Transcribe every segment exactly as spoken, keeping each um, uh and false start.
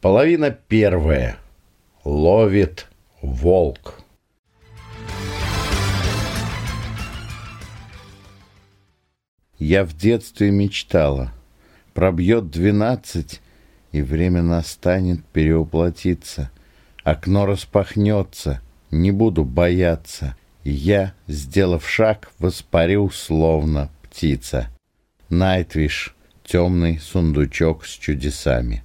Половина первая. Ловит волк. Я в детстве мечтала. Пробьет двенадцать, и время настанет перевоплотиться. Окно распахнется, не буду бояться. И я, сделав шаг, воспарю, словно птица. Найтвиш, темный сундучок с чудесами.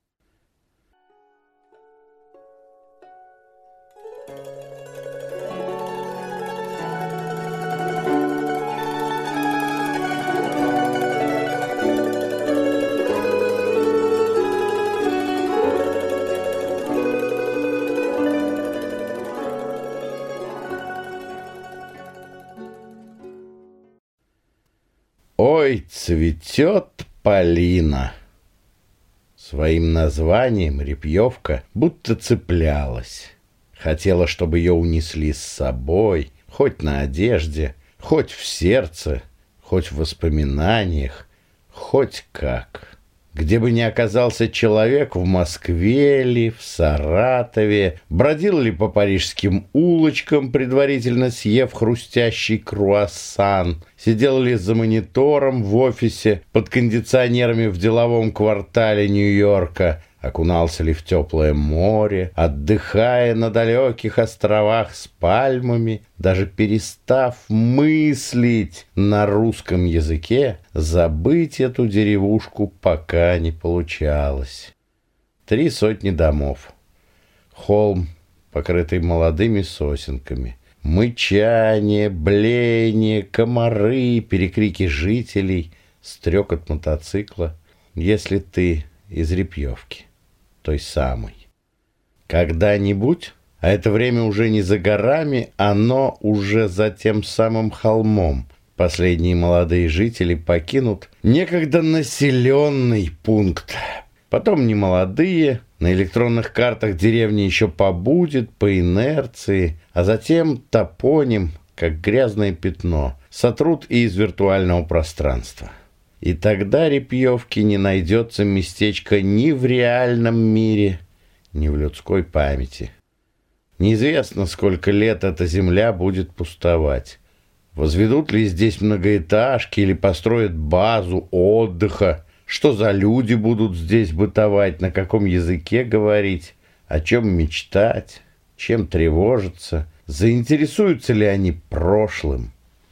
Ой, цветет полина. Своим названием репьевка будто цеплялась. Хотела, чтобы ее унесли с собой, хоть на одежде, хоть в сердце, хоть в воспоминаниях, хоть как. Где бы ни оказался человек, в Москве ли, в Саратове, бродил ли по парижским улочкам, предварительно съев хрустящий круассан, сидел ли за монитором в офисе под кондиционерами в деловом квартале Нью-Йорка, окунался ли в теплое море, отдыхая на далеких островах с пальмами, даже перестав мыслить на русском языке, забыть эту деревушку пока не получалось. Три сотни домов. Холм, покрытый молодыми сосенками. Мычание, блеяние, комары, перекрики жителей, стрекот мотоцикла. Если ты из Репьевки, той самой. Когда-нибудь, а это время уже не за горами, оно уже за тем самым холмом, последние молодые жители покинут некогда населенный пункт. Потом немолодые, на электронных картах деревни еще побудет по инерции, а затем топоним, как грязное пятно, сотрут и из виртуального пространства. И тогда Репьевке не найдется местечка ни в реальном мире, ни в людской памяти. Неизвестно, сколько лет эта земля будет пустовать. Возведут ли здесь многоэтажки или построят базу отдыха? Что за люди будут здесь бытовать, на каком языке говорить, о чем мечтать, чем тревожиться? Заинтересуются ли они прошлым?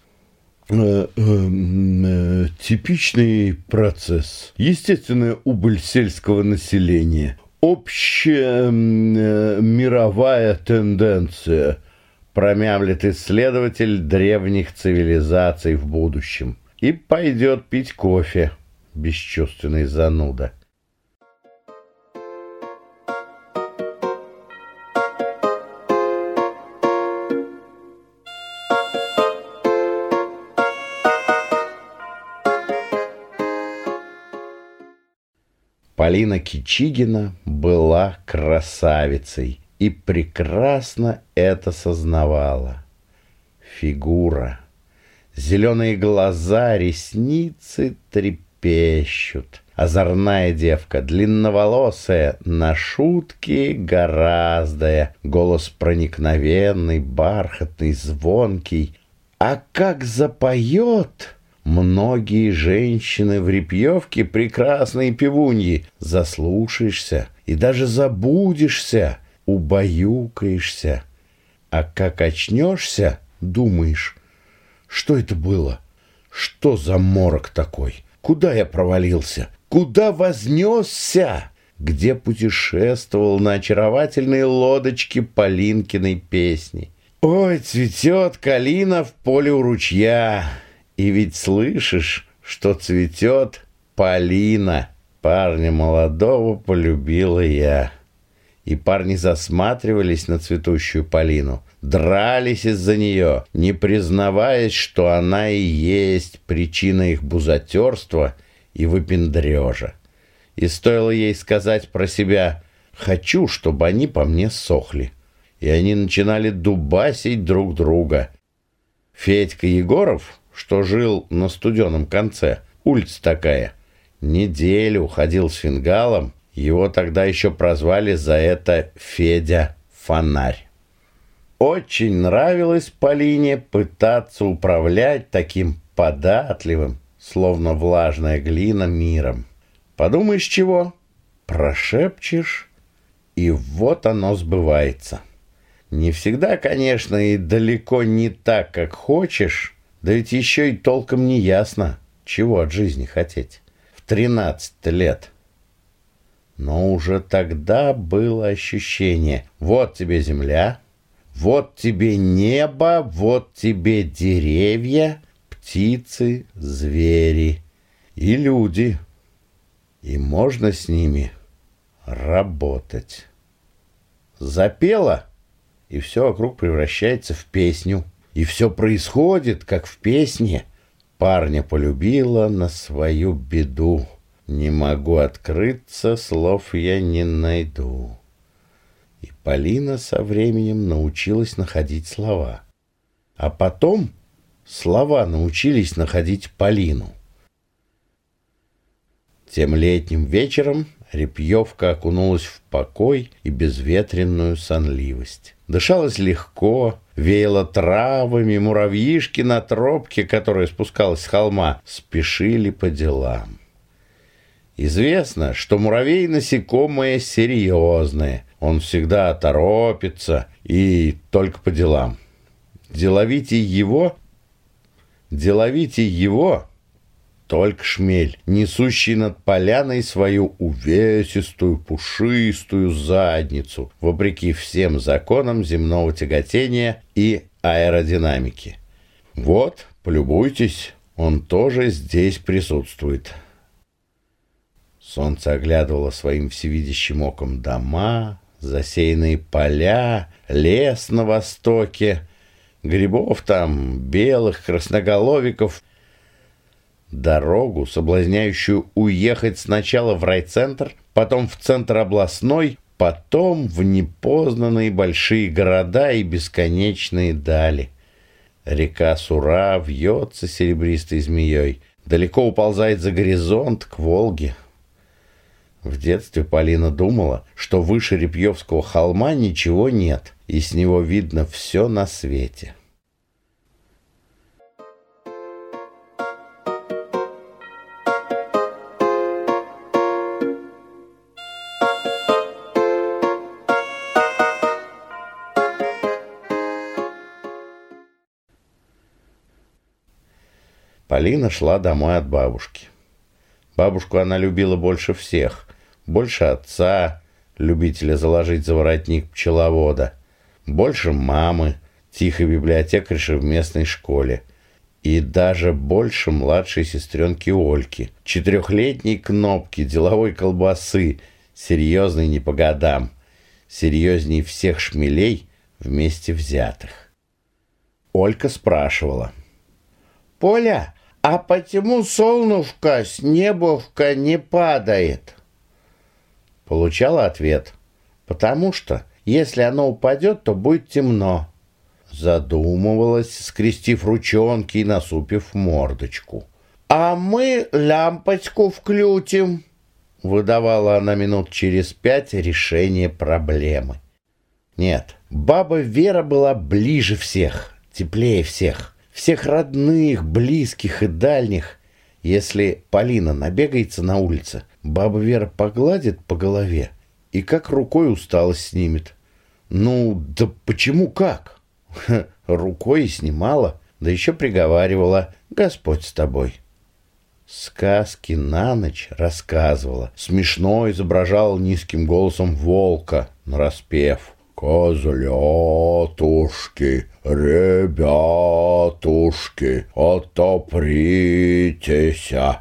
Типичный процесс. Естественная убыль сельского населения. Общая мировая тенденция, промямлит исследователь древних цивилизаций в будущем. И пойдет пить кофе, бесчувственный зануда. Полина Кичигина была красавицей и прекрасно это сознавала. Фигура, зеленые глаза, ресницы трепещут. Озорная девка, длинноволосая, на шутки гораздая, голос проникновенный, бархатный, звонкий. А как запоет! Многие женщины в Репьевке прекрасные певуньи. Заслушаешься и даже забудешься, убаюкаешься. А как очнешься, думаешь, что это было? Что за морок такой? Куда я провалился? Куда вознесся? Где путешествовал на очаровательной лодочке Полинкиной песни? Ой, цветет калина в поле у ручья. И ведь слышишь, что цветет Полина. Парня молодого полюбила я. И парни засматривались на цветущую Полину, дрались из-за нее, не признаваясь, что она и есть причина их бузатерства и выпендрежа. И стоило ей сказать про себя «хочу, чтобы они по мне сохли», и они начинали дубасить друг друга. Федька Егоров, что жил на Студеном конце, улица такая, неделю ходил с фингалом Его тогда еще прозвали за это Федя Фонарь. Очень нравилось Полине пытаться управлять таким податливым, словно влажная глина, миром. Подумаешь чего? Прошепчешь, и вот оно сбывается. Не всегда, конечно, и далеко не так, как хочешь, да ведь еще и толком не ясно, чего от жизни хотеть. В тринадцать лет. Но уже тогда было ощущение: вот тебе земля, вот тебе небо, вот тебе деревья, птицы, звери и люди. И можно с ними работать. Запела, и все вокруг превращается в песню. И все происходит, как в песне. Парня полюбила на свою беду. Не могу открыться, слов я не найду. И Полина со временем научилась находить слова. А потом слова научились находить Полину. Тем летним вечером Репьевка окунулась в покой и безветренную сонливость. Дышалось легко, веяло травами, муравьишки на тропке, которая спускалась с холма, спешили по делам. Известно, что муравей насекомое серьезное, он всегда торопится и только по делам. Деловитей его, деловитей его только шмель, несущий над поляной свою увесистую, пушистую задницу, вопреки всем законам земного тяготения и аэродинамики. Вот, полюбуйтесь, он тоже здесь присутствует. Солнце оглядывало своим всевидящим оком дома, засеянные поля, лес на востоке, грибов там, белых красноголовиков, дорогу, соблазняющую уехать сначала в райцентр, потом в центр областной, потом в непознанные большие города и бесконечные дали. Река Сура вьется серебристой змеей, далеко уползает за горизонт к Волге. В детстве Полина думала, что выше Репьевского холма ничего нет, и с него видно все на свете. Полина шла домой от бабушки. Бабушку она любила больше всех. Больше отца, любителя заложить за воротник пчеловода. Больше мамы, тихой библиотекарши в местной школе. И даже больше младшей сестренки Ольки, четырехлетней Кнопки, деловой колбасы, серьезной не по годам, серьезней всех шмелей вместе взятых. Олька спрашивала: «Поля, а почему солнышко с небовка не падает?» Получала ответ: «Потому что, если оно упадет, то будет темно». Задумывалась, скрестив ручонки и насупив мордочку. «А мы лямпочку включим», — выдавала она минут через пять решение проблемы. Нет, баба Вера была ближе всех, теплее всех. Всех родных, близких и дальних. Если Полина набегается на улице, баба Вера погладит по голове и как рукой усталость снимет. Ну, да почему как? Ха, рукой и снимала, да еще приговаривала: «Господь с тобой». Сказки на ночь рассказывала, смешно изображала низким голосом волка, нараспев: «Козлятушки, ребятушки, отопритеся,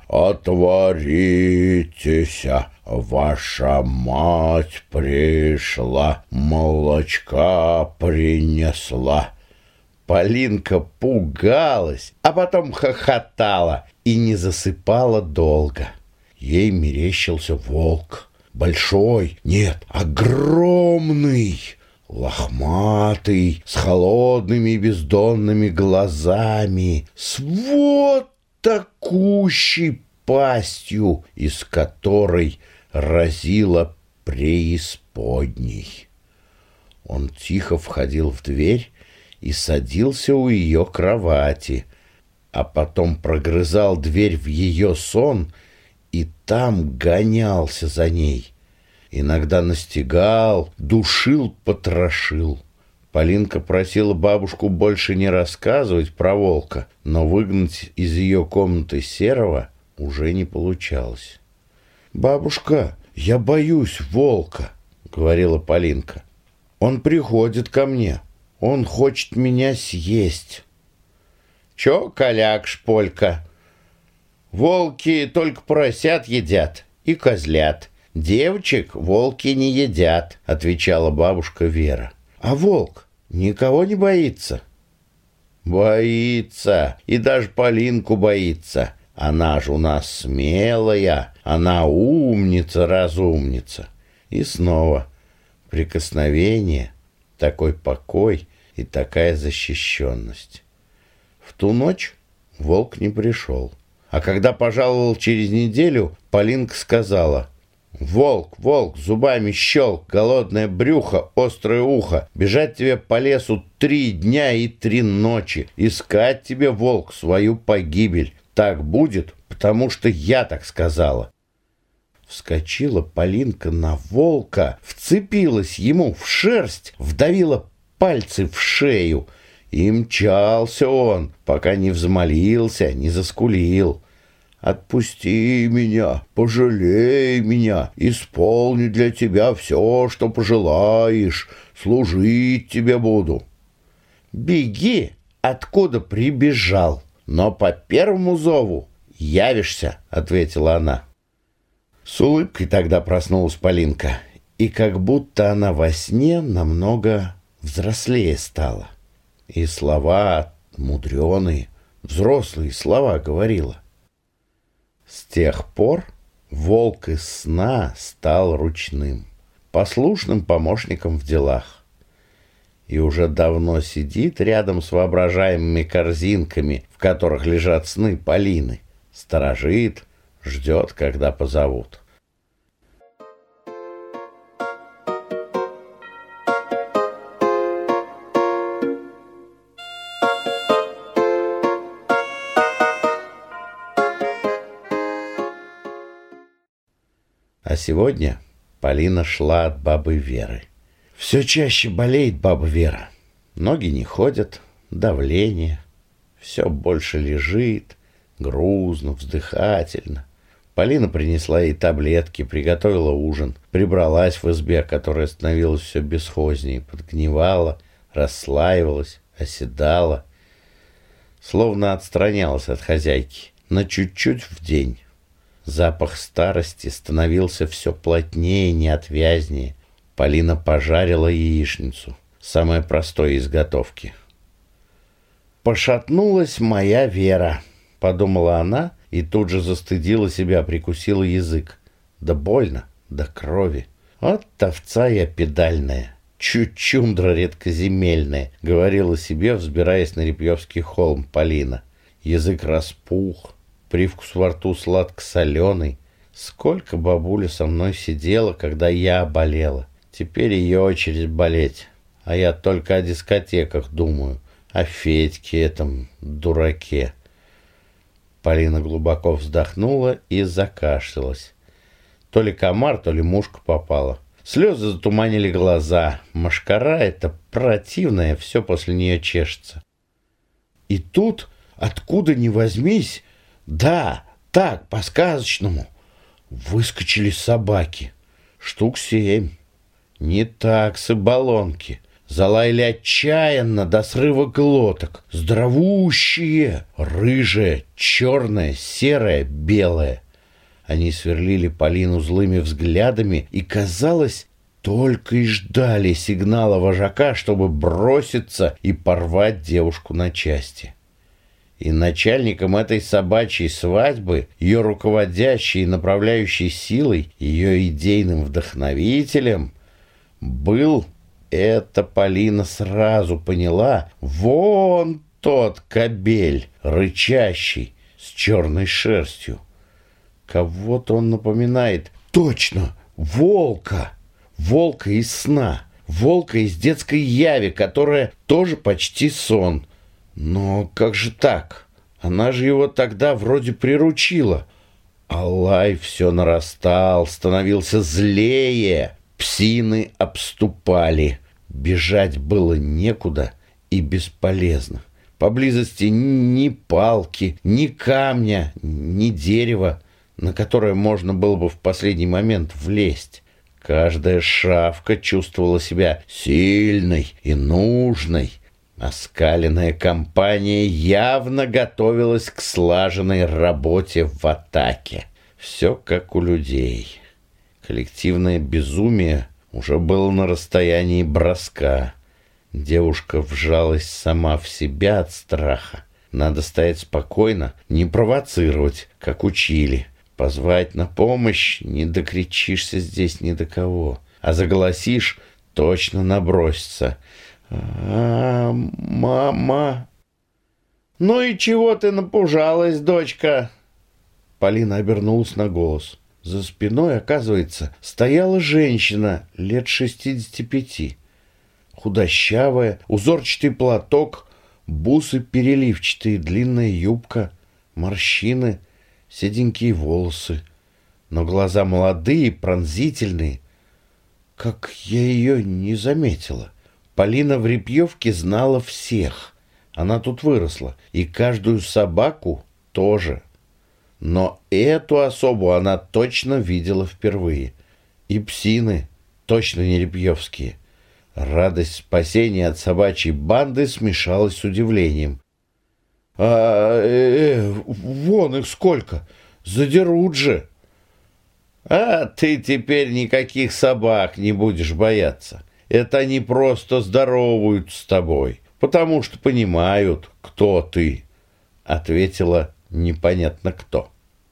отворитеся, ваша мать пришла, молочка принесла». Полинка пугалась, а потом хохотала и не засыпала долго. Ей мерещился волк. Большой, нет, огромный, лохматый, с холодными и бездонными глазами, с вот такущей пастью, из которой разило преисподней. Он тихо входил в дверь и садился у ее кровати, а потом прогрызал дверь в ее сон и там гонялся за ней. Иногда настигал, душил, потрошил. Полинка просила бабушку больше не рассказывать про волка, но выгнать из ее комнаты Серого уже не получалось. «Бабушка, я боюсь волка», — говорила Полинка. «Он приходит ко мне, он хочет меня съесть». «Чё, каляк, Полька? Волки только поросят едят и козлят. Девочек волки не едят», — отвечала бабушка Вера. «А волк никого не боится?» «Боится, и даже Полинку боится. Она же у нас смелая, она умница-разумница». И снова прикосновение, такой покой и такая защищенность. В ту ночь волк не пришел. А когда пожаловал через неделю, Полинка сказала: «Волк, волк, зубами щелк, голодное брюхо, острое ухо, бежать тебе по лесу три дня и три ночи, искать тебе, волк, свою погибель. Так будет, потому что я так сказала». Вскочила Полинка на волка, вцепилась ему в шерсть, вдавила пальцы в шею, и мчался он, пока не взмолился, не заскулил: «Отпусти меня, пожалей меня, исполню для тебя все, что пожелаешь, служить тебе буду». «Беги, откуда прибежал, но по первому зову явишься», — ответила она. С улыбкой тогда проснулась Полинка, и как будто она во сне намного взрослее стала. И слова мудреные, взрослые слова говорила. С тех пор волк из сна стал ручным, послушным помощником в делах. И уже давно сидит рядом с воображаемыми корзинками, в которых лежат сны Полины, сторожит, ждет, когда позовут. А сегодня Полина шла от бабы Веры. Все чаще болеет баба Вера. Ноги не ходят, давление. Все больше лежит, грузно, вздыхательно. Полина принесла ей таблетки, приготовила ужин, прибралась в избе, которая становилась все бесхознее, подгнивала, расслаивалась, оседала, словно отстранялась от хозяйки на чуть-чуть в день. Запах старости становился все плотнее, неотвязнее. Полина пожарила яичницу, самое простое из готовки. «Пошатнулась моя Вера», — подумала она, и тут же застыдила себя, прикусила язык. Да больно, до крови. «Вот овца я педальная, чучундра редкоземельная», — говорила себе, взбираясь на Репьевский холм Полина. Язык распух, привкус во рту сладко-соленый. Сколько бабуля со мной сидела, когда я болела. Теперь ее очередь болеть. А я только о дискотеках думаю, о Федьке этом дураке. Полина глубоко вздохнула и закашлялась. То ли комар, то ли мушка попала. Слезы затуманили глаза. Мошкара эта противная, все после нее чешется. И тут, откуда ни возьмись, да, так, по-сказочному, выскочили собаки. Штук семь. Не таксы, баллонки. Залаяли отчаянно до срыва глоток. Здоровущие, рыжая, черная, серая, белая. Они сверлили Полину злыми взглядами и, казалось, только и ждали сигнала вожака, чтобы броситься и порвать девушку на части. И начальником этой собачьей свадьбы, ее руководящей и направляющей силой, ее идейным вдохновителем был... Это Полина сразу поняла. Вон тот кобель, рычащий, с черной шерстью. Кого-то он напоминает. Точно, волка! Волка из сна, волка из детской яви, которая тоже почти сон. Но как же так? Она же его тогда вроде приручила. А лай все нарастал, становился злее. Псины обступали. Бежать было некуда и бесполезно. Поблизости ни палки, ни камня, ни дерева, на которое можно было бы в последний момент влезть. Каждая шавка чувствовала себя сильной и нужной. Оскаленная компания явно готовилась к слаженной работе в атаке. Все как у людей. Коллективное безумие уже было на расстоянии броска. Девушка вжалась сама в себя от страха. Надо стоять спокойно, не провоцировать, как учили. Позвать на помощь не докричишься здесь ни до кого. А заголосишь, точно набросится. А, мама... Ну и чего ты напужалась, дочка? Полина обернулась на голос. За спиной, оказывается, стояла женщина лет шестидесяти пяти. Худощавая, узорчатый платок, бусы переливчатые, длинная юбка, морщины, седенькие волосы. Но глаза молодые, пронзительные. Как я ее не заметила. Полина в Репьевке знала всех. Она тут выросла. И каждую собаку тоже. Но эту особу она точно видела впервые. И псины точно не репьевские. Радость спасения от собачьей банды смешалась с удивлением. «А, э, э, вон их сколько! Задерут же!» «А ты теперь никаких собак не будешь бояться. Это они просто здороваются с тобой, потому что понимают, кто ты», — ответила непонятно кто.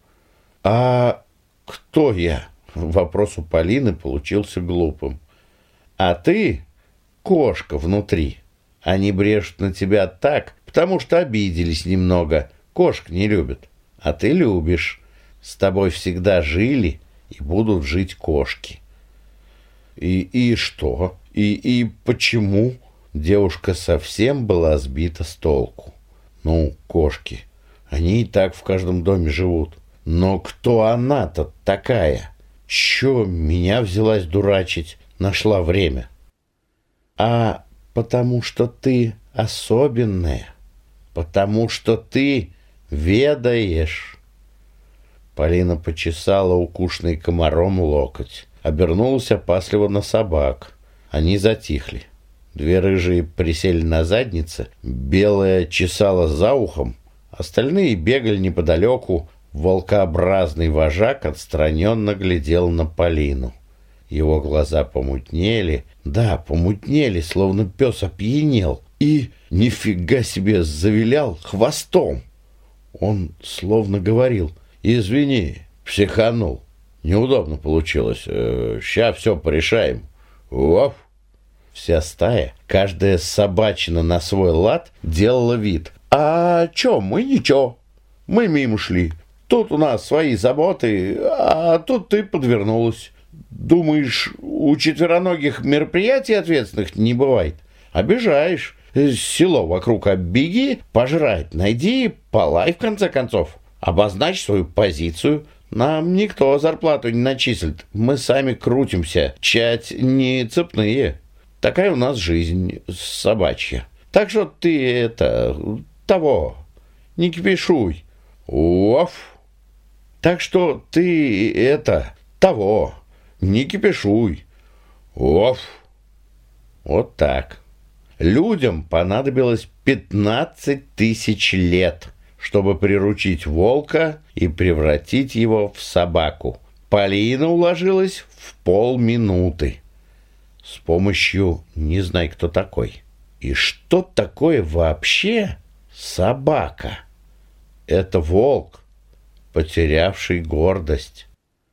«А кто я?» Вопрос у Полины получился глупым. «А ты кошка внутри. Они брешут на тебя так, потому что обиделись немного. Кошек не любят. А ты любишь. С тобой всегда жили и будут жить кошки». «И, и что? И, и почему?» Девушка совсем была сбита с толку. «Ну, кошки. Они и так в каждом доме живут. Но кто она-то такая? Чё меня взялась дурачить? Нашла время». «А потому что ты особенная. Потому что ты ведаешь». Полина почесала укушенный комаром локоть. Обернулась опасливо на собак. Они затихли. Две рыжие присели на заднице. Белая чесала за ухом. Остальные бегали неподалеку. Волкообразный вожак отстраненно глядел на Полину. Его глаза помутнели. Да, помутнели, словно пес опьянел. И, нифига себе, завилял хвостом. Он словно говорил: «Извини, психанул. Неудобно получилось. Ща все порешаем». Уф. Вся стая, каждая собачина на свой лад, делала вид: «А чё, мы ничего. Мы мимо шли. Тут у нас свои заботы, а тут ты подвернулась. Думаешь, у четвероногих мероприятий ответственных не бывает? Обижаешь. Село вокруг оббеги, пожрать найди, полай в конце концов. Обозначь свою позицию. Нам никто зарплату не начислит. Мы сами крутимся, чать не цепные. Такая у нас жизнь собачья. Так что ты это... того... не кипишуй». Уф. «Так что ты это... того... не кипишуй». Уф. Вот так. Людям понадобилось пятнадцать тысяч лет, чтобы приручить волка и превратить его в собаку. Полина уложилась в полминуты. С помощью не знай кто такой. И что такое вообще собака? Это волк, потерявший гордость.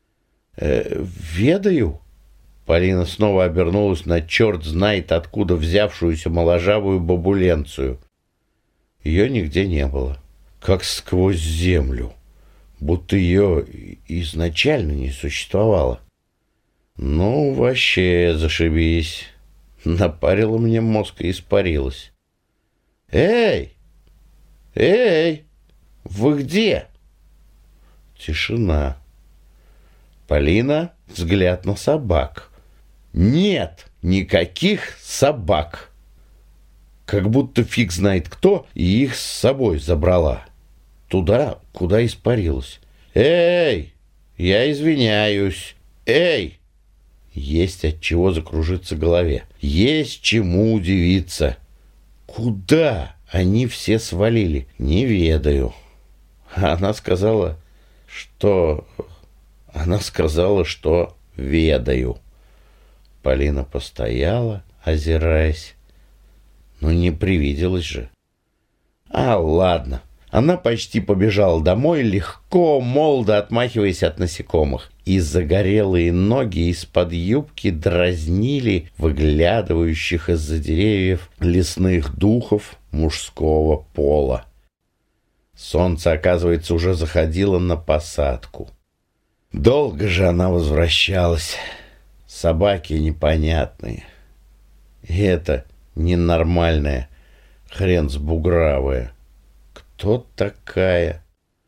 Э, ведаю. Полина снова обернулась на черт знает откуда взявшуюся моложавую бабуленцию. Ее нигде не было. Как сквозь землю. будто ее изначально не существовало. Ну, вообще, зашибись. Напарила мне мозг и испарилась. «Эй! Эй! Вы где?» Тишина. Полина, взгляд на собак. Нет никаких собак. Как будто фиг знает кто и их с собой забрала. Туда, куда испарилась. «Эй! Я извиняюсь! Эй!» Есть от чего закружиться в голове. Есть чему удивиться. Куда они все свалили? Не ведаю. Она сказала, что... Она сказала, что ведаю. Полина постояла, озираясь. Ну, не привиделась же. А, ладно. Она почти побежала домой, легко, молодо отмахиваясь от насекомых. И загорелые ноги из-под юбки дразнили выглядывающих из-за деревьев лесных духов мужского пола. Солнце, оказывается, уже заходило на посадку. Долго же она возвращалась. Собаки непонятные. И это ненормальная, хрен с бугравая. Кто такая?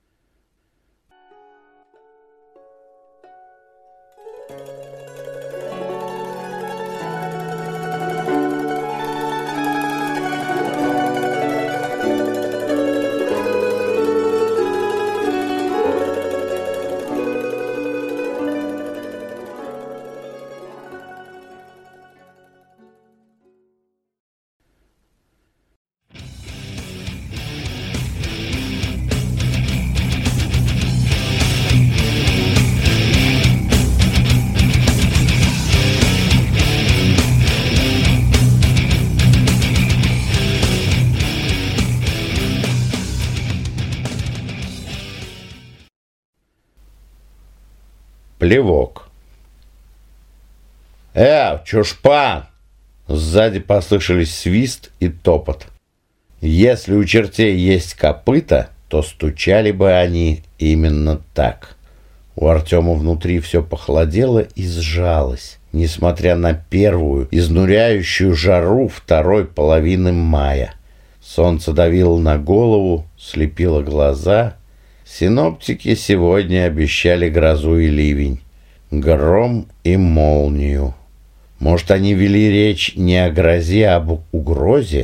Плевок. «Э, чушпан!» Сзади послышались свист и топот. Если у чертей есть копыта, то стучали бы они именно так. У Артема внутри все похолодело и сжалось, несмотря на первую, изнуряющую жару второй половины мая. Солнце давило на голову, слепило глаза. Синоптики сегодня обещали грозу и ливень, гром и молнию. Может, они вели речь не о грозе, а об угрозе?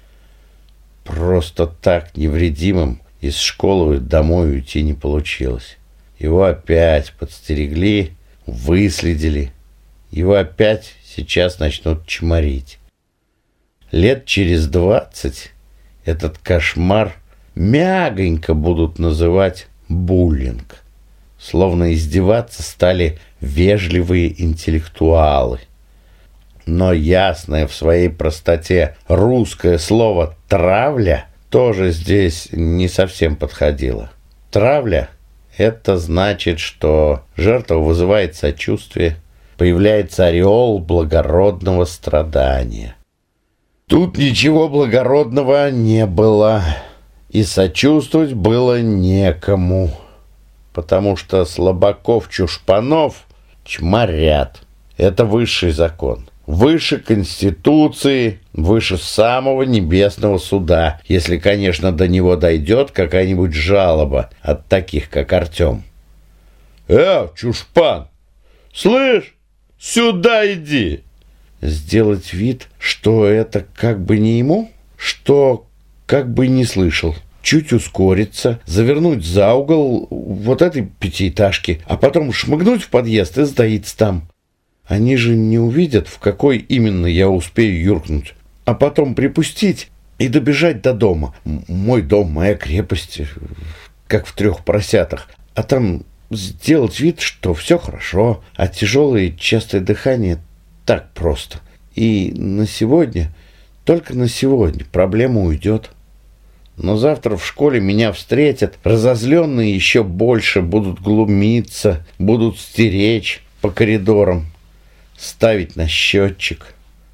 Просто так невредимым из школы домой уйти не получилось. Его опять подстерегли, выследили. Его опять сейчас начнут чморить. Лет через двадцать этот кошмар мягонько будут называть буллинг. Словно издеваться стали вежливые интеллектуалы. Но ясное в своей простоте русское слово «травля» тоже здесь не совсем подходило. Травля — это значит, что жертва вызывает сочувствие, появляется ореол благородного страдания. Тут ничего благородного не было. И сочувствовать было некому, потому что слабаков-чушпанов чморят. Это высший закон. Выше Конституции, выше самого небесного суда, если, конечно, до него дойдет какая-нибудь жалоба от таких, как Артем. «Э, чушпан! Слышь, сюда иди!» Сделать вид, что это как бы не ему, что как бы не слышал. Чуть ускориться, завернуть за угол вот этой пятиэтажки, а потом шмыгнуть в подъезд и сдаиться там. Они же не увидят, в какой именно я успею юркнуть. А потом припустить и добежать до дома. Мой дом, моя крепость, как в трех поросятах. А там сделать вид, что все хорошо, а тяжелое и частое дыхание так просто. И на сегодня, только на сегодня проблема уйдет. Но завтра в школе меня встретят, разозленные еще больше будут глумиться, будут стеречь по коридорам, ставить на счетчик.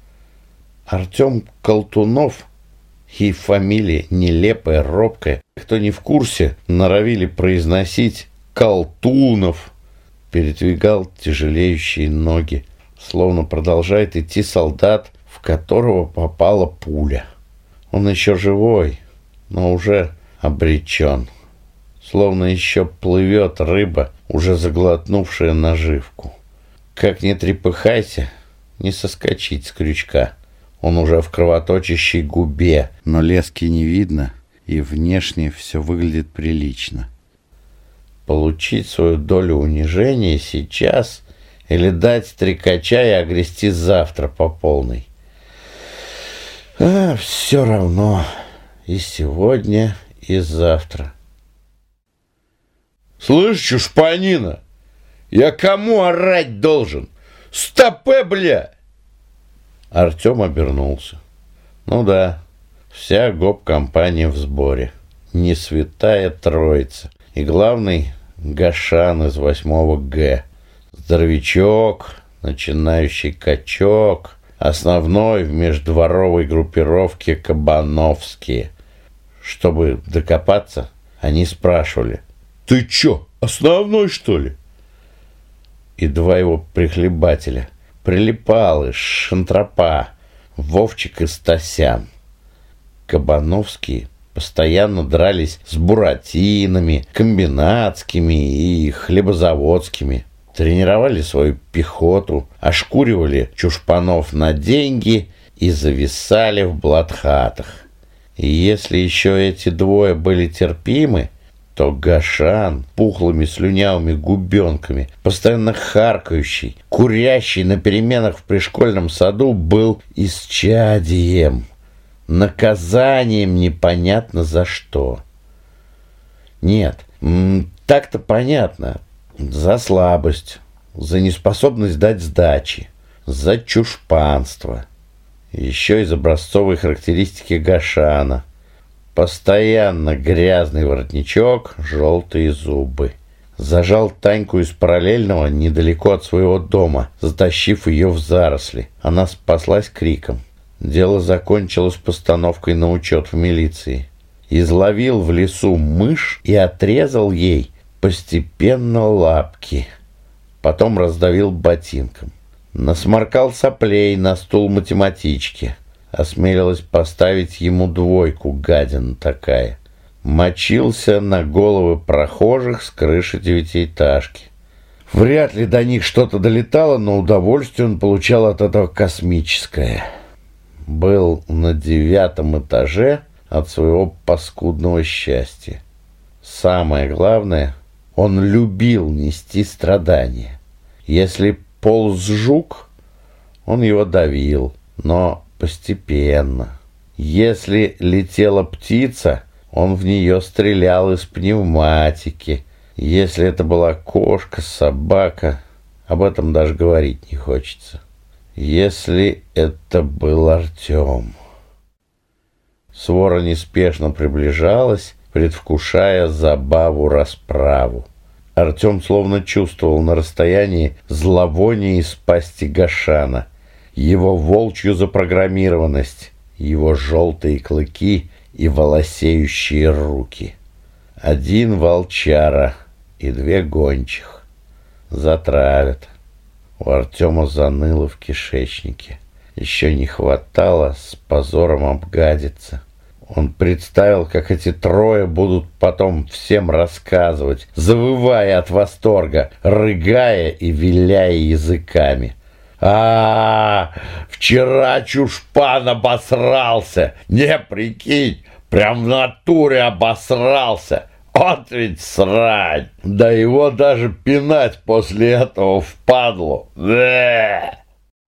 Артем Колтунов и фамилия нелепая, робкая. Кто не в курсе, норовили произносить колтунов. Передвигал тяжелеющие ноги, словно продолжает идти солдат, в которого попала пуля. Он еще живой, но уже обречен. Словно еще плывет рыба, уже заглотнувшая наживку. Как не трепыхайся, не соскочить с крючка. Он уже в кровоточащей губе, но лески не видно, и внешне все выглядит прилично. Получить свою долю унижения сейчас или дать стрекача и огрести завтра по полной. А, все равно и сегодня, и завтра. Слышь, чушпанина, я кому орать должен? Стопэ, бля! Артем обернулся. Ну да, вся гоп-компания в сборе. Не святая троица. И главный Гашан из восьмого Г. Здоровячок, начинающий качок, основной в междворовой группировке Кабановские. Чтобы докопаться, они спрашивали: «Ты чё, основной, что ли?» И два его прихлебателя, Прилипалы, Шантропа, Вовчик и Стасян. Кабановские постоянно дрались с буратинами, комбинатскими и хлебозаводскими, тренировали свою пехоту, ошкуривали чушпанов на деньги и зависали в блатхатах. И если еще эти двое были терпимы, то Гашан, пухлыми слюнявыми губенками, постоянно харкающий, курящий на переменах в пришкольном саду, был исчадием, наказанием непонятно за что. Нет, так-то понятно. За слабость, за неспособность дать сдачи, за чушпанство. Еще из образцовой характеристики Гашана. Постоянно грязный воротничок, желтые зубы. Зажал Таньку из параллельного недалеко от своего дома, затащив ее в заросли. Она спаслась криком. Дело закончилось постановкой на учет в милиции. Изловил в лесу мышь и отрезал ей постепенно лапки. Потом раздавил ботинком. Насморкал соплей на стул математички. Осмелилась поставить ему двойку, гадина такая. Мочился на головы прохожих с крыши девятиэтажки. Вряд ли до них что-то долетало, но удовольствие он получал от этого космическое. Был на девятом этаже от своего паскудного счастья. Самое главное, он любил нести страдания. Если полз жук, он его давил, но постепенно. Если летела птица, он в нее стрелял из пневматики. Если это была кошка, собака, об этом даже говорить не хочется. Если это был Артем. Свора неспешно приближалась, предвкушая забаву-расправу. Артем словно чувствовал на расстоянии зловоние из пасти Гашана, его волчью запрограммированность, его желтые клыки и волосеющие руки. Один волчара и две гончих. Затравят. У Артема заныло в кишечнике. Еще не хватало с позором обгадиться. Он представил, как эти трое будут потом всем рассказывать, завывая от восторга, рыгая и виляя языками. А, -а, -а вчера чушпан обосрался. Не, прикинь, прям в натуре обосрался. Вот ведь срань. Да его даже пинать после этого впадло. Бэ!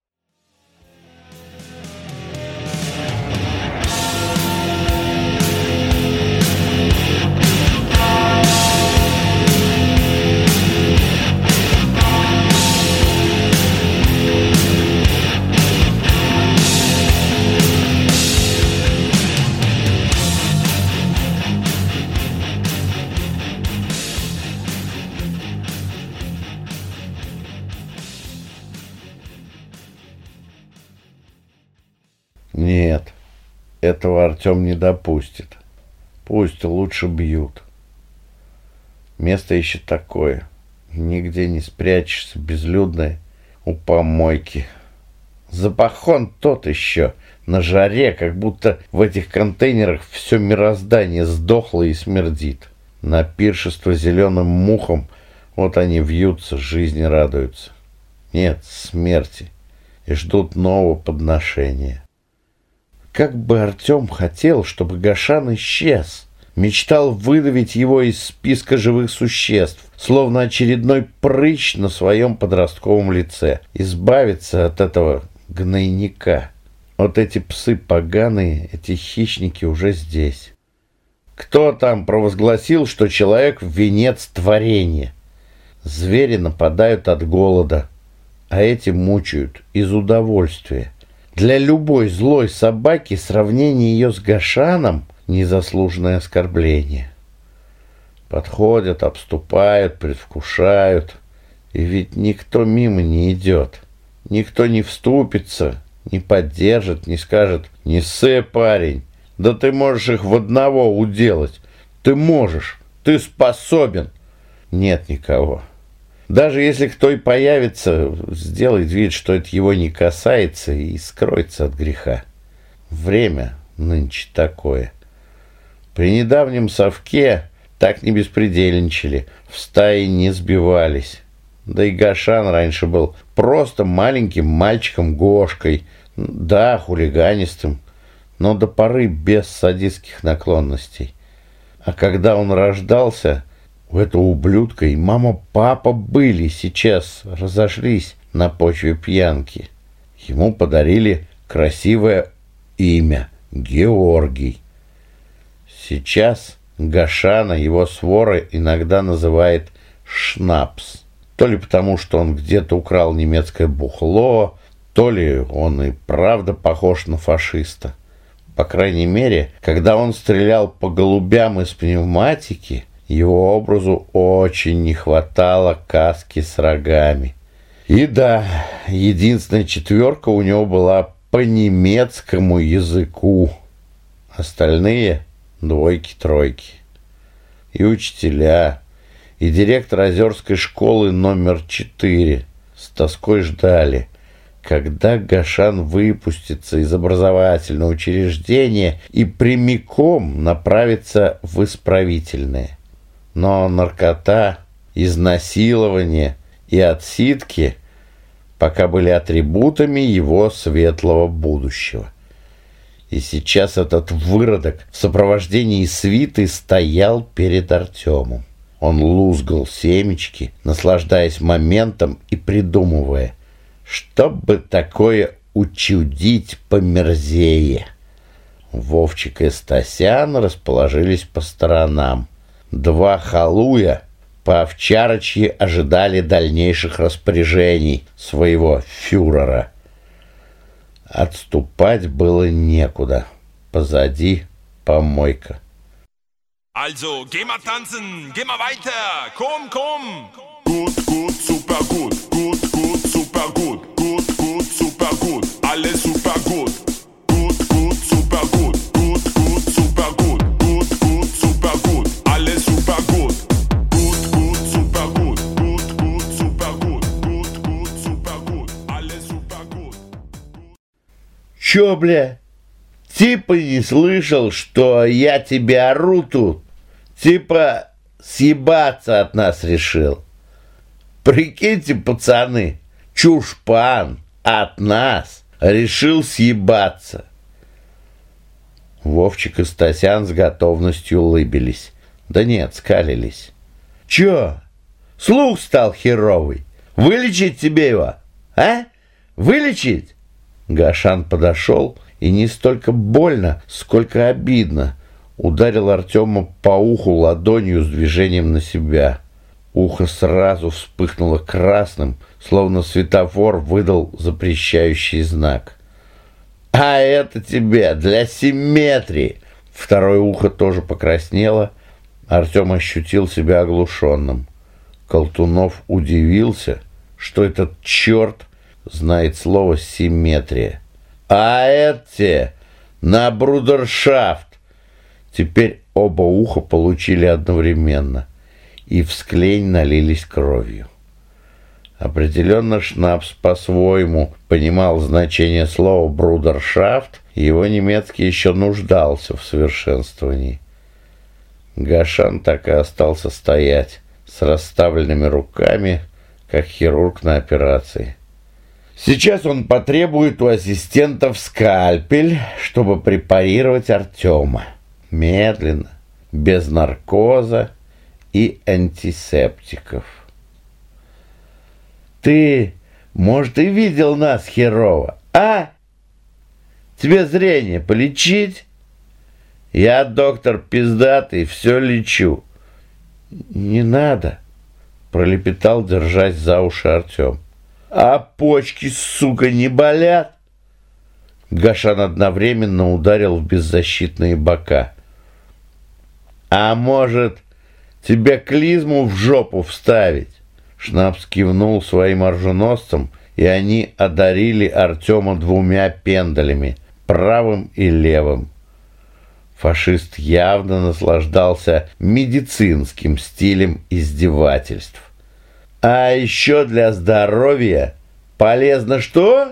Нет, этого Артем не допустит. Пусть лучше бьют. Место еще такое. Нигде не спрячешься, безлюдное, у помойки. Запахон тот еще, на жаре, как будто в этих контейнерах все мироздание сдохло и смердит. На пиршество зеленым мухам вот они вьются, жизни радуются. Нет, смерти. И ждут нового подношения. Как бы Артем хотел, чтобы Гашан исчез. Мечтал выдавить его из списка живых существ, словно очередной прыщ на своем подростковом лице. Избавиться от этого гнойника. Вот эти псы поганые, эти хищники уже здесь. Кто там провозгласил, что человек — венец творения? Звери нападают от голода, а эти мучают из удовольствия. Для любой злой собаки сравнение ее с Гашаном — незаслуженное оскорбление. Подходят, обступают, предвкушают. И ведь никто мимо не идет. Никто не вступится, не поддержит, не скажет: «Не ссы, парень, да ты можешь их в одного уделать. Ты можешь, ты способен». Нет никого. Даже если кто и появится, сделает вид, что это его не касается, и скроется от греха. Время нынче такое. При недавнем совке так не беспредельничали, в стае не сбивались. Да и Гашан раньше был просто маленьким мальчиком Гошкой, да, хулиганистым, но до поры без садистских наклонностей. А когда он рождался, у этого ублюдка и мама-папа были, сейчас разошлись на почве пьянки. Ему подарили красивое имя — Георгий. Сейчас Гашана его свора иногда называет Шнапс. То ли потому, что он где-то украл немецкое бухло, то ли он и правда похож на фашиста. По крайней мере, когда он стрелял по голубям из пневматики, его образу очень не хватало каски с рогами. И да, единственная четверка у него была по немецкому языку. Остальные — двойки-тройки. И учителя, и директор Озерской школы номер четыре с тоской ждали, когда Гашан выпустится из образовательного учреждения и прямиком направится в исправительное. Но наркота, изнасилование и отсидки пока были атрибутами его светлого будущего. И сейчас этот выродок в сопровождении свиты стоял перед Артемом. Он лузгал семечки, наслаждаясь моментом и придумывая, что бы такое учудить померзее. Вовчик и Стасян расположились по сторонам. Два халуя по-овчарочьи ожидали дальнейших распоряжений своего фюрера. Отступать было некуда. Позади помойка. Also, geh mal tanzen, geh mal weiter, komm, komm. Gut, gut, super gut, gut, gut, super gut, gut, gut, super gut, alles super gut. Gut, gut, super gut, gut, gut, super gut, gut, gut, super gut, alles super gut. Gut, gut, super gut, gut, gut, super gut, gut, gut, super gut, alles super gut. Чё, бля? Типа не слышал, что я тебе ору тут? Типа съебаться от нас решил? Прикиньте, пацаны, чушпан от нас решил съебаться. Вовчик и Стасян с готовностью улыбились. Да нет, скалились. Чё? Слух стал херовый. Вылечить тебе его, а? Вылечить? Гашан подошел, и не столько больно, сколько обидно ударил Артема по уху ладонью с движением на себя. Ухо сразу вспыхнуло красным, словно светофор выдал запрещающий знак. «А это тебе для симметрии!» Второе ухо тоже покраснело. Артем ощутил себя оглушенным. Колтунов удивился, что этот черт знает слово «симметрия». «А это на брудершафт!» Теперь оба уха получили одновременно. и в склень налились кровью. Определенно Шнапс по-своему понимал значение слова «брудершафт», и его немецкий еще нуждался в совершенствовании. Гашан так и остался стоять с расставленными руками, как хирург на операции. Сейчас он потребует у ассистентов скальпель, чтобы препарировать Артема. Медленно, без наркоза и антисептиков. Ты, может, и видел нас херово, а? Тебе зрение полечить? Я доктор пиздатый, все лечу. Не надо, пролепетал, держась за уши Артем. А почки, сука, не болят? Гашан одновременно ударил в беззащитные бока. А может, тебе клизму в жопу вставить? Шнапс кивнул своим оруженосцам, и они одарили Артема двумя пендалями, правым и левым. Фашист явно наслаждался медицинским стилем издевательств. А еще для здоровья полезно что?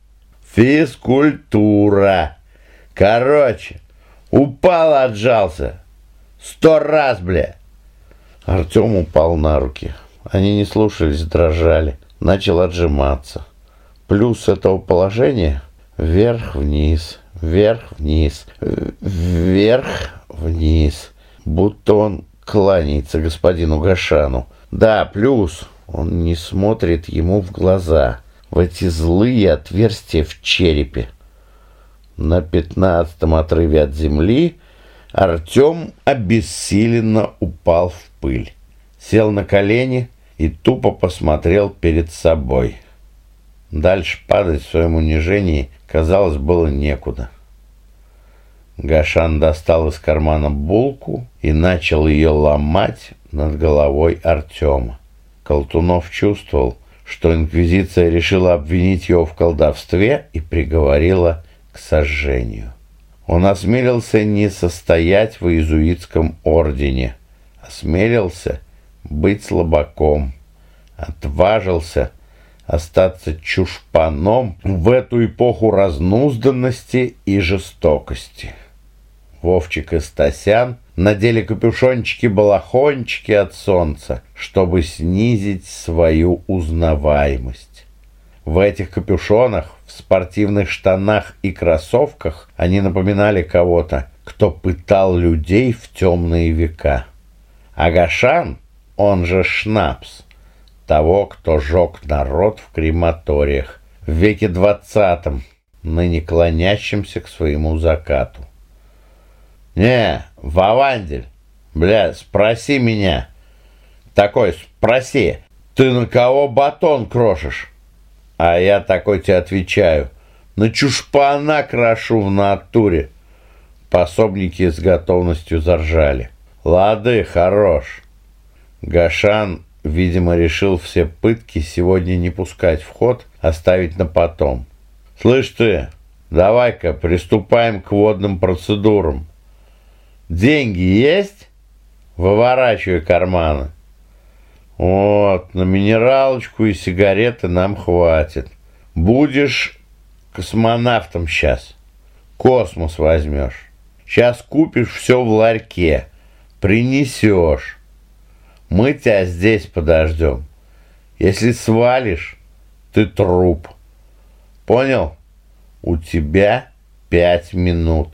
Физкультура. Короче, упал, отжался. Сто раз, бля. Артем упал на руки. Они не слушались, дрожали. Начал отжиматься. Плюс этого положения — вверх-вниз, вверх-вниз, вверх-вниз. Будто он кланяется господину Гашану. Да, плюс он не смотрит ему в глаза, в эти злые отверстия в черепе. На пятнадцатом отрыве от земли Артем обессиленно упал в пыль. Сел на колени и тупо посмотрел перед собой. Дальше падать в своем унижении, казалось, было некуда. Гашан достал из кармана булку и начал ее ломать над головой Артема. Колтунов чувствовал, что инквизиция решила обвинить его в колдовстве и приговорила к сожжению. Он осмелился не состоять в иезуитском ордене, осмелился быть слабаком, отважился остаться чушпаном в эту эпоху разнузданности и жестокости. Вовчик и Стасян надели капюшончики-балахончики от солнца, чтобы снизить свою узнаваемость. В этих капюшонах, в спортивных штанах и кроссовках они напоминали кого-то, кто пытал людей в темные века. А Гашан, он же Шнапс, того, кто жег народ в крематориях в веке двадцатом, ныне клонящимся к своему закату. «Не, Вавандель, бля, спроси меня. Такой, спроси, ты на кого батон крошишь?» А я такой тебе отвечаю: на чушпана крошу в натуре. Пособники с готовностью заржали. Лады, хорош. Гашан, видимо, решил все пытки сегодня не пускать в ход, оставить на потом. «Слышь ты, давай-ка приступаем к водным процедурам. Деньги есть?» Выворачивай карманы. «Вот, на минералочку и сигареты нам хватит. Будешь космонавтом сейчас. Космос возьмешь. Сейчас купишь все в ларьке. Принесешь. Мы тебя здесь подождем. Если свалишь, ты труп. Понял? У тебя пять минут».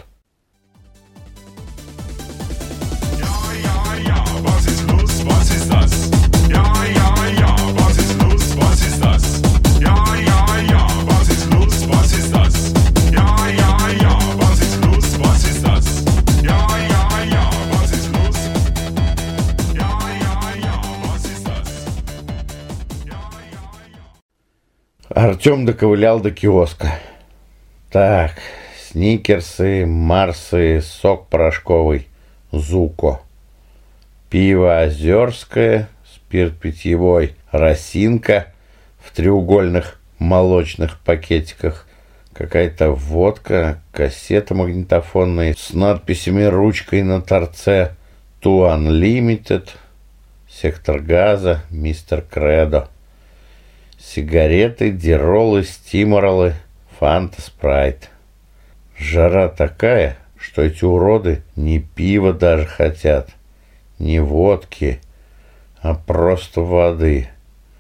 Артем доковылял до киоска. Так, сникерсы, марсы, сок порошковый, Зуко. Пиво озерское, спирт питьевой, росинка в треугольных молочных пакетиках, какая-то водка, кассета магнитофонная с надписями ручкой на торце, Two Unlimited, Сектор газа, мистер Кредо. Сигареты, диролы, стиморолы, фанта, спрайт. Жара такая, что эти уроды не пиво даже хотят, не водки, а просто воды.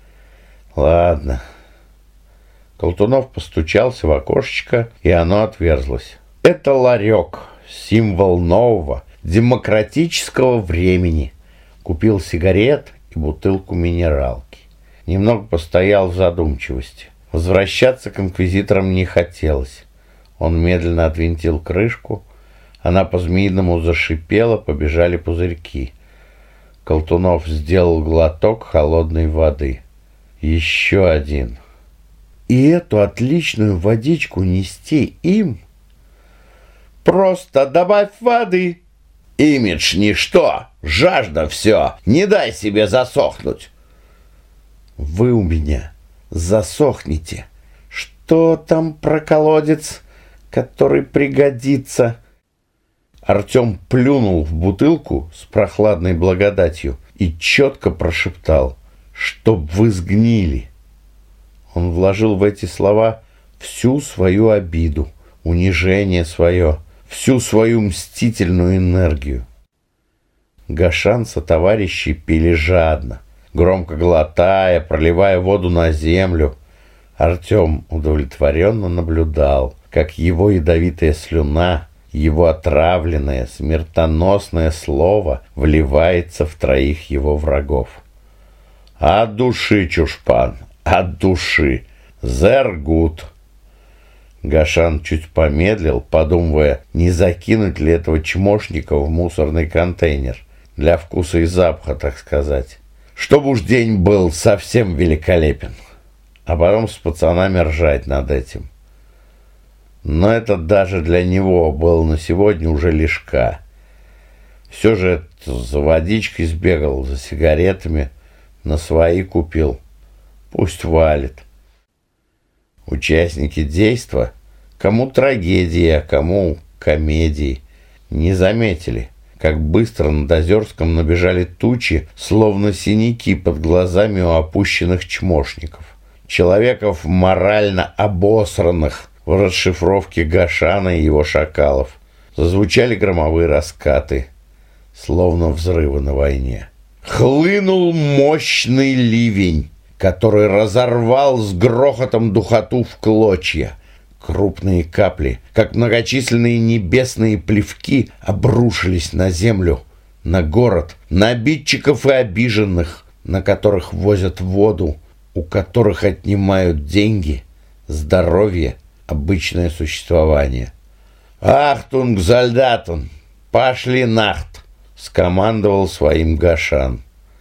Ладно. Колтунов постучался в окошечко, и оно отверзлось. Это ларек, символ нового, демократического времени. Купил сигарет и бутылку минералки. Немного постоял в задумчивости. Возвращаться к инквизиторам не хотелось. Он медленно отвинтил крышку. Она по-змеиному зашипела, побежали пузырьки. Колтунов сделал глоток холодной воды. Еще один. И эту отличную водичку нести им? Просто добавь воды. Имидж ничто, жажда все. Не дай себе засохнуть. Вы у меня засохнете. Что там про колодец, который пригодится? Артем плюнул в бутылку с прохладной благодатью и четко прошептал: «Чтоб вы сгнили». Он вложил в эти слова всю свою обиду, унижение свое, всю свою мстительную энергию. Гашан сотоварищи пили жадно, громко глотая, проливая воду на землю. Артем удовлетворенно наблюдал, как его ядовитая слюна, его отравленное, смертоносное слово вливается в троих его врагов. От души, чушпан, от души. Зер гуд. Гашан чуть помедлил, подумывая, не закинуть ли этого чмошника в мусорный контейнер. Для вкуса и запаха, так сказать. Чтобы уж день был совсем великолепен. А потом с пацанами ржать над этим. Но это даже для него было на сегодня уже лишка. Все же за водичкой сбегал, за сигаретами, на свои купил. Пусть валит. Участники действа, кому трагедия, кому комедии, не заметили, как быстро над Озерском набежали тучи, словно синяки под глазами у опущенных чмошников. Человеков морально обосранных в расшифровке Гашана и его шакалов. Зазвучали громовые раскаты, словно взрывы на войне. Хлынул мощный ливень, который разорвал с грохотом духоту в клочья. Крупные капли, как многочисленные небесные плевки, обрушились на землю, на город, на обидчиков и обиженных, на которых возят воду, у которых отнимают деньги, здоровье, обычное существование. «Ахтунг, зальдатун! Пошли нахт!» — скомандовал своим Гашан.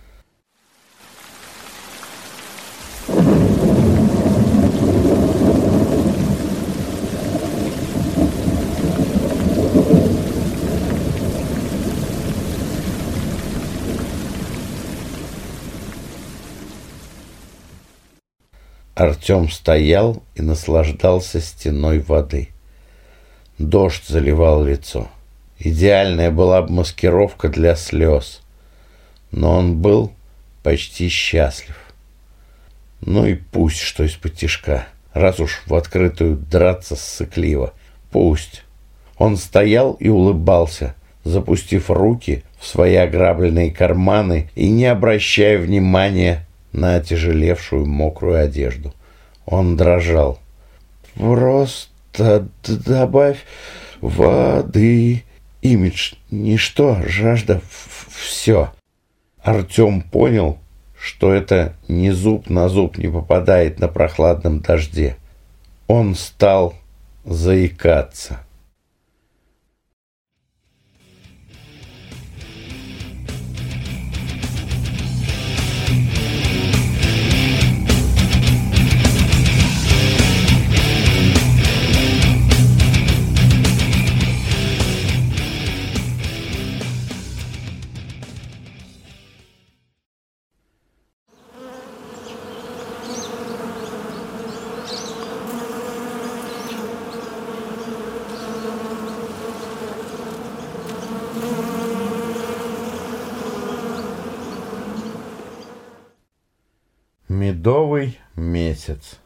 Артем стоял и наслаждался стеной воды. Дождь заливал лицо. Идеальная была бы маскировка для слез. Но он был почти счастлив. Ну и пусть, что из-под тишка. Раз уж в открытую драться ссыкливо. Пусть. Он стоял и улыбался, запустив руки в свои ограбленные карманы и не обращая внимания на отяжелевшую мокрую одежду. Он дрожал. «Просто добавь воды. Имидж ничто, жажда все». Артем понял, что это ни зуб на зуб не попадает на прохладном дожде. Он стал заикаться. Медовый месяц.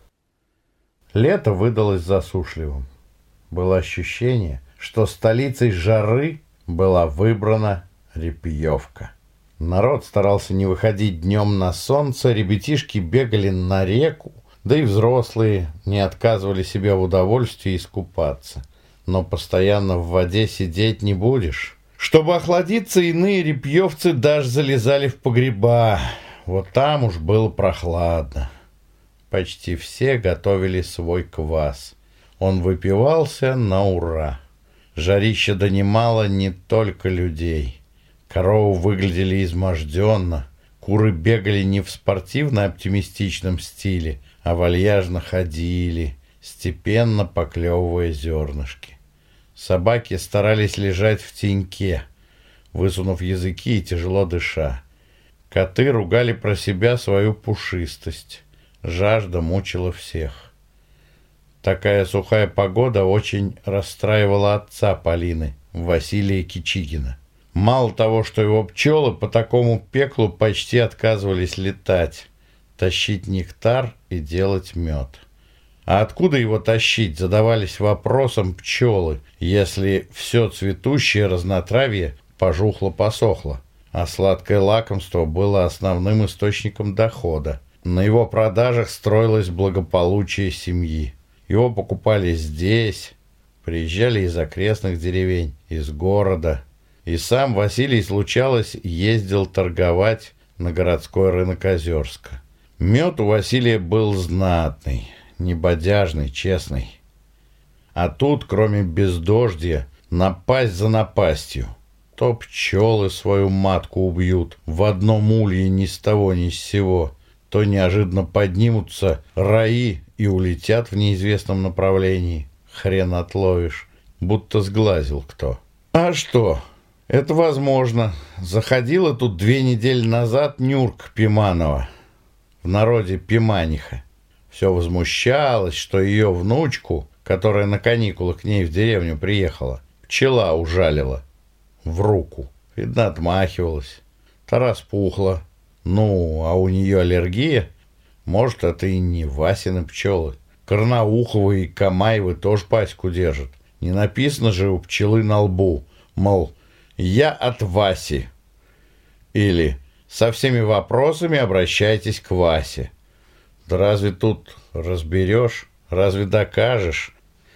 Лето выдалось засушливым. Было ощущение, что столицей жары была выбрана Репьевка. Народ старался не выходить днем на солнце, ребятишки бегали на реку, да и взрослые не отказывали себе в удовольствии искупаться. Но постоянно в воде сидеть не будешь. Чтобы охладиться, иные репьевцы даже залезали в погреба. Вот там уж было прохладно. Почти все готовили свой квас. Он выпивался на ура. Жарище донимало не только людей. Коровы выглядели изможденно. Куры бегали не в спортивно-оптимистичном стиле, а вальяжно ходили, степенно поклевывая зернышки. Собаки старались лежать в теньке, высунув языки и тяжело дыша. Коты ругали про себя свою пушистость. Жажда мучила всех. Такая сухая погода очень расстраивала отца Полины, Василия Кичигина. Мало того, что его пчелы по такому пеклу почти отказывались летать, тащить нектар и делать мед. А откуда его тащить, задавались вопросом пчелы, если все цветущее разнотравье пожухло-посохло, а сладкое лакомство было основным источником дохода. На его продажах строилось благополучие семьи. Его покупали здесь, приезжали из окрестных деревень, из города. И сам Василий, случалось, ездил торговать на городской рынок Озерска. Мед у Василия был знатный, небодяжный, честный. А тут, кроме бездождя, напасть за напастью. То пчелы свою матку убьют в одном улье ни с того ни с сего, то неожиданно поднимутся раи и улетят в неизвестном направлении. Хрен отловишь, будто сглазил кто. А что? Это возможно. Заходила тут две недели назад Нюрка Пиманова, в народе Пиманиха. Все возмущалась, что ее внучку, которая на каникулы к ней в деревню приехала, пчела ужалила в руку. Видно, отмахивалась. Та распухла. Ну, а у нее аллергия. Может, это и не Васины пчелы. Карнауховы и Камаевы тоже паську держат. Не написано же у пчелы на лбу, мол, «Я от Васи». Или «Со всеми вопросами обращайтесь к Васе». Да разве тут разберешь? Разве докажешь?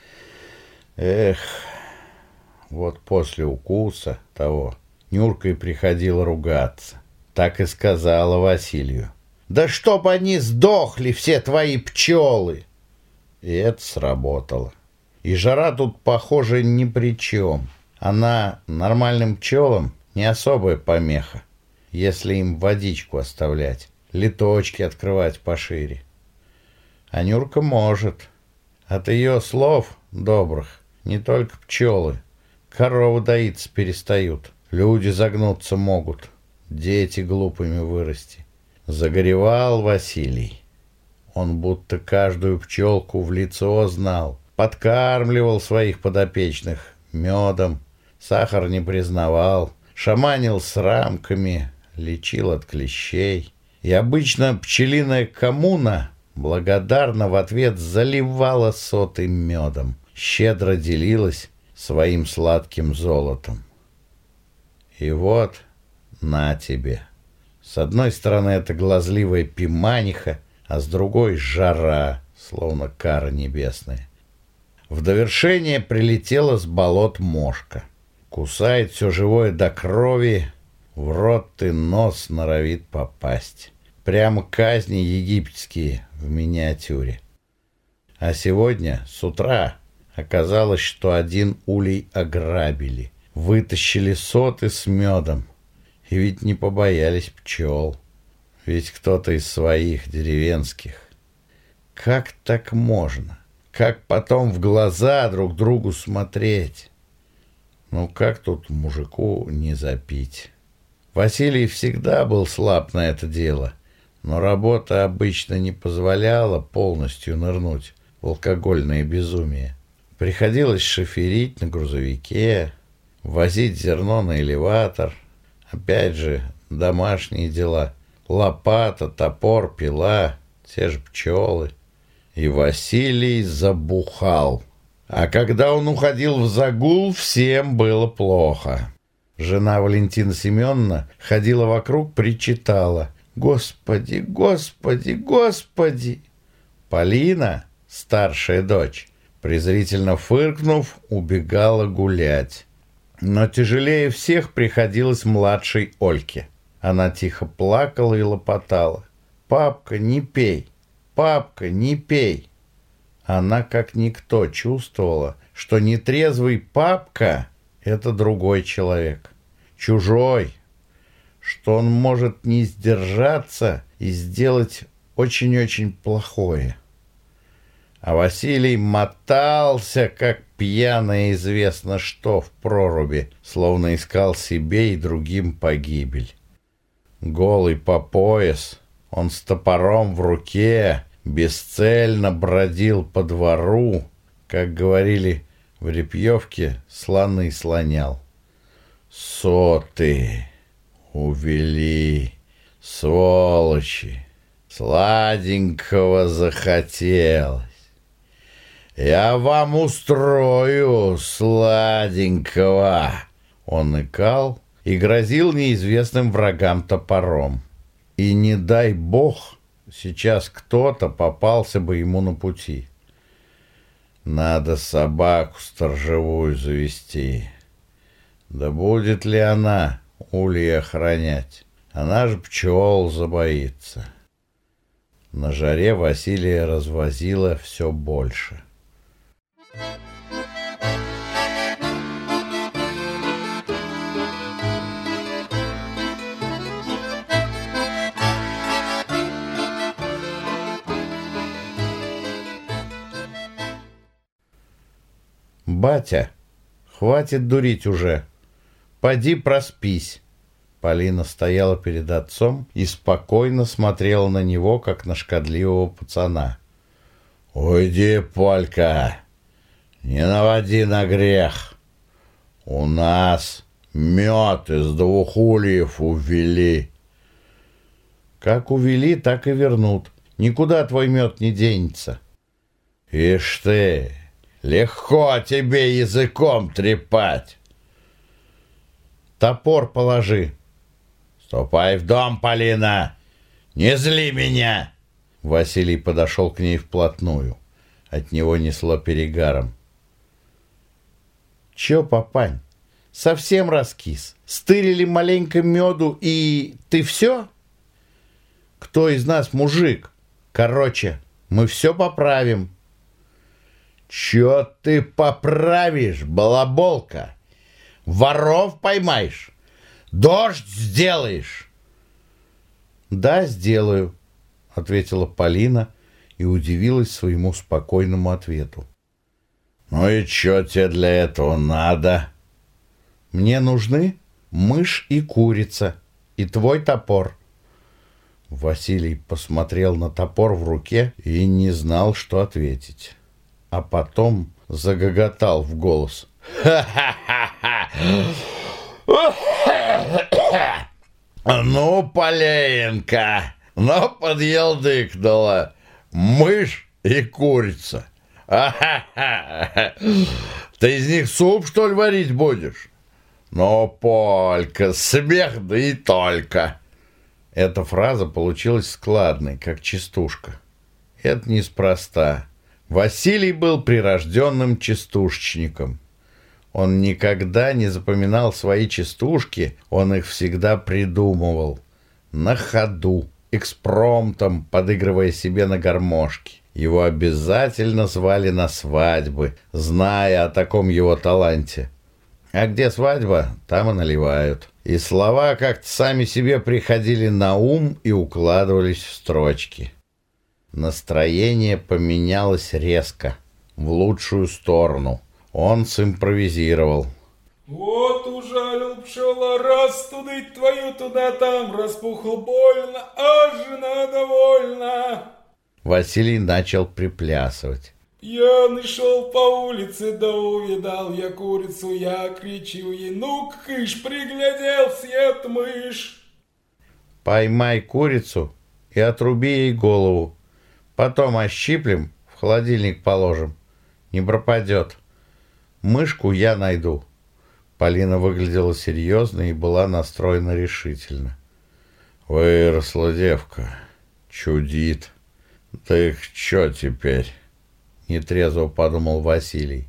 Эх, вот после укуса того Нюрка и приходила ругаться. Так и сказала Василию: «Да чтоб они сдохли, все твои пчелы!» И это сработало. И жара тут, похоже, ни при чем. Она нормальным пчелам не особая помеха, если им водичку оставлять, литочки открывать пошире. А Нюрка может. От ее слов добрых не только пчелы. Коровы доиться перестают, люди загнуться могут, дети глупыми вырасти. Загоревал Василий. Он будто каждую пчелку в лицо знал, подкармливал своих подопечных медом, сахар не признавал, шаманил с рамками, лечил от клещей. И обычно пчелиная коммуна благодарно в ответ заливала соты медом, щедро делилась своим сладким золотом. И вот на тебе. С одной стороны это глазливая Пиманиха, а с другой жара, словно кара небесная. В довершение прилетела с болот мошка. Кусает все живое до крови, в рот и нос норовит попасть. Прямо казни египетские в миниатюре. А сегодня с утра оказалось, что один улей ограбили. Вытащили соты с медом. И ведь не побоялись пчел. Ведь кто-то из своих деревенских. Как так можно? Как потом в глаза друг другу смотреть? Ну как тут мужику не запить? Василий всегда был слаб на это дело, но работа обычно не позволяла полностью нырнуть в алкогольное безумие. Приходилось шоферить на грузовике, возить зерно на элеватор. Опять же, домашние дела. Лопата, топор, пила. те же пчелы. И Василий забухал. А когда он уходил в загул, всем было плохо. Жена Валентина Семеновна ходила вокруг, причитала: «Господи, Господи, Господи!» Полина, старшая дочь, презрительно фыркнув, убегала гулять. Но тяжелее всех приходилось младшей Ольке. Она тихо плакала и лопотала: «Папка, не пей! Папка, не пей!» Она как никто чувствовала, что нетрезвый папка — это другой человек, чужой, что он может не сдержаться и сделать очень-очень плохое. А Василий мотался, как пьяный, известно что, в проруби, словно искал себе и другим погибель. Голый по пояс, он с топором в руке бесцельно бродил по двору, как говорили в Репьевке, слоны слонял. Соты увели, сволочи, сладенького захотелось. Я вам устрою сладенького. Он икал и грозил неизвестным врагам топором. И не дай бог, сейчас кто-то попался бы ему на пути. Надо собаку сторожевую завести. Да будет ли она ульи охранять? Она же пчел забоится. На жаре Василия развозило все больше. «Батя, хватит дурить уже. Поди проспись». Полина стояла перед отцом и спокойно смотрела на него, как на шкодливого пацана. «Уйди, Полька, не наводи на грех. У нас мед из двух ульев увели». «Как увели, так и вернут. Никуда твой мед не денется». «Ишь ты, легко тебе языком трепать». «Топор положи». «Ступай в дом, Полина! Не зли меня!» Василий подошел к ней вплотную. От него несло перегаром. «Че, папань, совсем раскис? Стырили маленько меду и... ты все? Кто из нас мужик? Короче, мы все поправим». «Че ты поправишь, балаболка? Воров поймаешь? Дождь сделаешь?» «Да, сделаю», — ответила Полина и удивилась своему спокойному ответу. «Ну и что тебе для этого надо?» «Мне нужны мышь и курица, и твой топор». Василий посмотрел на топор в руке и не знал, что ответить. А потом загоготал в голос. «Ха-ха-ха-ха! Ну, Полеенко, ну, подъелдыкнула мышь и курица. А-ха-ха! Ты из них суп, что ли, варить будешь? Ну, Полька, смех, да и только». Эта фраза получилась складной, как частушка. Это неспроста. Василий был прирожденным частушечником. Он никогда не запоминал свои частушки, он их всегда придумывал. На ходу, экспромтом, подыгрывая себе на гармошке. Его обязательно звали на свадьбы, зная о таком его таланте. А где свадьба, там и наливают. И слова как-то сами себе приходили на ум и укладывались в строчки. Настроение поменялось резко, в лучшую сторону. Он симпровизировал. «Вот ужалил пчела, раз тудыть твою туда там, распухл больно, а жена довольна». Василий начал приплясывать. «Пьяный шел по улице, да увидал я курицу, я кричу ей: ну, кыш, пригляделся я-то мышь». «Поймай курицу и отруби ей голову. Потом ощиплем, в холодильник положим. Не пропадет. Мышку я найду». Полина выглядела серьезно и была настроена решительно. «Выросла девка. Чудит. Так что теперь?» Нетрезво подумал Василий.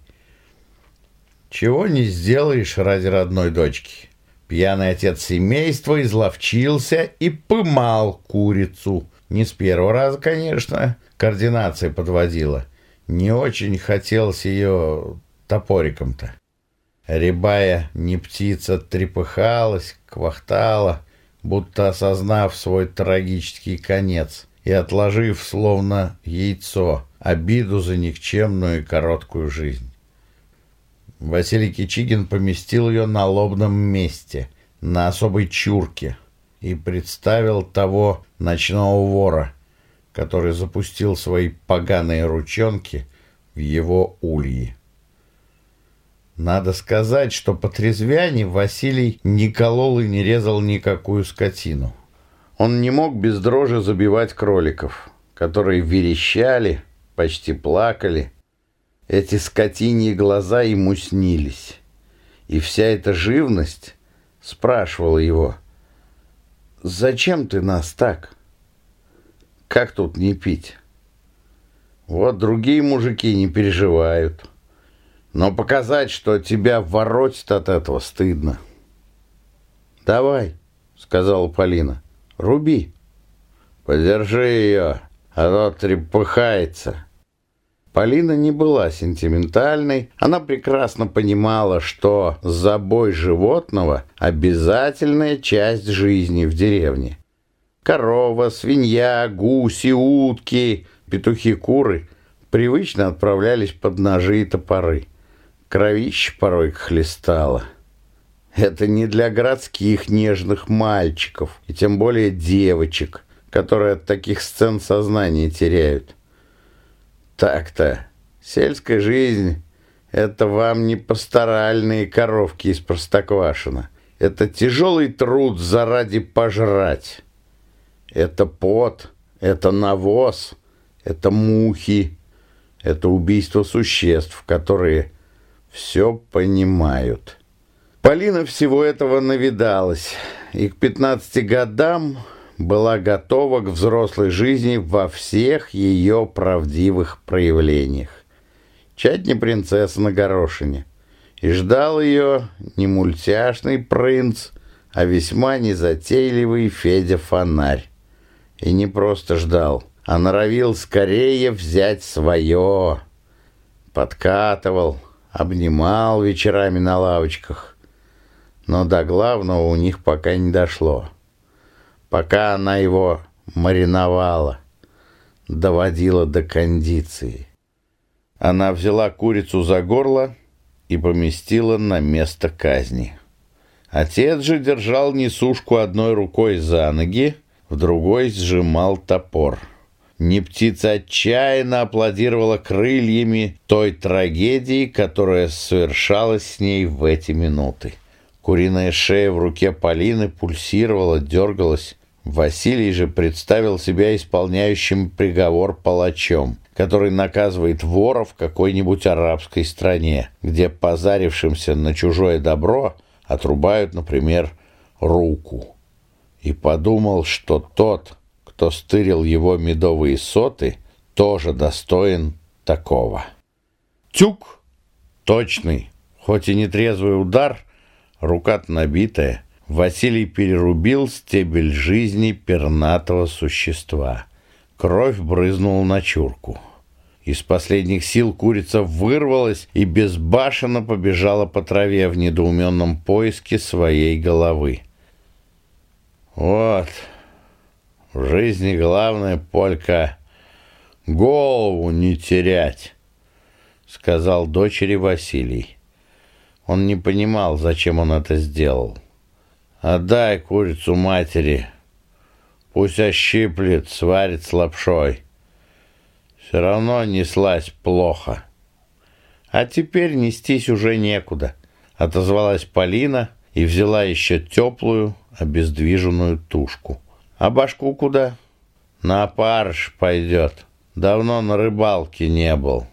Чего не сделаешь ради родной дочки. Пьяный отец семейства изловчился и пымал курицу. Не с первого раза, конечно, координация подводила. Не очень хотелось ее топориком-то. Рябая не птица трепыхалась, квахтала, будто осознав свой трагический конец и отложив, словно яйцо, обиду за никчемную и короткую жизнь. Василий Кичигин поместил ее на лобном месте, на особой чурке, и представил того ночного вора, который запустил свои поганые ручонки в его ульи. Надо сказать, что по трезвяне Василий не колол и не резал никакую скотину. Он не мог без дрожи забивать кроликов, которые верещали, почти плакали. Эти скотиньи глаза ему снились. И вся эта живность спрашивала его: «Зачем ты нас так? Как тут не пить? Вот другие мужики не переживают. Но показать, что тебя воротит от этого, стыдно». «Давай», — сказала Полина, — «руби». «Подержи ее, а то трепыхается». Полина не была сентиментальной, она прекрасно понимала, что забой животного – обязательная часть жизни в деревне. Корова, свинья, гуси, утки, петухи-куры привычно отправлялись под ножи и топоры. Кровище порой хлестало. Это не для городских нежных мальчиков, и тем более девочек, которые от таких сцен сознание теряют. Так-то, сельская жизнь – это вам не пасторальные коровки из Простоквашино. Это тяжелый труд заради пожрать. Это пот, это навоз, это мухи, это убийство существ, которые все понимают. Полина всего этого навидалась, и к пятнадцати годам была готова к взрослой жизни во всех ее правдивых проявлениях. Чать не принцесса на горошине. И ждал ее не мультяшный принц, а весьма незатейливый Федя-фонарь. И не просто ждал, а норовил скорее взять свое. Подкатывал, обнимал вечерами на лавочках. Но до главного у них пока не дошло. Пока она его мариновала, доводила до кондиции. Она взяла курицу за горло и поместила на место казни. Отец же держал несушку одной рукой за ноги, в другой сжимал топор. Не птица отчаянно аплодировала крыльями той трагедии, которая совершалась с ней в эти минуты. Куриная шея в руке Полины пульсировала, дергалась. Василий же представил себя исполняющим приговор палачом, который наказывает вора в какой-нибудь арабской стране, где позарившимся на чужое добро отрубают, например, руку. И подумал, что тот, кто стырил его медовые соты, тоже достоин такого. Тюк! Точный, хоть и нетрезвый удар, рука-то набитая. Василий перерубил стебель жизни пернатого существа. Кровь брызнула на чурку. Из последних сил курица вырвалась и безбашенно побежала по траве в недоуменном поиске своей головы. Вот, в жизни главное, Полька, голову не терять, сказал дочери Василий. Он не понимал, зачем он это сделал. Отдай курицу матери, пусть ощиплет, сварит с лапшой. Все равно неслась плохо. А теперь нестись уже некуда, отозвалась Полина и взяла еще теплую, обездвиженную тушку. А башку куда? На опарыш пойдет, Давно на рыбалке не был».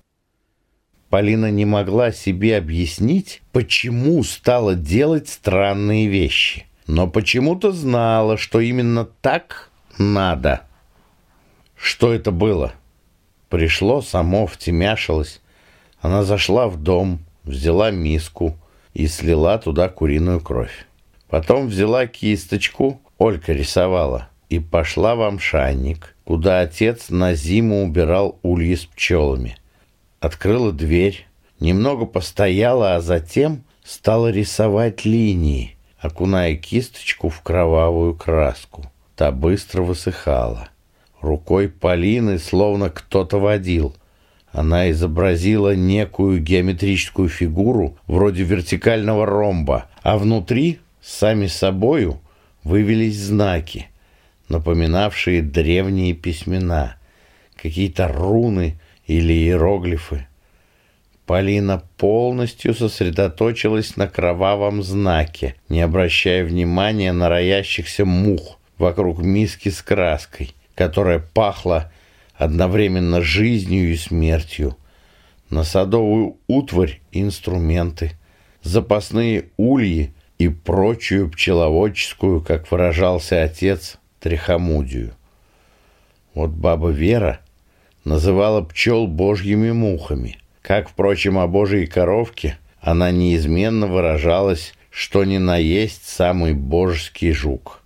Полина не могла себе объяснить, почему стала делать странные вещи, но почему-то знала, что именно так надо. Что это было? Пришло само, втемяшилось. Она зашла в дом, взяла миску и слила туда куриную кровь. Потом взяла кисточку, Олька рисовала, и пошла в амшанник, куда отец на зиму убирал ульи с пчелами. Открыла дверь, немного постояла, а затем стала рисовать линии, окуная кисточку в кровавую краску. Та быстро высыхала. Рукой Полины словно кто-то водил. Она изобразила некую геометрическую фигуру вроде вертикального ромба, а внутри, сами собою, вывелись знаки, напоминавшие древние письмена, какие-то руны или иероглифы. Полина полностью сосредоточилась на кровавом знаке, не обращая внимания на роящихся мух вокруг миски с краской, которая пахла одновременно жизнью и смертью, на садовую утварь и инструменты, запасные ульи и прочую пчеловодческую, как выражался отец, трихомудию. Вот баба Вера называла пчел божьими мухами. Как, впрочем, о божьей коровке она неизменно выражалась, что ни на есть самый божеский жук.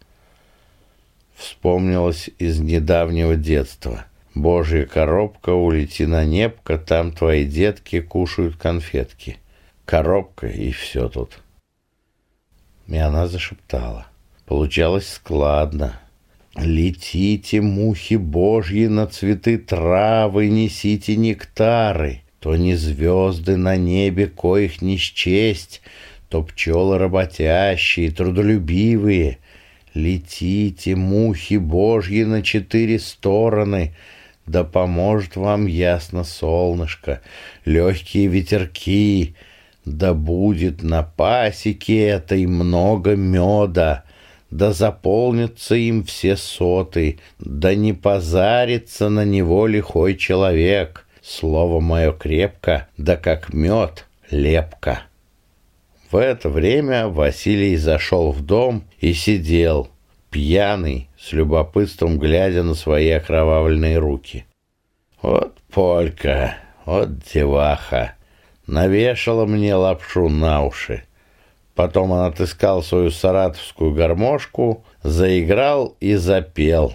Вспомнилось из недавнего детства. «Божья коробка, улети на небко, там твои детки кушают конфетки». Коробка, и все тут. И она зашептала. Получалось складно. «Летите, мухи божьи, на цветы травы, несите нектары, то не звезды на небе, коих не счесть, то пчелы работящие, трудолюбивые. Летите, мухи божьи, на четыре стороны, да поможет вам ясно солнышко, легкие ветерки, да будет на пасеке этой много меда, да заполнятся им все соты, да не позарится на него лихой человек. Слово мое крепко, да как мед лепко». В это время Василий зашел в дом и сидел, пьяный, с любопытством глядя на свои окровавленные руки. «Вот Полька, вот деваха, навешала мне лапшу на уши». Потом он отыскал свою саратовскую гармошку, заиграл и запел.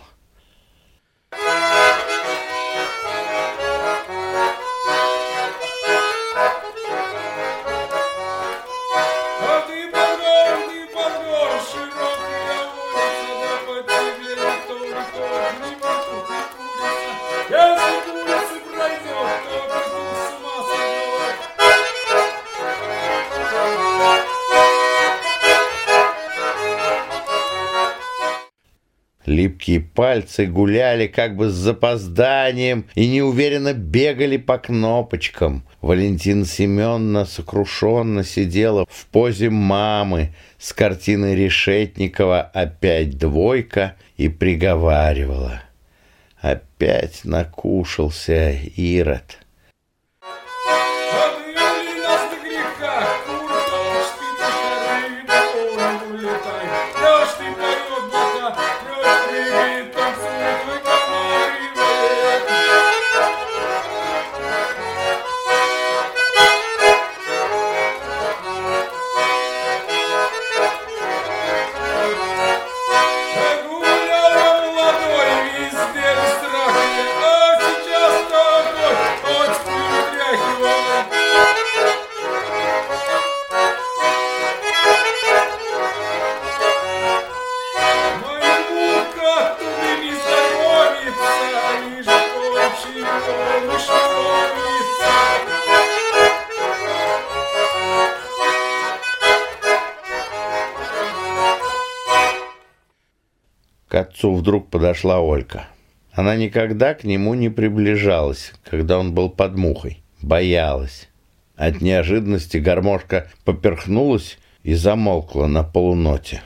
Липкие пальцы гуляли как бы с запозданием и неуверенно бегали по кнопочкам. Валентина Семеновна сокрушенно сидела в позе мамы с картиной Решетникова «Опять двойка» и приговаривала: «Опять накушался Ирод». К отцу вдруг подошла Олька. Она никогда к нему не приближалась, когда он был под мухой. Боялась. От неожиданности гармошка поперхнулась и замолкла на полуноте.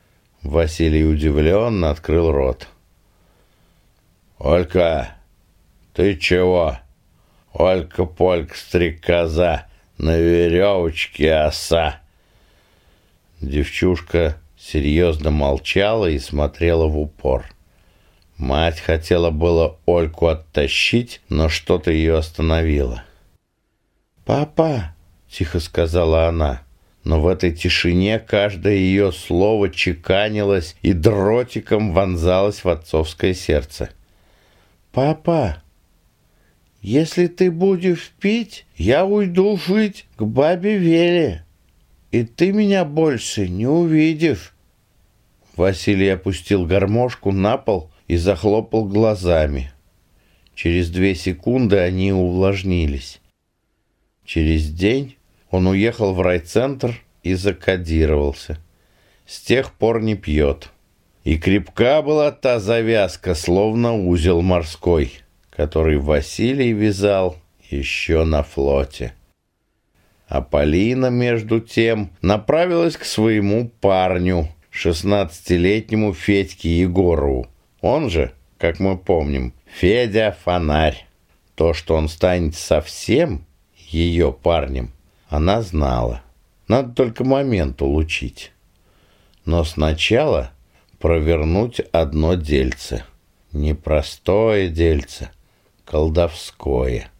Василий удивленно открыл рот. «Олька, Ты чего? Олька-полька, стрекоза, на веревочке оса. Девчушка серьезно молчала и смотрела в упор. Мать хотела было Ольку оттащить, но что-то ее остановило. «Папа!» — тихо сказала она, но в этой тишине каждое ее слово чеканилось и дротиком вонзалось в отцовское сердце. «Папа, если ты будешь пить, я уйду жить к бабе Веле, и ты меня больше не увидишь». Василий опустил гармошку на пол и захлопал глазами. Через две секунды они увлажнились. Через день он уехал в райцентр и закодировался. С тех пор не пьет. И крепка была та завязка, словно узел морской, который Василий вязал еще на флоте. А Полина, между тем, направилась к своему парню, шестнадцатилетнему Федьке Егорову. Он же, как мы помним, Федя Фонарь. То, что он станет совсем ее парнем, она знала. Надо только момент улучить. Но сначала провернуть одно дельце. Непростое дельце, колдовское.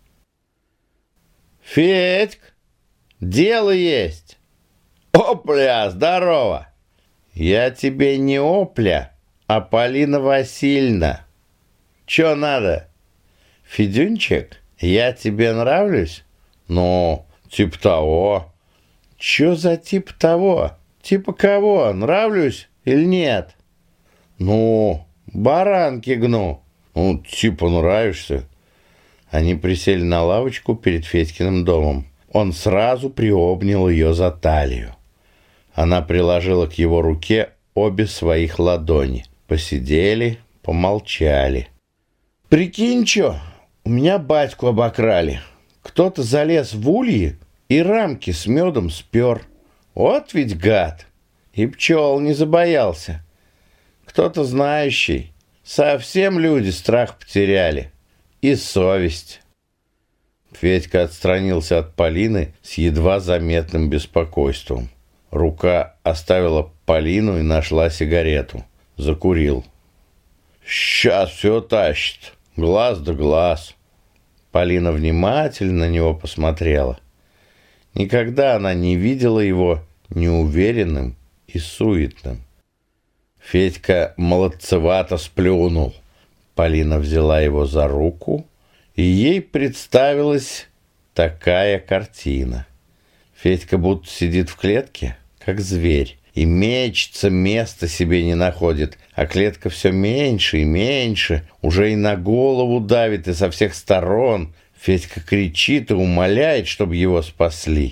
«Федьк, дело есть!» «Опля, здорово!» «Я тебе не Опля, а Полина Васильевна. Чё надо?» «Федюнчик, я тебе нравлюсь?» «Ну, типа того». «Чё за типа того? Типа кого? Нравлюсь или нет?» «Ну, баранки гну». «Ну, типа нравишься». Они присели на лавочку перед Федькиным домом. Он сразу приобнял ее за талию. Она приложила к его руке обе своих ладони. Посидели, помолчали. «Прикинь, чё, у меня батьку обокрали. Кто-то залез в ульи и рамки с медом спер. Вот ведь гад! И пчел не забоялся. Кто-то знающий. Совсем люди страх потеряли. И совесть». Федька отстранился от Полины с едва заметным беспокойством. Рука оставила Полину и нашла сигарету. Закурил. «Сейчас все тащит. Глаз да глаз». Полина внимательно на него посмотрела. Никогда она не видела его неуверенным и суетным. Федька молодцевато сплюнул. Полина взяла его за руку, и ей представилась такая картина. Федька будто сидит в клетке, как зверь, и мечется, места себе не находит, а клетка все меньше и меньше, уже и на голову давит, и со всех сторон. Федька кричит и умоляет, чтобы его спасли.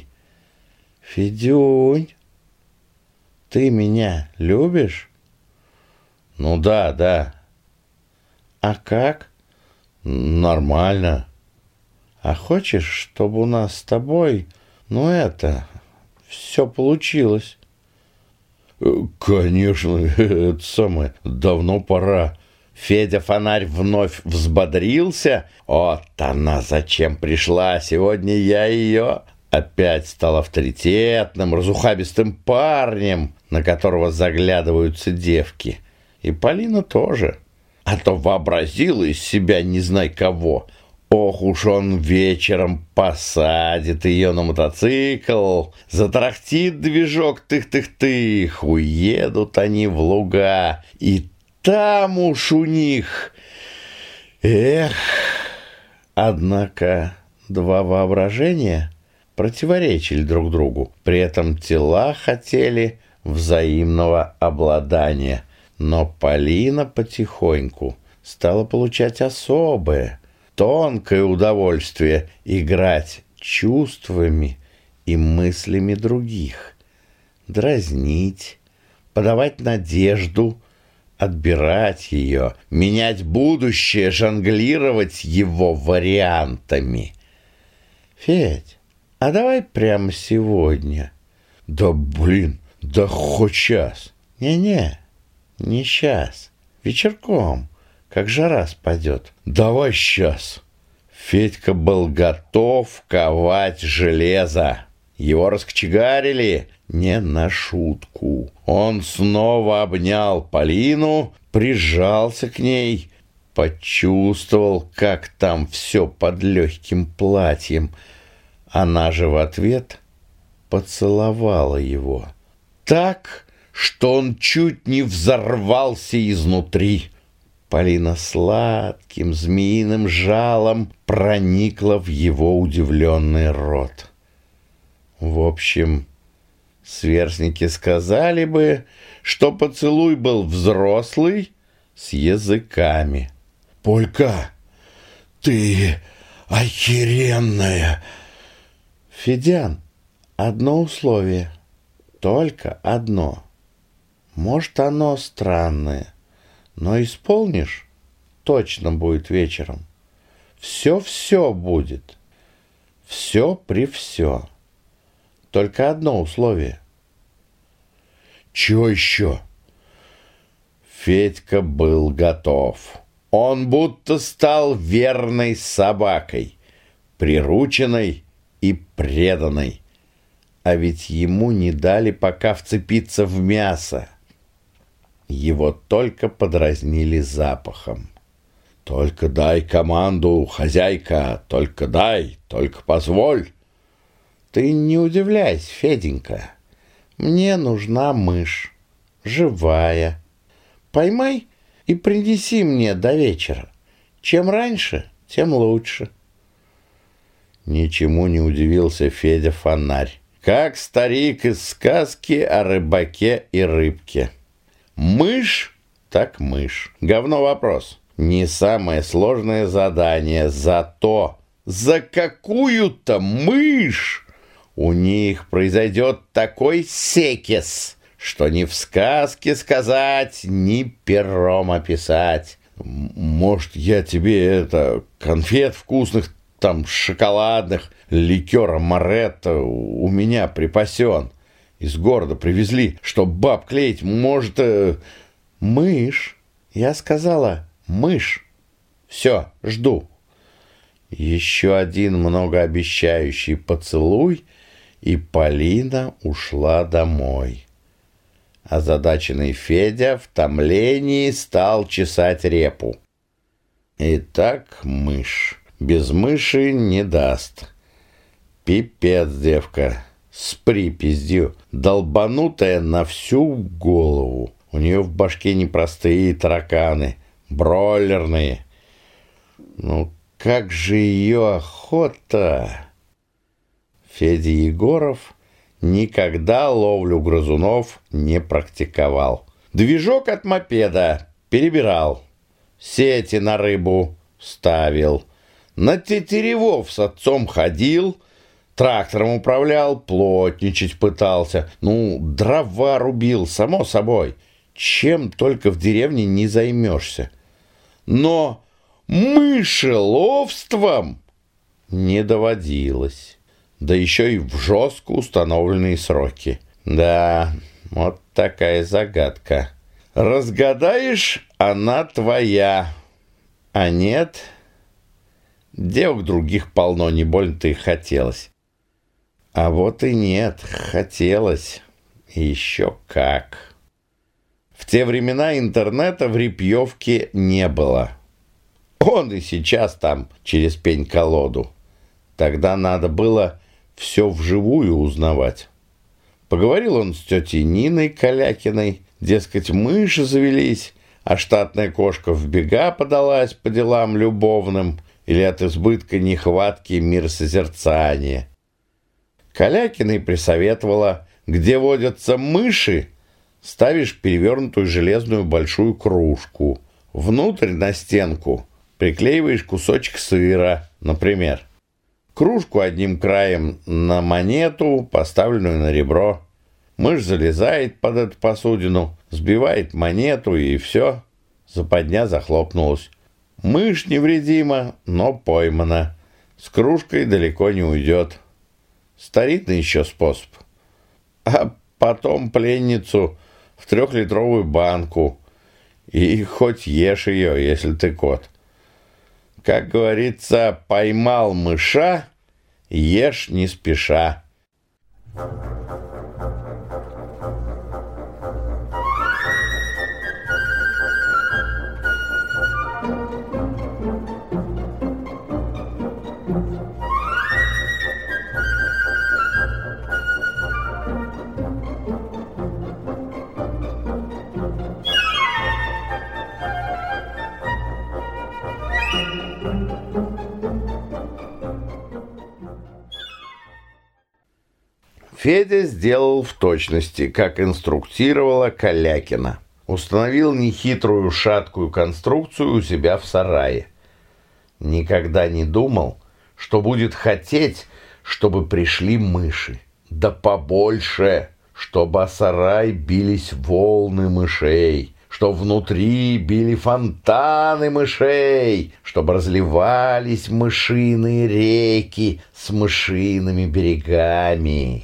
«Федюнь, ты меня любишь?» «Ну да, да». «А как?» «Нормально». «А хочешь, чтобы у нас с тобой, ну это, все получилось?» «Конечно, это самое, давно пора». Федя Фонарь вновь взбодрился. Вот она зачем пришла. Сегодня я ее... Опять стал авторитетным, разухабистым парнем, на которого заглядываются девки. И Полина тоже. А то вообразила из себя не знай кого. Ох уж он вечером посадит ее на мотоцикл, затарахтит движок тых-тых-тых, уедут они в луга, и там уж у них... Эх! Однако два воображения противоречили друг другу, при этом тела хотели взаимного обладания, но Полина потихоньку стала получать особое, тонкое удовольствие играть чувствами и мыслями других, дразнить, подавать надежду, отбирать ее, менять будущее, жонглировать его вариантами. «Федь, а давай прямо сегодня?» «Да блин, да хоть час». «Не-не, не сейчас, вечерком, как жара спадет». «Давай сейчас». Федька был готов ковать железо. Его раскочегарили не на шутку. Он снова обнял Полину, прижался к ней, почувствовал, как там все под легким платьем. Она же в ответ поцеловала его так, что он чуть не взорвался изнутри. Полина сладким змеиным жалом проникла в его удивленный рот. В общем, сверстники сказали бы, что поцелуй был взрослый с языками. «Полька, ты охеренная!» «Федян, одно условие, только одно. Может, оно странное, но исполнишь, точно будет вечером. Все-все будет, все при все. Только одно условие». «Чего еще?» Федька был готов. Он будто стал верной собакой, прирученной и преданной. А ведь ему не дали пока вцепиться в мясо. Его только подразнили запахом. «Только дай команду, хозяйка, только дай, только позволь». «Ты не удивляйся, Феденька. Мне нужна мышь, живая. Поймай и принеси мне до вечера. Чем раньше, тем лучше». Ничему не удивился Федя Фонарь, как старик из сказки о рыбаке и рыбке. Мышь так мышь. Говно вопрос. Не самое сложное задание, зато за какую-то мышь у них произойдет такой секес, что ни в сказке сказать, ни пером описать. «Может, я тебе это конфет вкусных, там шоколадных, ликера Моретто у меня припасен. Из города привезли, чтоб баб клеить, может...» э... «Мышь, я сказала, мышь. Все, жду». Еще один многообещающий поцелуй, и Полина ушла домой. Озадаченный Федя в томлении стал чесать репу. Итак, мышь. Без мыши не даст. Пипец, девка, с припиздью, долбанутая на всю голову. У нее в башке непростые тараканы, бройлерные. Ну, как же ее охота! Федя Егоров никогда ловлю грызунов не практиковал. Движок от мопеда перебирал, сети на рыбу ставил, на тетеревов с отцом ходил, трактором управлял, плотничать пытался, ну, дрова рубил, само собой. Чем только в деревне не займешься. Но мышеловством не доводилось. Да еще и в жестко установленные сроки. Да, вот такая загадка. Разгадаешь, она твоя. А нет, девок других полно, не больно-то и хотелось. А вот и нет, хотелось. И еще как. В те времена интернета в Репьевке не было. Он и сейчас там через пень-колоду. Тогда надо было все вживую узнавать. Поговорил он с тетей Ниной Калякиной, дескать, мыши завелись, а штатная кошка в бега подалась по делам любовным или от избытка нехватки миросозерцания. Калякиной присоветовала, где водятся мыши, ставишь перевернутую железную большую кружку. Внутрь на стенку приклеиваешь кусочек сыра, например. Кружку одним краем на монету, поставленную на ребро. Мышь залезает под эту посудину, сбивает монету, и все. Западня захлопнулась. Мышь невредима, но поймана. С кружкой далеко не уйдет. Старинный еще способ. А потом пленницу в трехлитровую банку. И хоть ешь ее, если ты кот. Как говорится, поймал мыша, ешь не спеша. Федя сделал в точности, как инструктировала Калякина. Установил нехитрую шаткую конструкцию у себя в сарае. Никогда не думал, что будет хотеть, чтобы пришли мыши. Да побольше, чтобы о сарай бились волны мышей, что внутри били фонтаны мышей, чтобы разливались мышиные реки с мышиными берегами.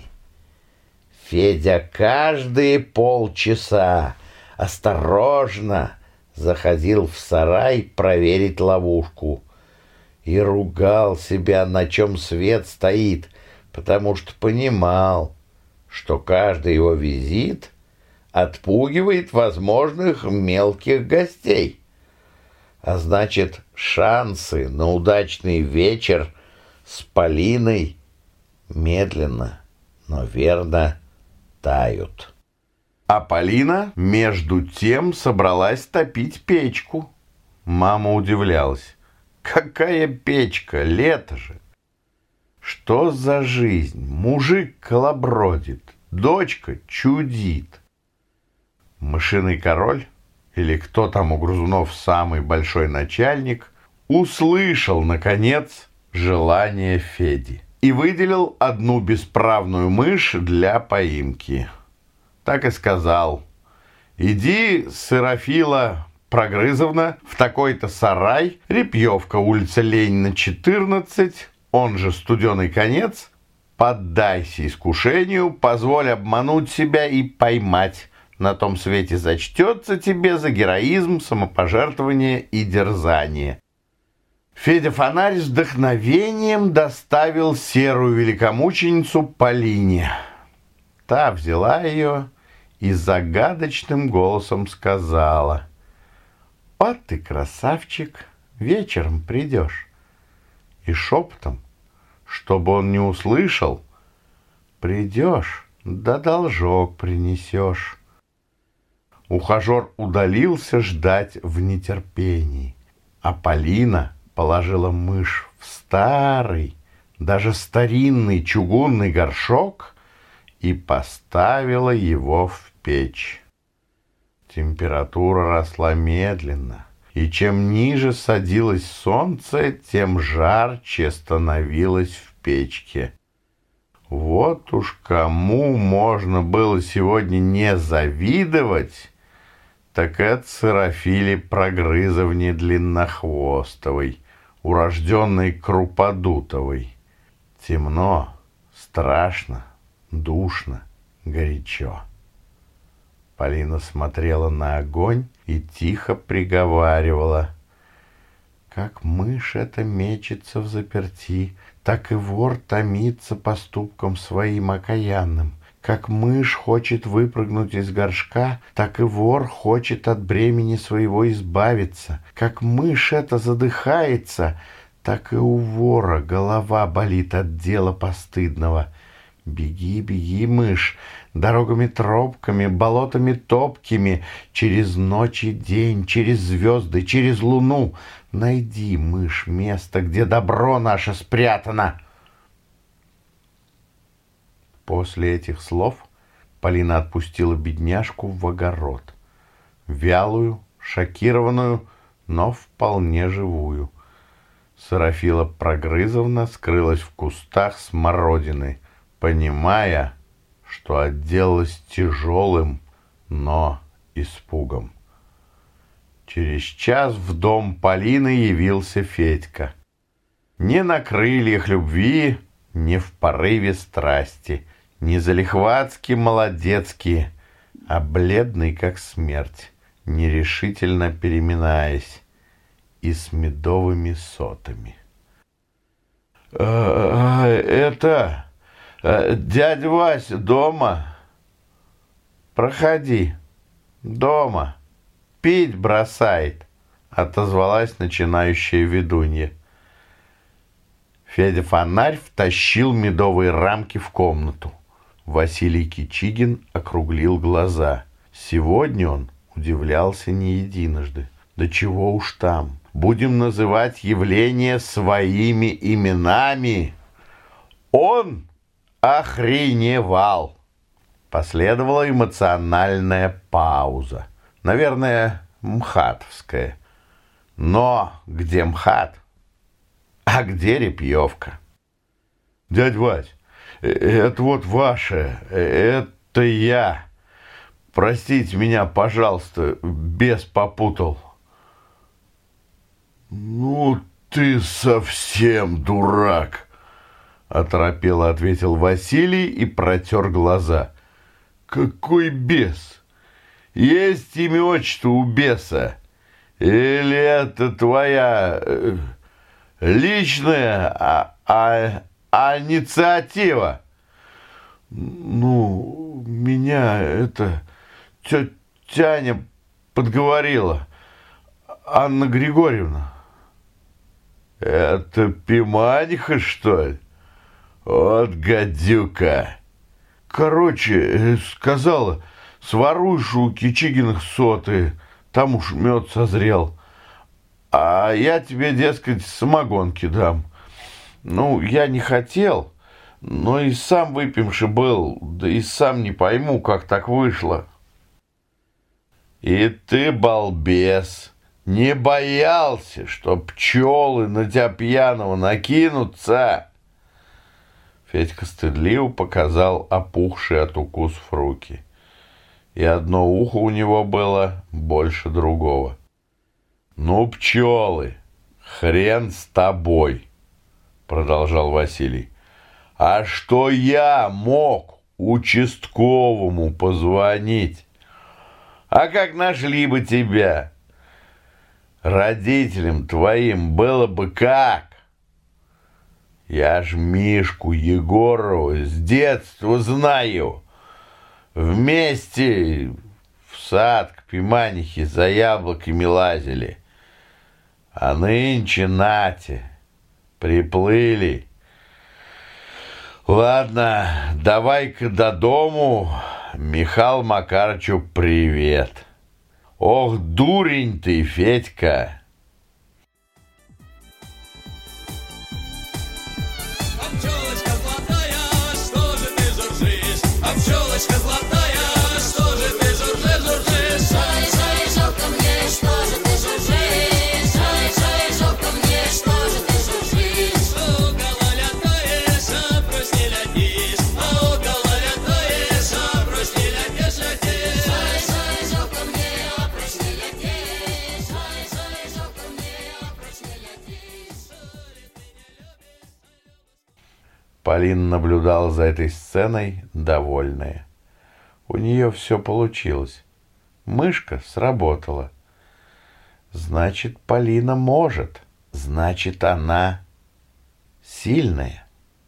Федя каждые полчаса осторожно заходил в сарай проверить ловушку и ругал себя, на чем свет стоит, потому что понимал, что каждый его визит отпугивает возможных мелких гостей. А значит, шансы на удачный вечер с Полиной медленно, но верно тают. А Полина, между тем, собралась топить печку. Мама удивлялась. Какая печка? Лето же! Что за жизнь? Мужик колобродит, дочка чудит. Мышиный король, или кто там у грызунов самый большой начальник, услышал, наконец, желание Феди и выделил одну бесправную мышь для поимки. Так и сказал: иди, Серафила Прогрызовна, в такой-то сарай, Репьевка, улица Ленина, четырнадцать, он же Студеный конец, поддайся искушению, позволь обмануть себя и поймать. На том свете зачтется тебе за героизм, самопожертвование и дерзание. Федя Фонарь с вдохновением доставил серую великомученицу Полине. Та взяла ее и загадочным голосом сказала: «Вот ты красавчик, вечером придешь». И шепотом, чтобы он не услышал: «Придешь, да должок принесешь». Ухажер удалился ждать в нетерпении, а Полина положила мышь в старый, даже старинный чугунный горшок и поставила его в печь. Температура росла медленно, и чем ниже садилось солнце, тем жарче становилось в печке. Вот уж кому можно было сегодня не завидовать, так это Серафиле Прогрызовне Длиннохвостовой, урожденной Круподутовой. Темно, страшно, душно, горячо. Полина смотрела на огонь и тихо приговаривала: «Как мышь эта мечется взаперти, так и вор томится поступком своим окаянным. Как мышь хочет выпрыгнуть из горшка, так и вор хочет от бремени своего избавиться. Как мышь эта задыхается, так и у вора голова болит от дела постыдного. Беги, беги, мышь, дорогами-тропками, болотами топкими, через ночь и день, через звезды, через луну. Найди, мышь, место, где добро наше спрятано». После этих слов Полина отпустила бедняжку в огород. Вялую, шокированную, но вполне живую. Серафила Прогрызовна скрылась в кустах смородины, понимая, что отделалась тяжелым, но испугом. Через час в дом Полины явился Федька. Не на крыльях любви, не в порыве страсти, не залихватски молодецки, а бледный как смерть, нерешительно переминаясь. и с медовыми сотами. «А, это... дядя Вася дома? Проходи. Дома. Пить бросает», — отозвалась начинающая ведунья. Федя Фонарь втащил медовые рамки в комнату. Василий Кичигин округлил глаза. Сегодня он удивлялся не единожды. Да чего уж там. Будем называть явление своими именами. Он охреневал. Последовала эмоциональная пауза. Наверное, мхатовская. Но где МХАТ? А где Репьевка? «Дядь Вась, это вот ваше, это я. Простите меня, пожалуйста, бес попутал». «Ну ты совсем дурак», — оторопело ответил Василий и протер глаза. «Какой бес? Есть имя отчество у беса? Или это твоя э, личная а, а, а инициатива?» «Ну, меня это тетя Таня подговорила, Анна Григорьевна». «Это Пиманиха, что ли? Вот гадюка!» «Короче, сказала, своруешь у Кичигиных соты, там уж мед созрел. А я тебе, дескать, самогонки дам. Ну, я не хотел, но и сам выпивший был, да и сам не пойму, как так вышло». «И ты, балбес, не боялся, что пчелы на тебя пьяного накинутся?» Федька стыдливо показал опухшие от укусов руки. И одно ухо у него было больше другого. «Ну, пчелы, хрен с тобой», — продолжал Василий. «А что я мог участковому позвонить? А как нашли бы тебя? Родителям твоим было бы как? Я ж Мишку Егорова с детства знаю. Вместе в сад к Пиманихе за яблоками лазили. А нынче нате, приплыли. Ладно, давай-ка до дому Михаилу Макарычу привет. Ох, дурень ты, Федька!» Пчелочка золотая, что же ты жужжишь? А пчелочка золотая, что же ты жужжишь, жужжишь? Шай, шай, жалко мне, что же ты жужжишь? Шай, шай, жалко мне, что же ты жужжишь? Около летаешь, а прочь не летишь. А около летаешь, а прочь не летишь, летишь. Шай, шай, жалко мне, а прочь не летишь. Шай, шай, жалко мне, а прочь не летишь. Полина наблюдала за этой сценой, довольная. У нее все получилось. Мышка сработала. Значит, Полина может. Значит, она сильная.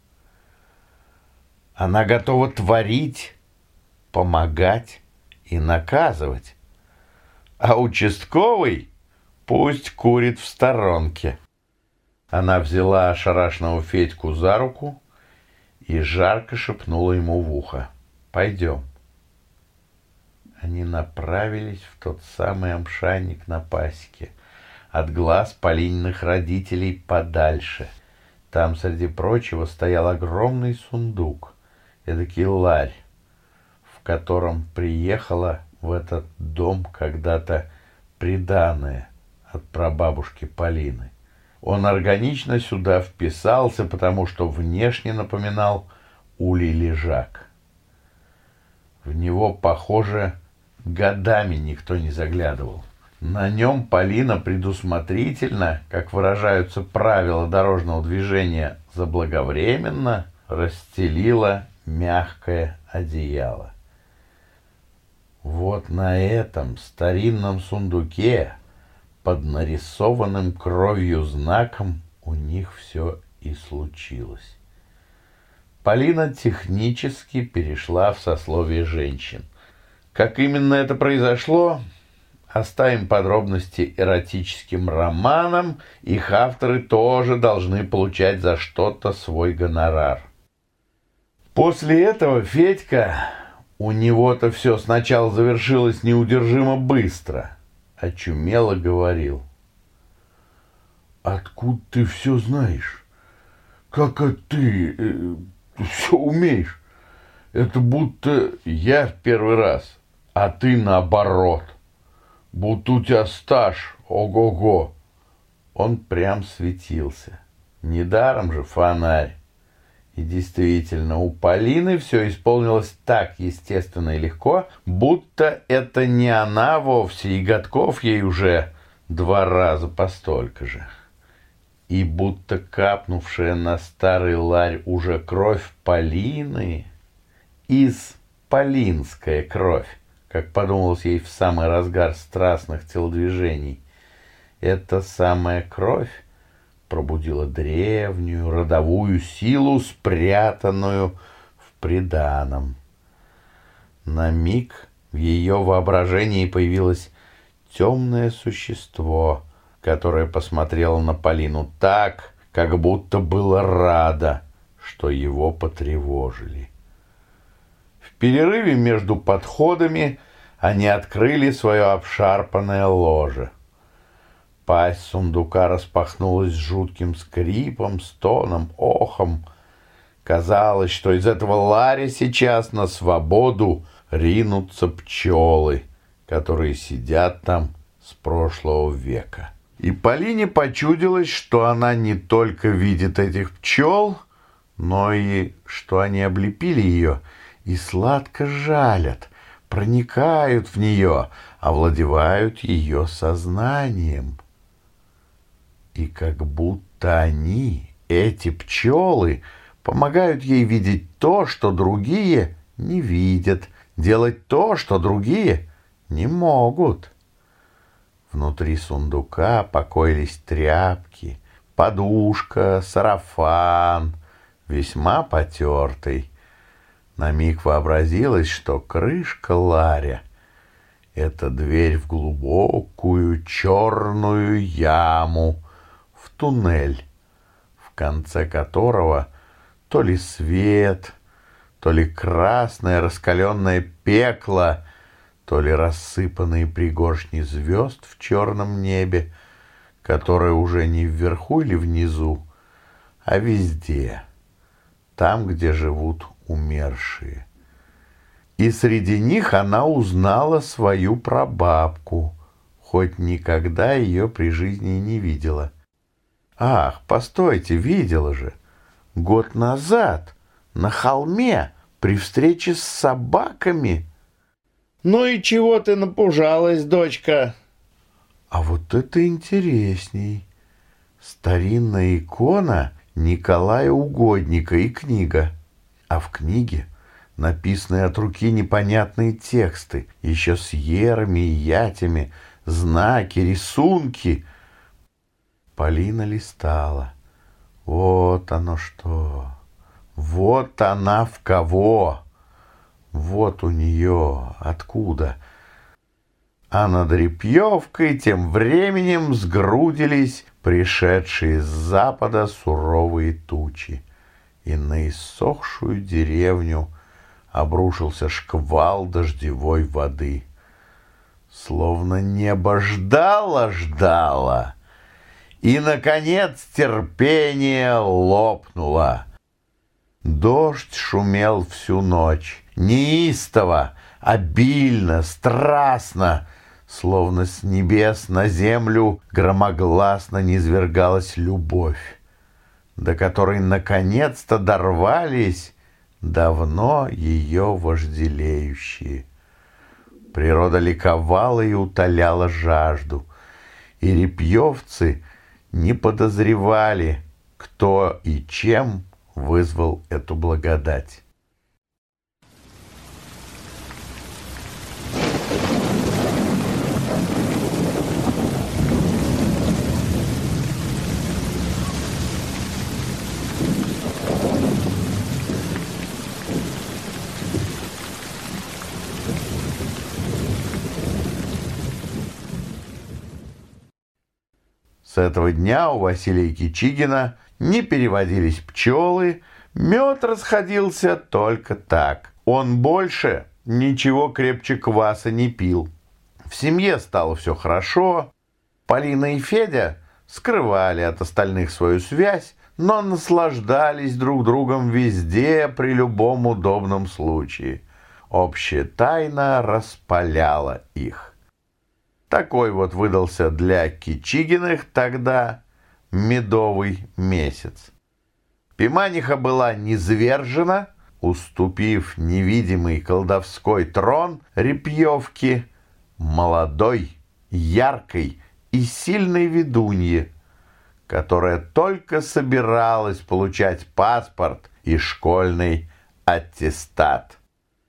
Она готова творить, помогать и наказывать. А участковый пусть курит в сторонке. Она взяла ошарашенного Федьку за руку и жарко шепнула ему в ухо: «Пойдем». Они направились в тот самый амшанник на пасеке, от глаз Полининых родителей подальше. Там, среди прочего, стоял огромный сундук, эдакий ларь, в котором приехала в этот дом когда-то приданое от прабабушки Полины. Он органично сюда вписался, потому что внешне напоминал улей лежак. В него, похоже, годами никто не заглядывал. На нем Полина предусмотрительно, как выражаются правила дорожного движения, заблаговременно расстелила мягкое одеяло. Вот на этом старинном сундуке под нарисованным кровью знаком у них все и случилось. Полина технически перешла в сословие женщин. Как именно это произошло, оставим подробности эротическим романам, их авторы тоже должны получать за что-то свой гонорар. После этого Федька, у него-то все сначала завершилось неудержимо быстро, очумело говорил: «Откуда ты все знаешь? Как это ты э, все умеешь? Это будто я в первый раз, а ты наоборот. Будто у тебя стаж, ого-го». Он прям светился. Недаром же фонарь. И действительно, у Полины все исполнилось так естественно и легко, будто это не она вовсе, и годков ей уже два раза постолько же. И будто капнувшая на старый ларь уже кровь Полины, из полинская кровь, как подумалось ей в самый разгар страстных телодвижений, эта самая кровь пробудила древнюю родовую силу, спрятанную в приданом. На миг в ее воображении появилось темное существо, которое посмотрело на Полину так, как будто было радо, что его потревожили. В перерыве между подходами они открыли свое обшарпанное ложе. Пасть сундука распахнулась с жутким скрипом, стоном, охом. Казалось, что из этого ларя сейчас на свободу ринутся пчелы, которые сидят там с прошлого века. И Полине почудилось, что она не только видит этих пчел, но и что они облепили ее и сладко жалят, проникают в нее, овладевают ее сознанием. И как будто они, эти пчелы, помогают ей видеть то, что другие не видят, делать то, что другие не могут. Внутри сундука покоились тряпки, подушка, сарафан, весьма потертый. На миг вообразилось, что крышка ларя — это дверь в глубокую черную яму, в туннель, в конце которого то ли свет, то ли красное раскаленное пекло, то ли рассыпанные пригоршни звезд в черном небе, которое уже не вверху или внизу, а везде, там, где живут умершие. И среди них она узнала свою прабабку, хоть никогда ее при жизни не видела. Ах, постойте, видела же. Год назад на холме при встрече с собаками. Ну и чего ты напужалась, дочка? А вот это интересней. Старинная икона Николая Угодника и книга. А в книге написаны от руки непонятные тексты, еще с ерами и ятями, знаки, рисунки. Полина листала. Вот оно что. Вот она в кого. Вот у нее откуда. А над Репьевкой тем временем сгрудились пришедшие с запада суровые тучи, и на иссохшую деревню обрушился шквал дождевой воды. Словно небо ждало-ждало, и, наконец, терпение лопнуло. Дождь шумел всю ночь, неистово, обильно, страстно, словно с небес на землю громогласно низвергалась любовь, до которой наконец-то дорвались давно ее вожделеющие. Природа ликовала и утоляла жажду, и репьевцы не подозревали, кто и чем вызвал эту благодать. С этого дня у Василия Кичигина не переводились пчелы, мед расходился только так. Он больше ничего крепче кваса не пил. В семье стало все хорошо. Полина и Федя скрывали от остальных свою связь, но наслаждались друг другом везде при любом удобном случае. Общая тайна распаляла их. Такой вот выдался для Кичигиных тогда медовый месяц. Пиманиха была низвержена, уступив невидимый колдовской трон Репьевке молодой, яркой и сильной ведунье, которая только собиралась получать паспорт и школьный аттестат.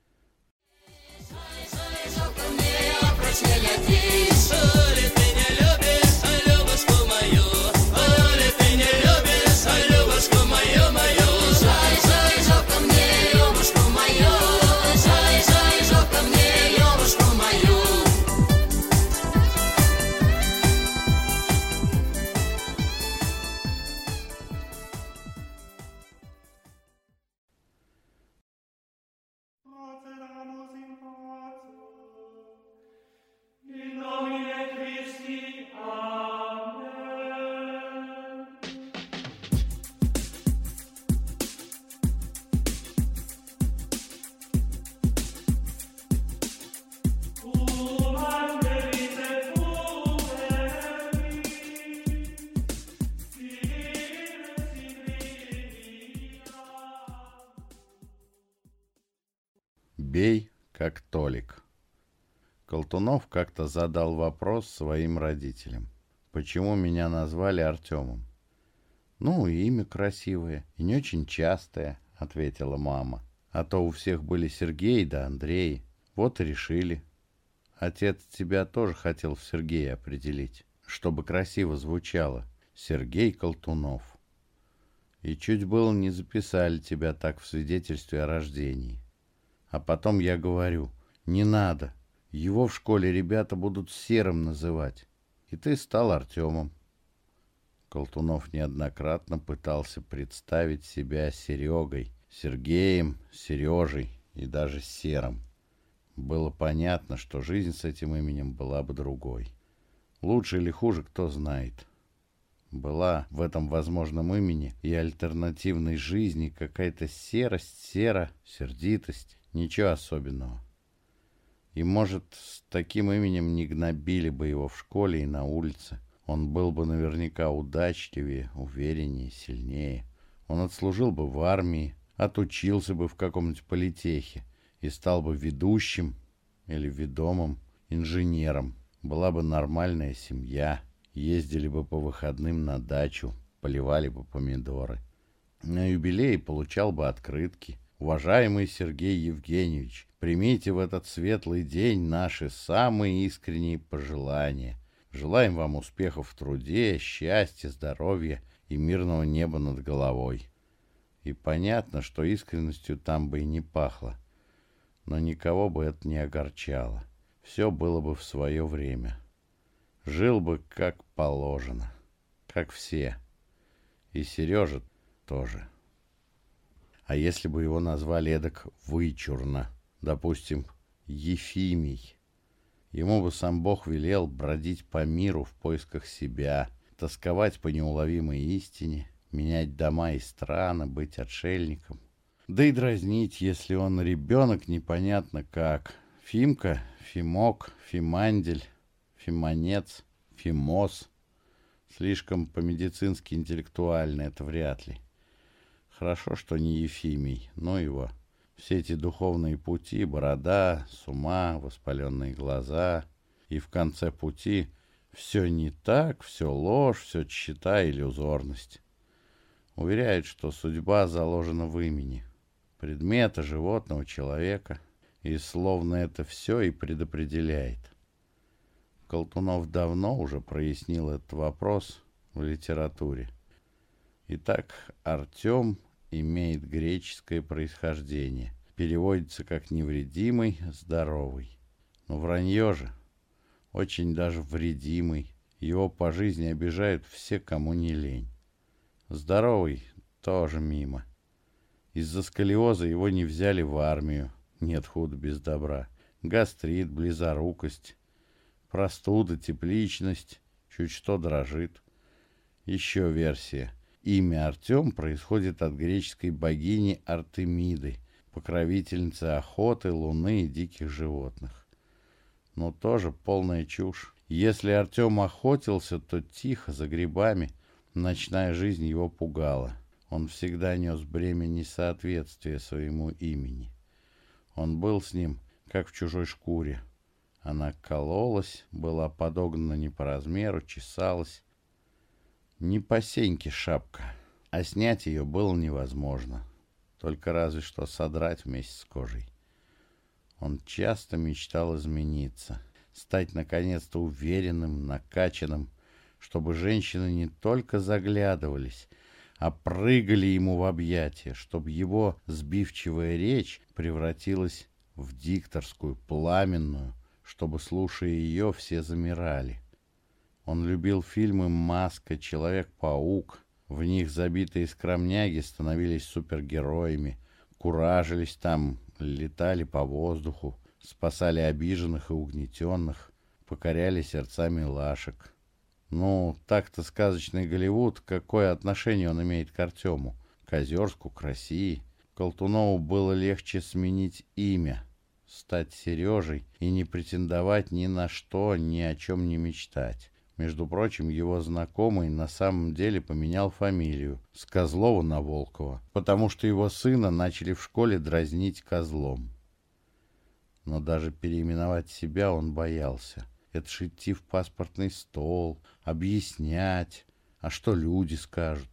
Бей, как Толик. Колтунов как-то задал вопрос своим родителям. Почему меня назвали Артемом? Ну, имя красивое и не очень частое, ответила мама. А то у всех были Сергей да Андрей. Вот и решили. Отец тебя тоже хотел в Сергея определить, чтобы красиво звучало. Сергей Колтунов. И чуть было не записали тебя так в свидетельстве о рождении. А потом я говорю, не надо, его в школе ребята будут Серым называть. И ты стал Артемом. Колтунов неоднократно пытался представить себя Серегой, Сергеем, Сережей и даже Серым. Было понятно, что жизнь с этим именем была бы другой. Лучше или хуже, кто знает. Была в этом возможном имени и альтернативной жизни какая-то серость, сера, сердитость. Ничего особенного. И, может, с таким именем не гнобили бы его в школе и на улице. Он был бы наверняка удачливее, увереннее, сильнее. Он отслужил бы в армии, отучился бы в каком-нибудь политехе и стал бы ведущим или ведомым инженером. Была бы нормальная семья, ездили бы по выходным на дачу, поливали бы помидоры. На юбилей получал бы открытки. Уважаемый Сергей Евгеньевич, примите в этот светлый день наши самые искренние пожелания. Желаем вам успехов в труде, счастья, здоровья и мирного неба над головой. И понятно, что искренностью там бы и не пахло, но никого бы это не огорчало. Все было бы в свое время. Жил бы как положено, как все. И Сережа тоже. А если бы его назвали эдак вычурно, допустим, Ефимий, ему бы сам Бог велел бродить по миру в поисках себя, тосковать по неуловимой истине, менять дома и страны, быть отшельником. Да и дразнить, если он ребенок непонятно как. Фимка, Фимок, Фимандель, Фимонец, Фимос. Слишком по-медицински интеллектуально это вряд ли. Хорошо, что не Ефимий, но его. Все эти духовные пути, борода, с ума, воспаленные глаза. И в конце пути все не так, все ложь, все тщета, иллюзорность. Уверяют, что судьба заложена в имени. Предмета, животного, человека. И словно это все и предопределяет. Колтунов давно уже прояснил этот вопрос в литературе. Итак, Артем имеет греческое происхождение. Переводится как невредимый, здоровый. Но вранье же. Очень даже вредимый Его по жизни обижают все, кому не лень. Здоровый тоже мимо. Из-за сколиоза его не взяли в армию. Нет худа без добра. Гастрит, близорукость, простуда, тепличность, чуть что дрожит. Еще версия. Имя Артем происходит от греческой богини Артемиды, покровительницы охоты, луны и диких животных. Но тоже полная чушь. Если Артем охотился, то тихо, за грибами. Ночная жизнь его пугала. Он всегда нес бремя несоответствия своему имени. Он был с ним, как в чужой шкуре. Она кололась, была подогнана не по размеру, чесалась. Не по сеньке шапка, а снять ее было невозможно. Только разве что содрать вместе с кожей. Он часто мечтал измениться, стать наконец-то уверенным, накачанным, чтобы женщины не только заглядывались, а прыгали ему в объятия, чтобы его сбивчивая речь превратилась в дикторскую, пламенную, чтобы, слушая ее, все замирали. Он любил фильмы «Маска», «Человек-паук». В них забитые скромняги становились супергероями, куражились там, летали по воздуху, спасали обиженных и угнетенных, покоряли сердца милашек. Ну, так-то сказочный Голливуд, какое отношение он имеет к Артему? К Озерску, к России? Колтунову было легче сменить имя, стать Сережей и не претендовать ни на что, ни о чем не мечтать. Между прочим, его знакомый на самом деле поменял фамилию с Козлова на Волкова, потому что его сына начали в школе дразнить Козлом. Но даже переименовать себя он боялся. Это ж идти в паспортный стол, объяснять, а что люди скажут.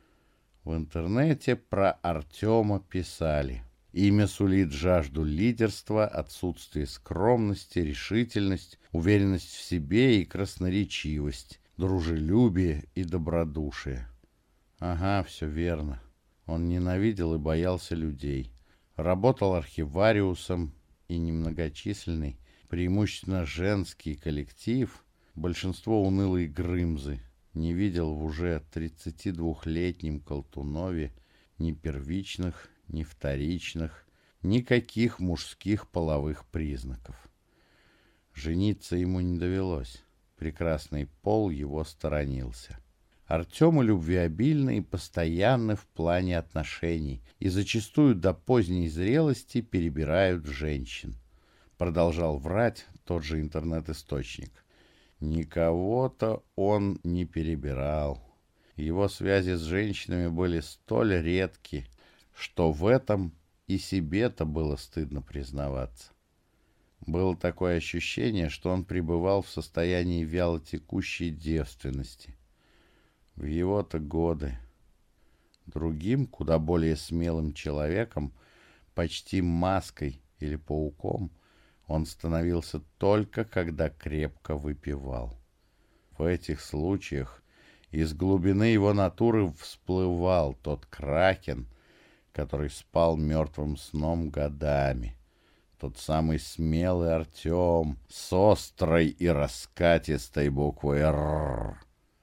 В интернете про Артема писали. Имя сулит жажду лидерства, отсутствие скромности, решительность, уверенность в себе и красноречивость, дружелюбие и добродушие. Ага, все верно. Он ненавидел и боялся людей. Работал архивариусом, и немногочисленный, преимущественно женский коллектив, большинство унылые грымзы, не видел в уже тридцатидвухлетнем Колтунове ни первичных, ни вторичных, никаких мужских половых признаков. Жениться ему не довелось. Прекрасный пол его сторонился. Артемы любвеобильны и постоянны в плане отношений и зачастую до поздней зрелости перебирают женщин. Продолжал врать тот же интернет-источник. Никого-то он не перебирал. Его связи с женщинами были столь редки, что в этом и себе-то было стыдно признаваться. Было такое ощущение, что он пребывал в состоянии вялотекущей девственности. В его-то годы. Другим, куда более смелым человеком, почти маской или пауком, он становился только, когда крепко выпивал. В этих случаях из глубины его натуры всплывал тот кракен, который спал мертвым сном годами. Тот самый смелый Артем с острой и раскатистой буквой «Р».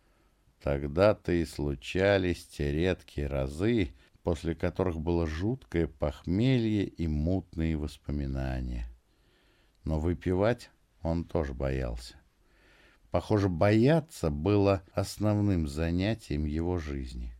Тогда-то и случались те редкие разы, после которых было жуткое похмелье и мутные воспоминания. Но выпивать он тоже боялся. Похоже, бояться было основным занятием его жизни.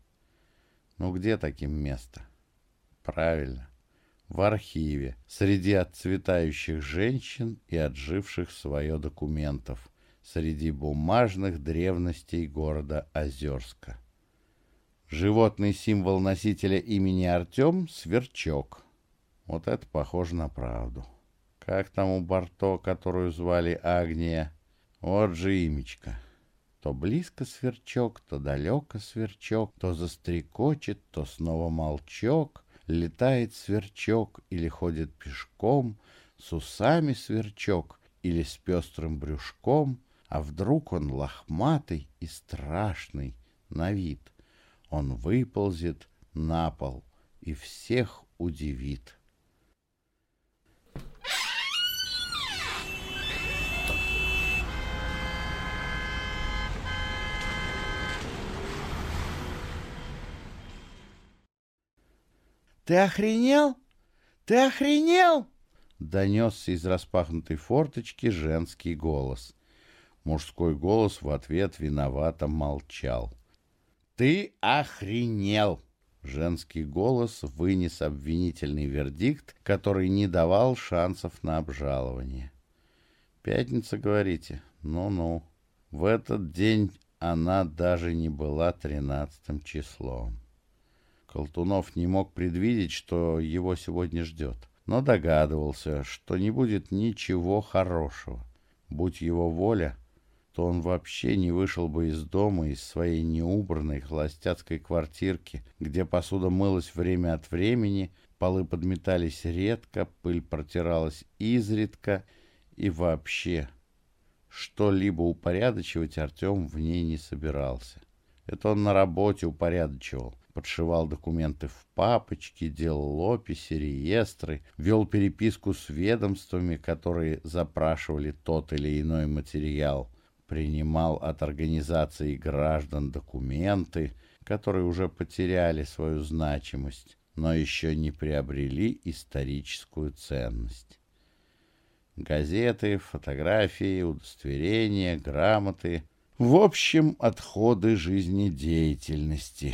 Ну где таким место? Правильно, в архиве, среди отцветающих женщин и отживших свое документов, среди бумажных древностей города Озерска. Животный символ носителя имени Артем — сверчок. Вот это похоже на правду. Как там у Барто, которую звали Агния? Вот же имечко. То близко сверчок, то далеко сверчок, то застрекочет, то снова молчок. Летает сверчок или ходит пешком, с усами сверчок или с пестрым брюшком, а вдруг он лохматый и страшный на вид. Он выползет на пол и всех удивит. Ты охренел? Ты охренел?» Донесся из распахнутой форточки женский голос. Мужской голос в ответ виновато молчал. «Ты охренел!» Женский голос вынес обвинительный вердикт, который не давал шансов на обжалование. «Пятница, говорите? Ну-ну». В этот день она даже не была тринадцатым числом. Колтунов не мог предвидеть, что его сегодня ждет, но догадывался, что не будет ничего хорошего. Будь его воля, то он вообще не вышел бы из дома, из своей неубранной холостяцкой квартирки, где посуда мылась время от времени, полы подметались редко, пыль протиралась изредка, и вообще что-либо упорядочивать Артем в ней не собирался. Это он на работе упорядочивал, подшивал документы в папочки, делал описи, реестры, вел переписку с ведомствами, которые запрашивали тот или иной материал, принимал от организаций граждан документы, которые уже потеряли свою значимость, но еще не приобрели историческую ценность. Газеты, фотографии, удостоверения, грамоты. В общем, отходы жизнедеятельности.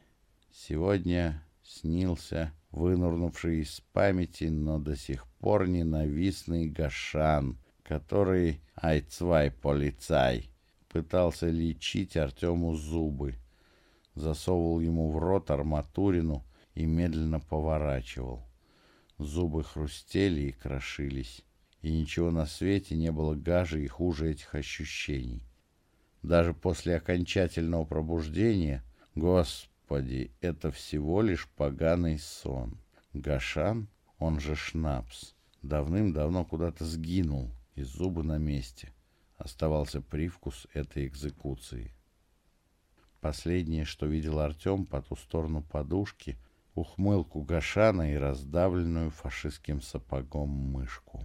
Сегодня снился вынурнувший из памяти, но до сих пор ненавистный Гашан, который, айцвай полицай, пытался лечить Артему зубы, засовывал ему в рот арматурину и медленно поворачивал. Зубы хрустели и крошились, и ничего на свете не было гаже и хуже этих ощущений. Даже после окончательного пробуждения, господи, это всего лишь поганый сон. Гашан, он же Шнапс, давным-давно куда-то сгинул, и зубы на месте. Оставался привкус этой экзекуции. Последнее, что видел Артем по ту сторону подушки, ухмылку Гашана и раздавленную фашистским сапогом мышку.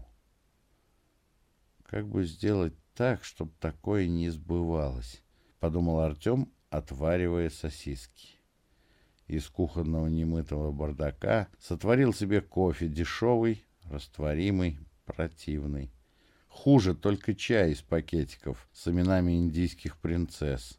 «Как бы сделать так, чтобы такое не сбывалось?» — подумал Артем, отваривая сосиски. Из кухонного немытого бардака сотворил себе кофе дешевый, растворимый, противный. Хуже только чай из пакетиков с именами индийских принцесс.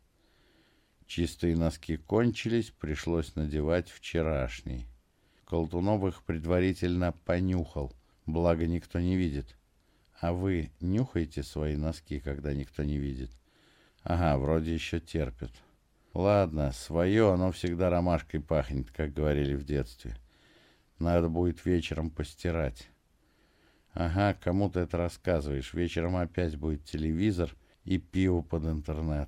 Чистые носки кончились, пришлось надевать вчерашний. Колтунов их предварительно понюхал, благо никто не видит. А вы нюхаете свои носки, когда никто не видит? Ага, вроде еще терпят. Ладно, свое оно всегда ромашкой пахнет, как говорили в детстве. Надо будет вечером постирать. Ага, кому ты это рассказываешь? Вечером опять будет телевизор и пиво под интернет.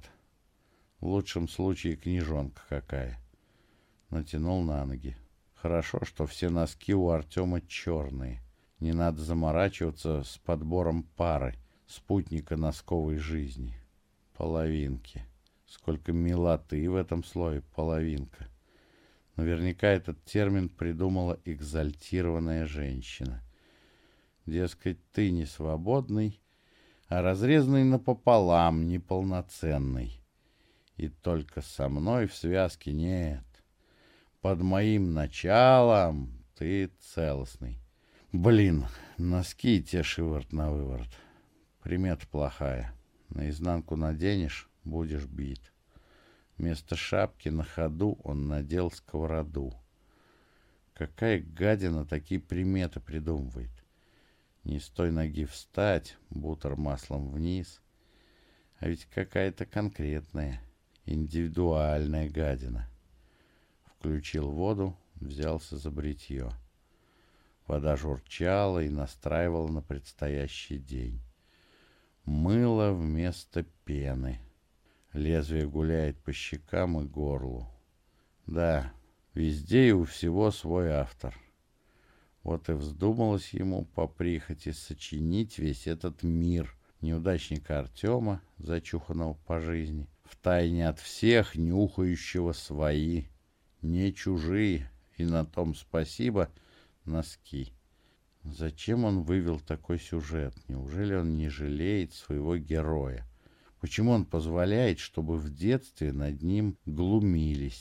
В лучшем случае книжонка какая. Натянул на ноги. Хорошо, что все носки у Артема черные. Не надо заморачиваться с подбором пары, спутника носковой жизни. Половинки. Сколько милоты в этом слове «половинка». Наверняка этот термин придумала экзальтированная женщина. Дескать, ты не свободный, а разрезанный напополам, неполноценный. И только со мной в связке нет. Под моим началом ты целостный. Блин, носки те шиворот на выворот. Примета плохая. Наизнанку наденешь, будешь бит. Вместо шапки на ходу он надел сковороду. Какая гадина такие приметы придумывает? Не с той ноги встать, бутер маслом вниз. А ведь какая-то конкретная, индивидуальная гадина. Включил воду, взялся за бритье. Вода журчала и настраивала на предстоящий день. Мыло вместо пены. Лезвие гуляет по щекам и горлу. Да, везде и у всего свой автор. Вот и вздумалось ему по прихоти сочинить весь этот мир неудачника Артема, зачуханного по жизни, втайне от всех, нюхающего свои, не чужие, и на том спасибо, носки. Зачем он вывел такой сюжет? Неужели он не жалеет своего героя? Почему он позволяет, чтобы в детстве над ним глумились?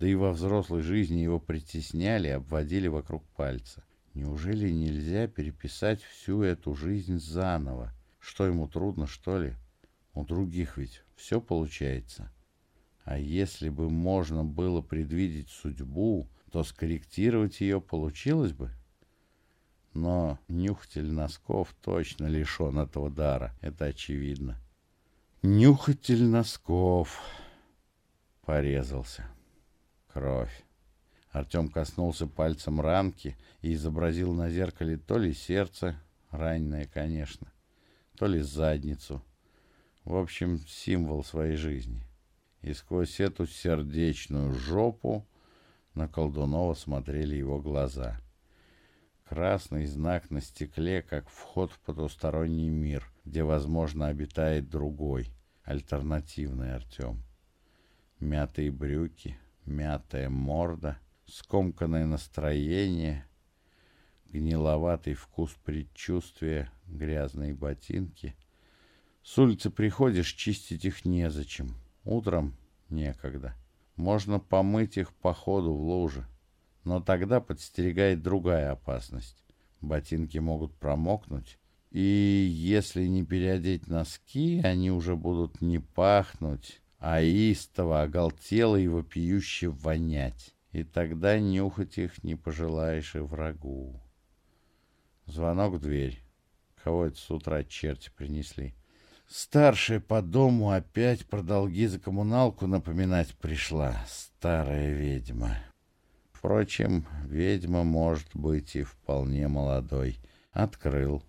Да и во взрослой жизни его притесняли, обводили вокруг пальца. Неужели нельзя переписать всю эту жизнь заново? Что ему трудно, что ли? У других ведь все получается. А если бы можно было предвидеть судьбу, то скорректировать ее получилось бы. Но нюхатель носков точно лишен этого дара, это очевидно. Нюхатель носков порезался. Кровь. Артем коснулся пальцем ранки и изобразил на зеркале то ли сердце, раненое, конечно, то ли задницу. В общем, символ своей жизни. И сквозь эту сердечную жопу на Колдунова смотрели его глаза. Красный знак на стекле, как вход в потусторонний мир, где, возможно, обитает другой, альтернативный Артем. Мятые брюки, мятая морда, скомканное настроение, гниловатый вкус предчувствия, грязные ботинки. С улицы приходишь, чистить их незачем. Утром некогда. Можно помыть их по ходу в луже. Но тогда подстерегает другая опасность. Ботинки могут промокнуть. И если не переодеть носки, они уже будут не пахнуть, а истово, оголтело и вопиюще вонять. И тогда нюхать их не пожелаешь и врагу. Звонок в дверь. Кого это с утра черти принесли? Старшая по дому опять про долги за коммуналку напоминать пришла. Старая ведьма. Впрочем, ведьма может быть и вполне молодой. Открыл.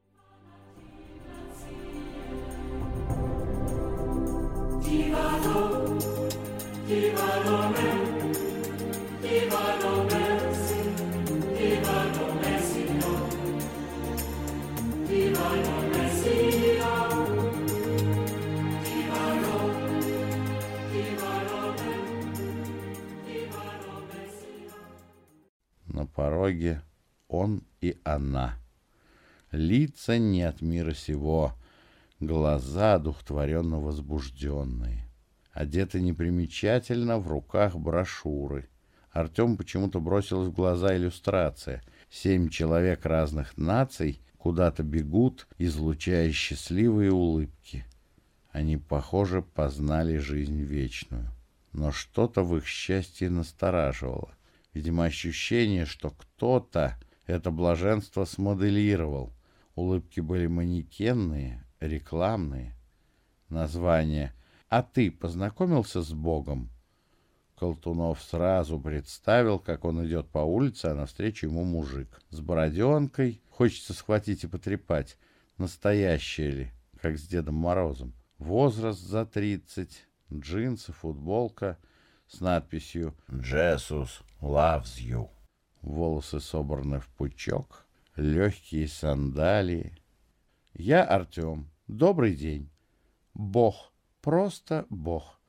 На пороге он и она. Лица не от мира сего, глаза одухотворенно возбужденные. Одеты непримечательно, в руках брошюры. Артему почему-то бросилась в глаза иллюстрация. Семь человек разных наций куда-то бегут, излучая счастливые улыбки. Они, похоже, познали жизнь вечную. Но что-то в их счастье настораживало. Видимо, ощущение, что кто-то это блаженство смоделировал. Улыбки были манекенные, рекламные. Название «А ты познакомился с Богом?» Колтунов сразу представил, как он идет по улице, а навстречу ему мужик. С бороденкой, хочется схватить и потрепать. Настоящее ли, как с Дедом Морозом? Возраст за тридцать, джинсы, футболка с надписью «Jesus loves you». Волосы собраны в пучок, легкие сандалии. «Я Артем. Добрый день. Бог. Просто Бог».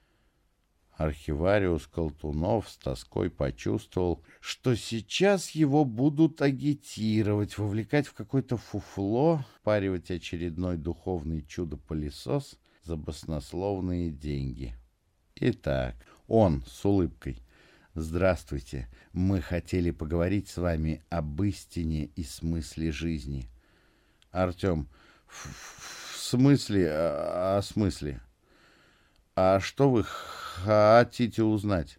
Архивариус Колтунов с тоской почувствовал, что сейчас его будут агитировать, вовлекать в какое-то фуфло, паривать очередной духовный чудо-пылесос за баснословные деньги. Итак, он с улыбкой. «Здравствуйте. Мы хотели поговорить с вами об истине и смысле жизни». Артем. В, в смысле? О, о смысле? А что вы хотите узнать?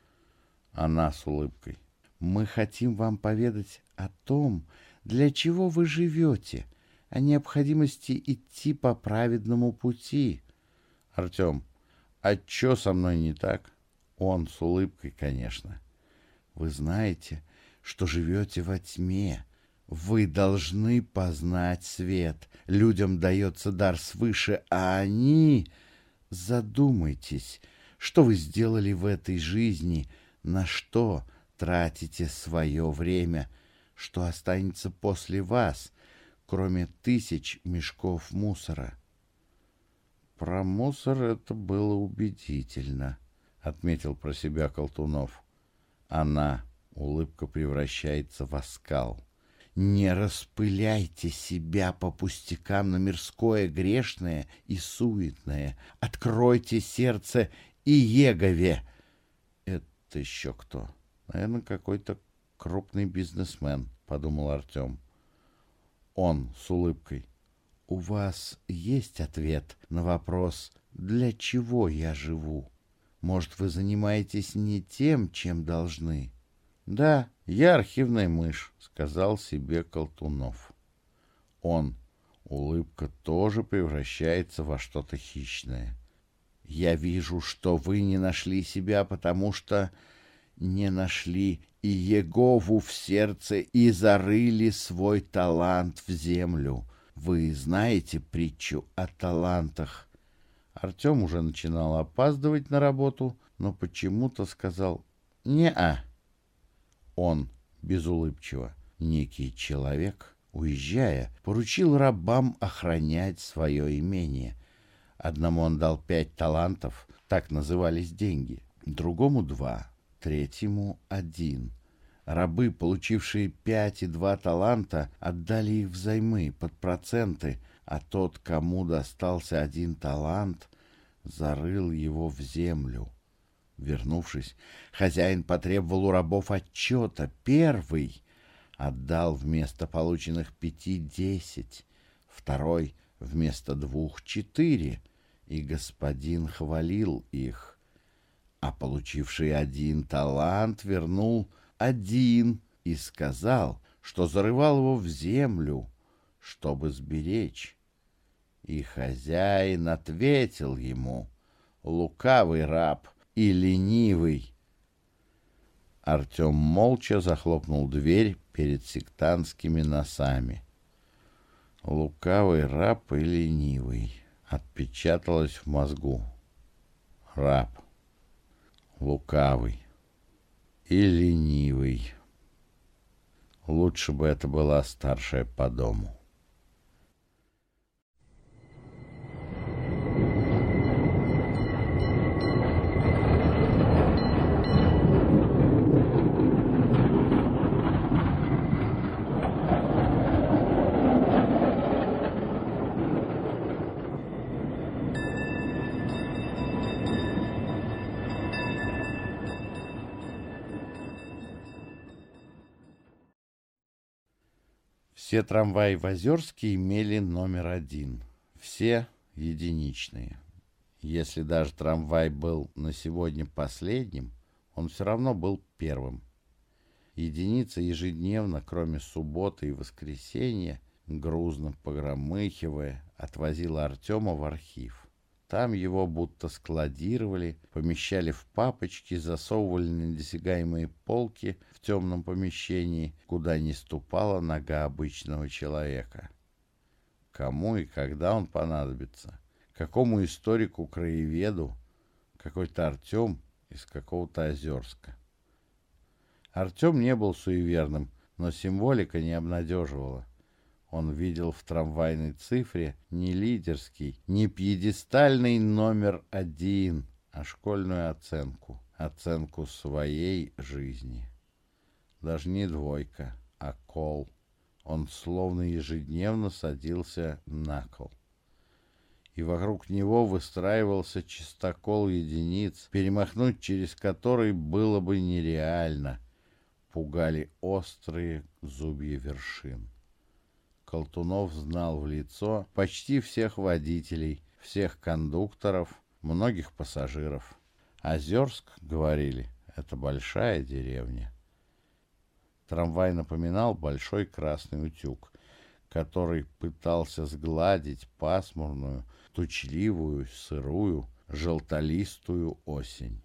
Она с улыбкой. Мы хотим вам поведать о том, для чего вы живете, о необходимости идти по праведному пути. Артем. А чё со мной не так? Он с улыбкой, конечно. Вы знаете, что живете во тьме. Вы должны познать свет. Людям дается дар свыше, а они... Задумайтесь, что вы сделали в этой жизни, на что тратите свое время, что останется после вас, кроме тысяч мешков мусора. Про мусор это было убедительно, отметил про себя Колтунов. Она, улыбка превращается в оскал. Не распыляйте себя по пустякам на мирское, грешное и суетное. Откройте сердце и Егове. Это Это еще кто? Наверное, какой-то крупный бизнесмен, подумал Артем. Он с улыбкой. У вас есть ответ на вопрос, для чего я живу? Может, вы занимаетесь не тем, чем должны? Да, я архивная мышь, сказал себе Колтунов. Он. Улыбка тоже превращается во что-то хищное. Я вижу, что вы не нашли себя, потому что не нашли и Егову в сердце и зарыли свой талант в землю. Вы знаете притчу о талантах? Артем уже начинал опаздывать на работу, но почему-то сказал «не-а». Он безулыбчиво. Некий человек, уезжая, поручил рабам охранять свое имение. Одному он дал пять талантов, так назывались деньги, другому два, третьему один. Рабы, получившие пять и два таланта, отдали их взаймы под проценты, а тот, кому достался один талант, зарыл его в землю. Вернувшись, хозяин потребовал у рабов отчета. Первый отдал вместо полученных пяти десять, второй вместо двух четыре, и господин хвалил их. А получивший один талант вернул один и сказал, что зарывал его в землю, чтобы сберечь. И хозяин ответил ему: лукавый раб и ленивый. Артем молча захлопнул дверь перед сектантскими носами. Лукавый раб и ленивый отпечаталось в мозгу. Раб, лукавый и ленивый. Лучше бы это была старшая по дому. Все трамваи в Озерске имели номер один. Все единичные. Если даже трамвай был на сегодня последним, он все равно был первым. Единица ежедневно, кроме субботы и воскресенья, грузно погромыхивая, отвозила Артема в архив. Там его будто складировали, помещали в папочки, засовывали на недосягаемые полки в темном помещении, куда не ступала нога обычного человека. Кому и когда он понадобится? Какому историку-краеведу? Какой-то Артем из какого-то Озерска. Артем не был суеверным, но символика не обнадеживала. Он видел в трамвайной цифре не лидерский, не пьедестальный номер один, а школьную оценку, оценку своей жизни. Даже не двойка, а кол. Он словно ежедневно садился на кол. И вокруг него выстраивался чистокол единиц, перемахнуть через который было бы нереально. Пугали острые зубья вершин. Колтунов знал в лицо почти всех водителей, всех кондукторов, многих пассажиров. Озерск, говорили, это большая деревня. Трамвай напоминал большой красный утюг, который пытался сгладить пасмурную, тучливую, сырую, желтолистую осень.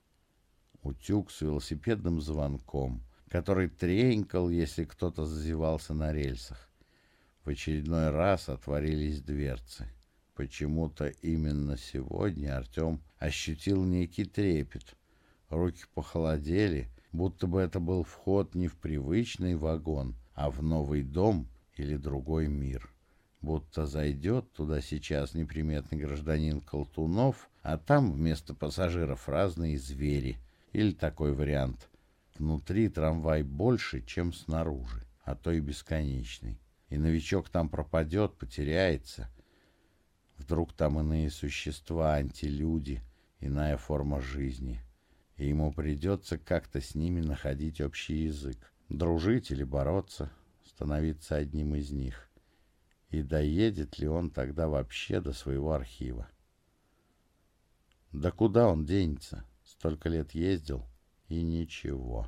Утюг с велосипедным звонком, который тренькал, если кто-то зазевался на рельсах. В очередной раз отворились дверцы. Почему-то именно сегодня Артем ощутил некий трепет. Руки похолодели, будто бы это был вход не в привычный вагон, а в новый дом или другой мир. Будто зайдет туда сейчас неприметный гражданин Колтунов, а там вместо пассажиров разные звери. Или такой вариант. Внутри трамвай больше, чем снаружи, а то и бесконечный. И новичок там пропадет, потеряется. Вдруг там иные существа, антилюди, иная форма жизни. и ему придется как-то с ними находить общий язык, дружить или бороться, становиться одним из них. И доедет ли он тогда вообще до своего архива? Да куда он денется? Столько лет ездил, и ничего.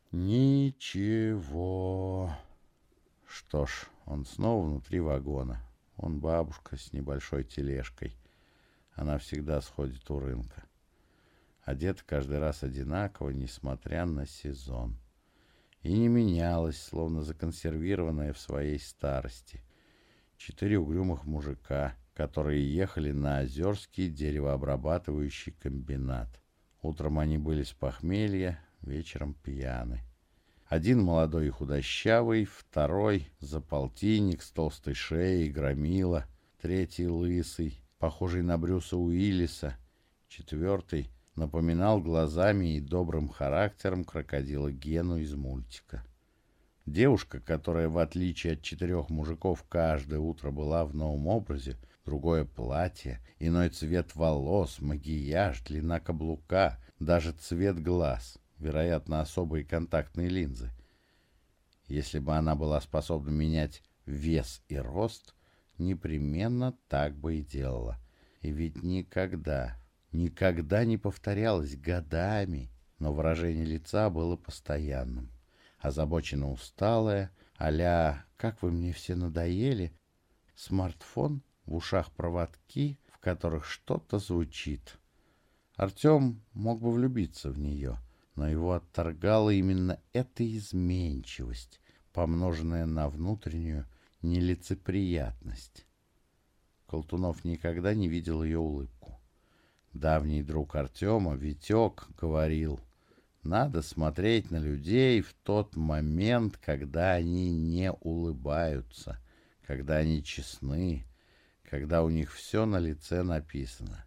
Ничего. Что ж, он снова внутри вагона. Он бабушка с небольшой тележкой. Она всегда сходит у рынка. Одета каждый раз одинаково, несмотря на сезон. И не менялась, словно законсервированная в своей старости. Четыре угрюмых мужика, которые ехали на Озерский деревообрабатывающий комбинат. Утром они были с похмелья, вечером пьяны. Один молодой и худощавый, второй за полтинник с толстой шеей, громила, третий лысый, похожий на Брюса Уиллиса, четвертый напоминал глазами и добрым характером крокодила Гену из мультика. Девушка, которая, в отличие от четырех мужиков, каждое утро была в новом образе, другое платье, иной цвет волос, макияж, длина каблука, даже цвет глаз, вероятно, особые контактные линзы. Если бы она была способна менять вес и рост, непременно так бы и делала. И ведь никогда, никогда не повторялось годами, но выражение лица было постоянным. Озабоченно усталая, а-ля «как вы мне все надоели», смартфон, в ушах проводки, в которых что-то звучит. Артем мог бы влюбиться в нее, но его отторгала именно эта изменчивость, помноженная на внутреннюю нелицеприятность. Колтунов никогда не видел ее улыбку. Давний друг Артема, Витек, говорил: надо смотреть на людей в тот момент, когда они не улыбаются, когда они честны, когда у них все на лице написано.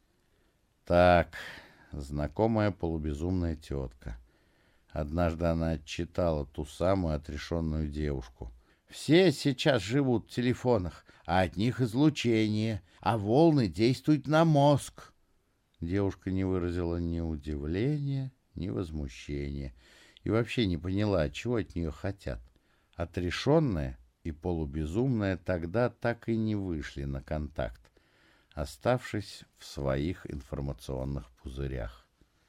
Так, знакомая полубезумная тетка. Однажды она отчитала ту самую отрешенную девушку. «Все сейчас живут в телефонах, а от них излучение, а волны действуют на мозг». Девушка не выразила ни удивления, ни возмущения и вообще не поняла, чего от нее хотят. Отрешенная и полубезумная тогда так и не вышли на контакт, оставшись в своих информационных пузырях.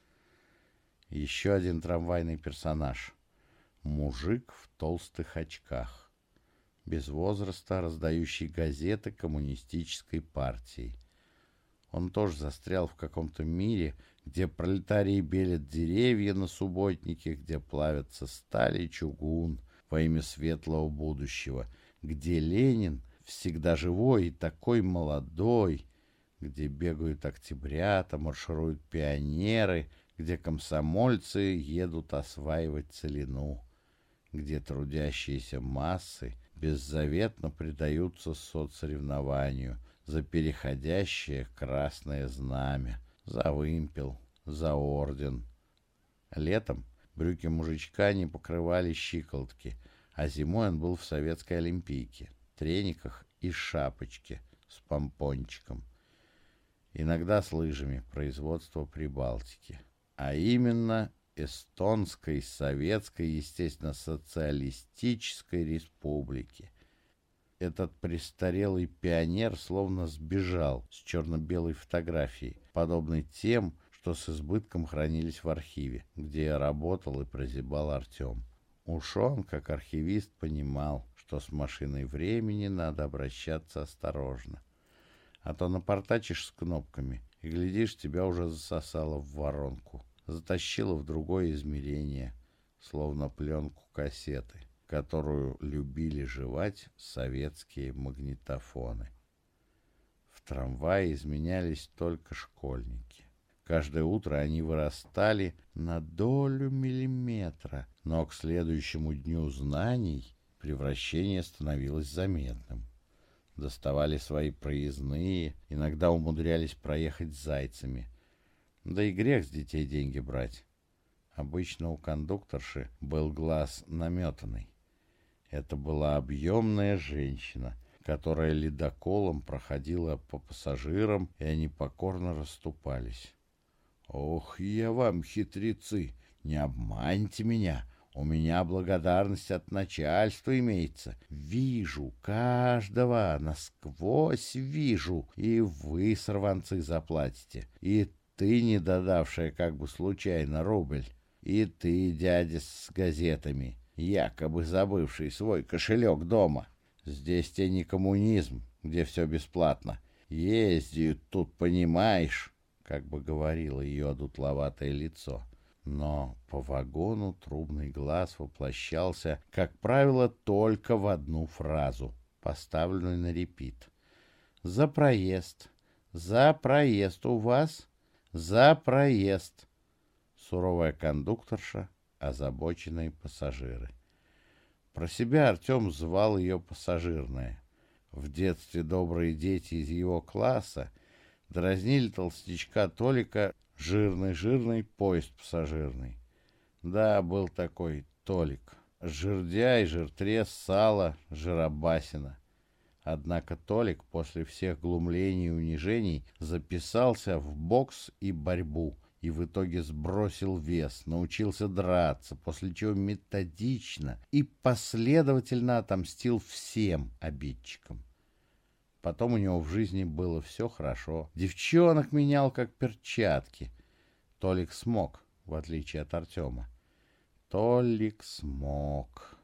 Еще один трамвайный персонаж. Мужик в толстых очках. Без возраста, раздающий газеты коммунистической партии. Он тоже застрял в каком-то мире, где пролетарии белят деревья на субботнике, где плавятся сталь и чугун во имя светлого будущего, где Ленин всегда живой и такой молодой, где бегают октябрята, маршируют пионеры, где комсомольцы едут осваивать целину, где трудящиеся массы беззаветно предаются соцсоревнованию за переходящее красное знамя, за вымпел, за орден. Летом брюки мужичка не покрывали щиколотки, а зимой он был в советской олимпийке, трениках и шапочке с помпончиком. Иногда с лыжами производства Прибалтики. А именно Эстонской Советской, естественно, Социалистической Республики. Этот престарелый пионер словно сбежал с черно-белой фотографией, подобной тем, что с избытком хранились в архиве, где работал и прозябал Артем. Уж он, как архивист, понимал, что с машиной времени надо обращаться осторожно. А то напортачишь с кнопками, и, глядишь, тебя уже засосало в воронку, затащило в другое измерение, словно пленку кассеты, которую любили жевать советские магнитофоны. В трамвае изменялись только школьники. Каждое утро они вырастали на долю миллиметра, но к следующему дню знаний превращение становилось заметным. Доставали свои проездные, иногда умудрялись проехать зайцами. Да и грех с детей деньги брать. Обычно у кондукторши был глаз наметанный. Это была объемная женщина, которая ледоколом проходила по пассажирам, и они покорно расступались. Ох, я вам, хитрецы, не обманьте меня. У меня благодарность от начальства имеется. Вижу каждого, насквозь вижу. И вы, сорванцы, заплатите. И ты, не додавшая как бы случайно рубль. И ты, дядя с газетами, якобы забывший свой кошелек дома. Здесь тебе не коммунизм, где все бесплатно. Ездят тут, понимаешь, как бы говорило ее одутловатое лицо. Но по вагону трубный глаз воплощался, как правило, только в одну фразу, поставленную на репит. «За проезд! За проезд у вас! За проезд!» Суровая кондукторша, озабоченные пассажиры. Про себя Артем звал ее пассажирная. В детстве добрые дети из его класса дразнили толстячка Толика «жирный-жирный поезд пассажирный». Да, был такой Толик. Жирдяй, жиртрес, сало, жиробасина. Однако Толик после всех глумлений и унижений записался в бокс и борьбу и в итоге сбросил вес, научился драться, после чего методично и последовательно отомстил всем обидчикам. Потом у него в жизни было все хорошо. Девчонок менял как перчатки. Толик смог, в отличие от Артема. Толик смог.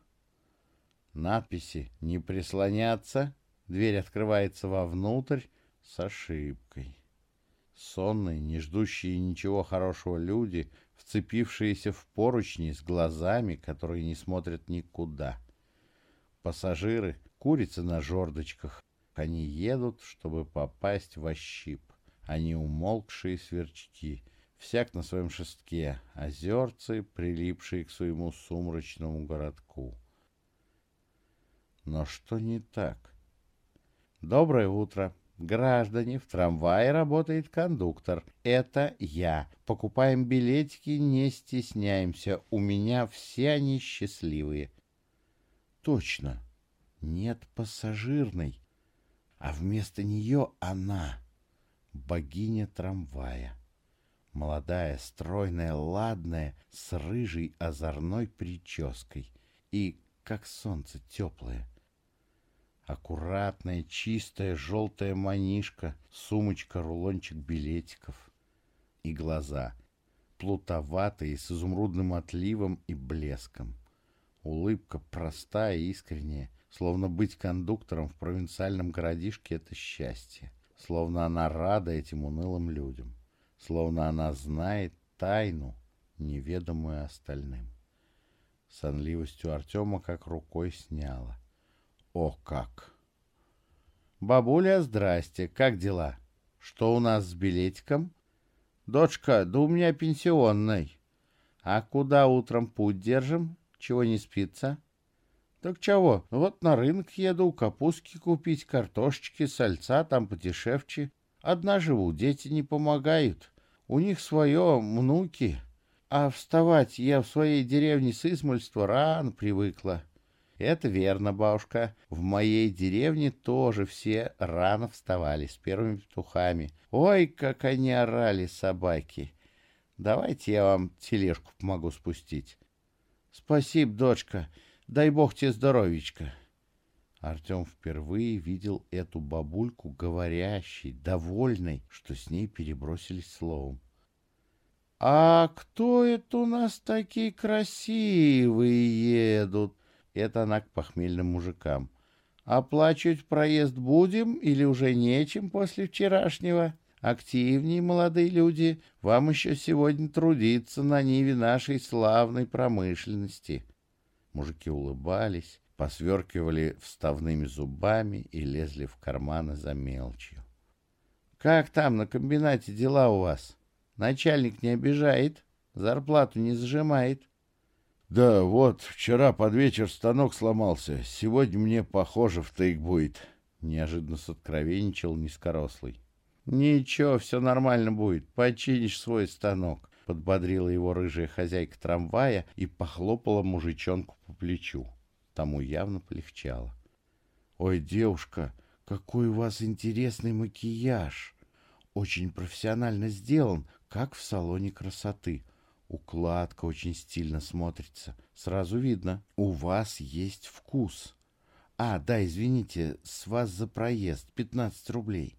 Надписи «Не прислоняться», дверь открывается вовнутрь с ошибкой. Сонные, не ждущие ничего хорошего люди, вцепившиеся в поручни с глазами, которые не смотрят никуда. Пассажиры, курицы на жердочках. Они едут, чтобы попасть в ощип. Они умолкшие сверчки, всяк на своем шестке, озерцы, прилипшие к своему сумрачному городку. Но что не так? Доброе утро. Граждане, в трамвае работает кондуктор. Это я. Покупаем билетики, не стесняемся. У меня все они счастливые. Точно. Нет пассажирной. А вместо нее она, богиня трамвая. Молодая, стройная, ладная, с рыжей озорной прической. И, как солнце, теплая. Аккуратная, чистая, желтая манишка, сумочка, рулончик билетиков. И глаза, плутоватые, с изумрудным отливом и блеском. Улыбка простая и искренняя, словно быть кондуктором в провинциальном городишке — это счастье. Словно она рада этим унылым людям. Словно она знает тайну, неведомую остальным. Сонливостью Артема как рукой сняло. О как! Бабуля, здрасте, как дела? Что у нас с билетиком? Дочка, да у меня пенсионный. А куда утром путь держим? Чего не спится? Так чего, вот на рынок еду, капустки купить, картошечки, сальца там подешевче. Одна живу, дети не помогают. У них свое, внуки. А вставать я в своей деревне с измольства рано привыкла. Это верно, бабушка. В моей деревне тоже все рано вставали с первыми петухами. Ой, как они орали, собаки. Давайте я вам тележку помогу спустить. Спасибо, дочка. Дай бог тебе здоровичка. Артем впервые видел эту бабульку говорящей, довольной, что с ней перебросились словом. — А кто это у нас такие красивые едут? Это она к похмельным мужикам. — Оплачивать проезд будем или уже нечем после вчерашнего? Активнее, молодые люди, вам еще сегодня трудиться на ниве нашей славной промышленности. Мужики улыбались, посверкивали вставными зубами и лезли в карманы за мелочью. — Как там на комбинате дела у вас? Начальник не обижает? Зарплату не зажимает? — Да вот, вчера под вечер станок сломался. Сегодня мне, похоже, втык будет. Неожиданно соткровенничал низкорослый. — Ничего, все нормально будет. Починишь свой станок. Подбодрила его рыжая хозяйка трамвая и похлопала мужичонку по плечу. Тому явно полегчало. — Ой, девушка, какой у вас интересный макияж! Очень профессионально сделан. как в салоне красоты. Укладка очень стильно смотрится. Сразу видно, у вас есть вкус. А, да, извините, с вас за проезд пятнадцать рублей.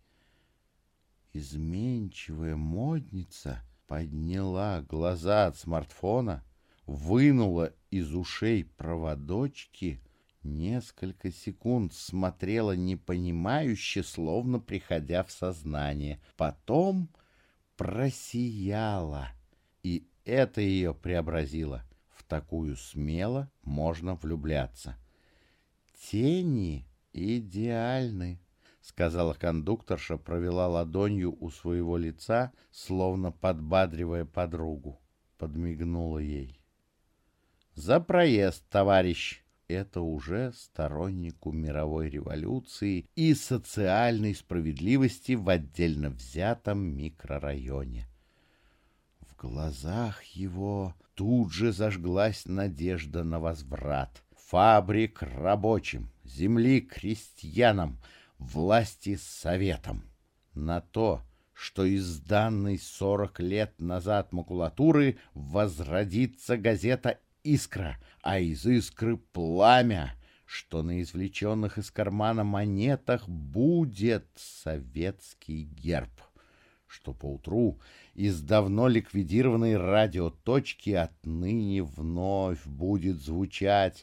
Изменчивая модница подняла глаза от смартфона, вынула из ушей проводочки, несколько секунд смотрела непонимающе, словно приходя в сознание. Потом просияла, и это ее преобразило. В такую смело можно влюбляться. «Тени идеальны», — сказала кондукторша, провела ладонью у своего лица, словно подбадривая подругу. Подмигнула ей. «За проезд, товарищ!» Это уже стороннику мировой революции и социальной справедливости в отдельно взятом микрорайоне. В глазах его тут же зажглась надежда на возврат. Фабрик рабочим, земли крестьянам, власти советам. На то, что из данной сорок лет назад макулатуры возродится газета «Искра», а из «Искры» пламя, что на извлеченных из кармана монетах будет советский герб, что поутру из давно ликвидированной радиоточки отныне вновь будет звучать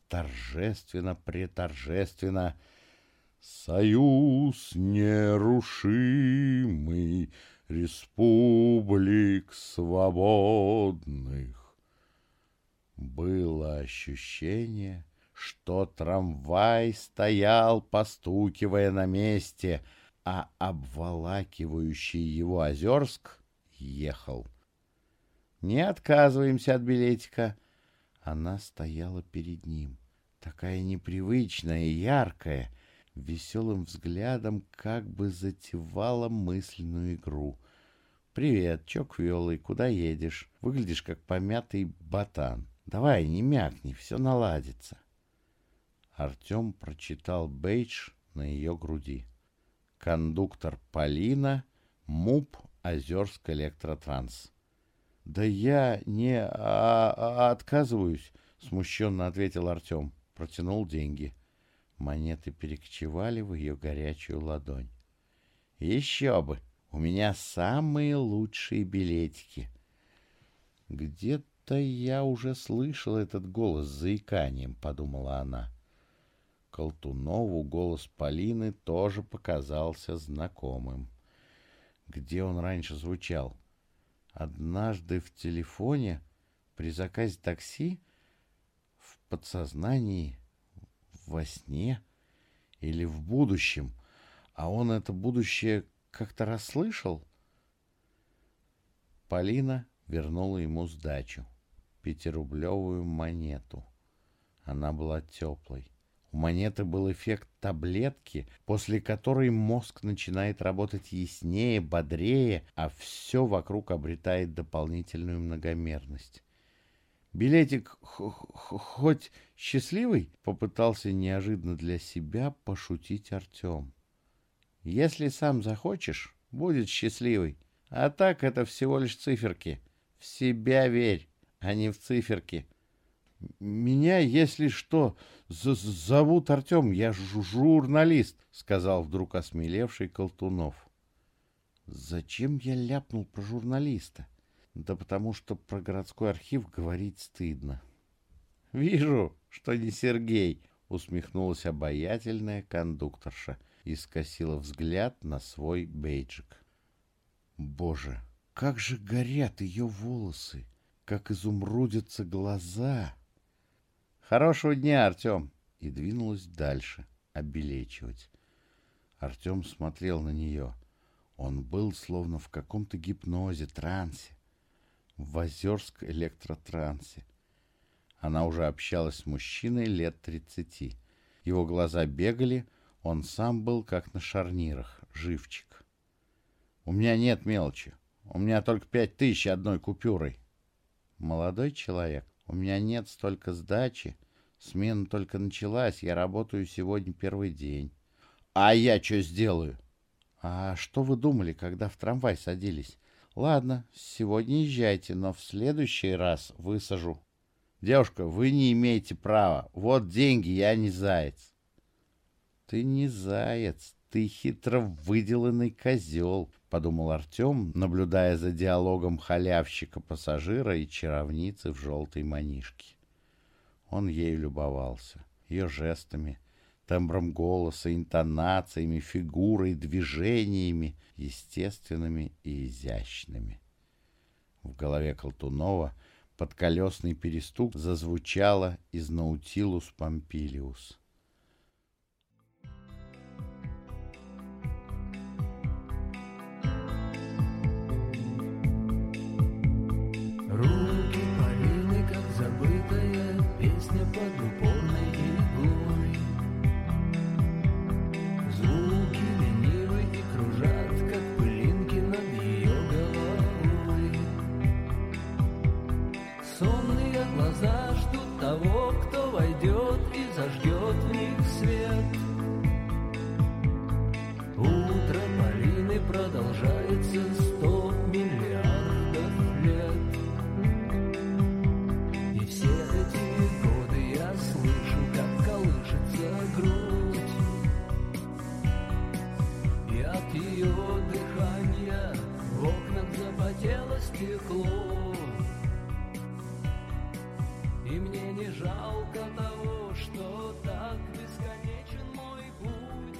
торжественно-преторжественно: «Союз нерушимый республик свободных». Было ощущение, что трамвай стоял, постукивая на месте, а обволакивающий его Озерск ехал. «Не отказываемся от билетика». Она стояла перед ним, такая непривычная и яркая, веселым взглядом как бы затевала мысленную игру. «Привет, чё квёлый, куда едешь? Выглядишь как помятый ботан. Давай, не мякни, все наладится». Артем прочитал бейдж на ее груди. Кондуктор Полина, МУП Озерск Электротранс. «Да я не а, а, отказываюсь», — смущенно ответил Артем. Протянул деньги. Монеты перекочевали в ее горячую ладонь. «Еще бы! У меня самые лучшие билетики». «Где-то я уже слышал этот голос с заиканием», — подумала она. Колтунову голос Полины тоже показался знакомым. Где он раньше звучал? Однажды в телефоне, при заказе такси, в подсознании, во сне или в будущем, а он это будущее как-то расслышал? Полина вернула ему сдачу, пятирублевую монету. Она была теплой. У монеты был эффект таблетки, после которой мозг начинает работать яснее, бодрее, а все вокруг обретает дополнительную многомерность. «Билетик хоть счастливый?» — попытался неожиданно для себя пошутить Артем. «Если сам захочешь, будет счастливый. А так это всего лишь циферки. В себя верь, а не в циферки». «Меня, если что, зовут Артем, я журналист», — сказал вдруг осмелевший Колтунов. «Зачем я ляпнул про журналиста? Да потому что про городской архив говорить стыдно». «Вижу, что не Сергей», — усмехнулась обаятельная кондукторша и скосила взгляд на свой бейджик. Боже, как же горят ее волосы, как изумрудятся глаза. «Хорошего дня, Артем!» И двинулась дальше, обилечивать. Артем смотрел на нее. Он был словно в каком-то гипнозе, трансе. В Озерск электротрансе. Она уже общалась с мужчиной лет тридцати. Его глаза бегали, он сам был как на шарнирах, живчик. «У меня нет мелочи. У меня только пять тысяч одной купюрой». «Молодой человек, у меня нет столько сдачи. Смена только началась, я работаю сегодня первый день». «А я что сделаю?» «А что вы думали, когда в трамвай садились? Ладно, сегодня езжайте, но в следующий раз высажу. Девушка, вы не имеете права. Вот деньги, я не заяц. Ты не заяц, ты хитро выделанный козел, подумал Артем, наблюдая за диалогом халявщика-пассажира и чаровницы в желтой манишке. Он ею любовался, ее жестами, тембром голоса, интонациями, фигурой, движениями, естественными и изящными. В голове Колтунова подколесный перестук зазвучало из Наутилус Помпилиус. Руки Полины, как забытая песня под упорной игой. Звуки ленивы и кружат, как пылинки над ее головой. Сонные глаза ждут того, кто войдет и зажгет в них свет. Утро Полины продолжается сто миллиардов лет. И все эти годы я слышу, как колышется грудь. И от ее дыхания в окнах запотело стекло. И мне не жалко того, что так бесконечен мой путь.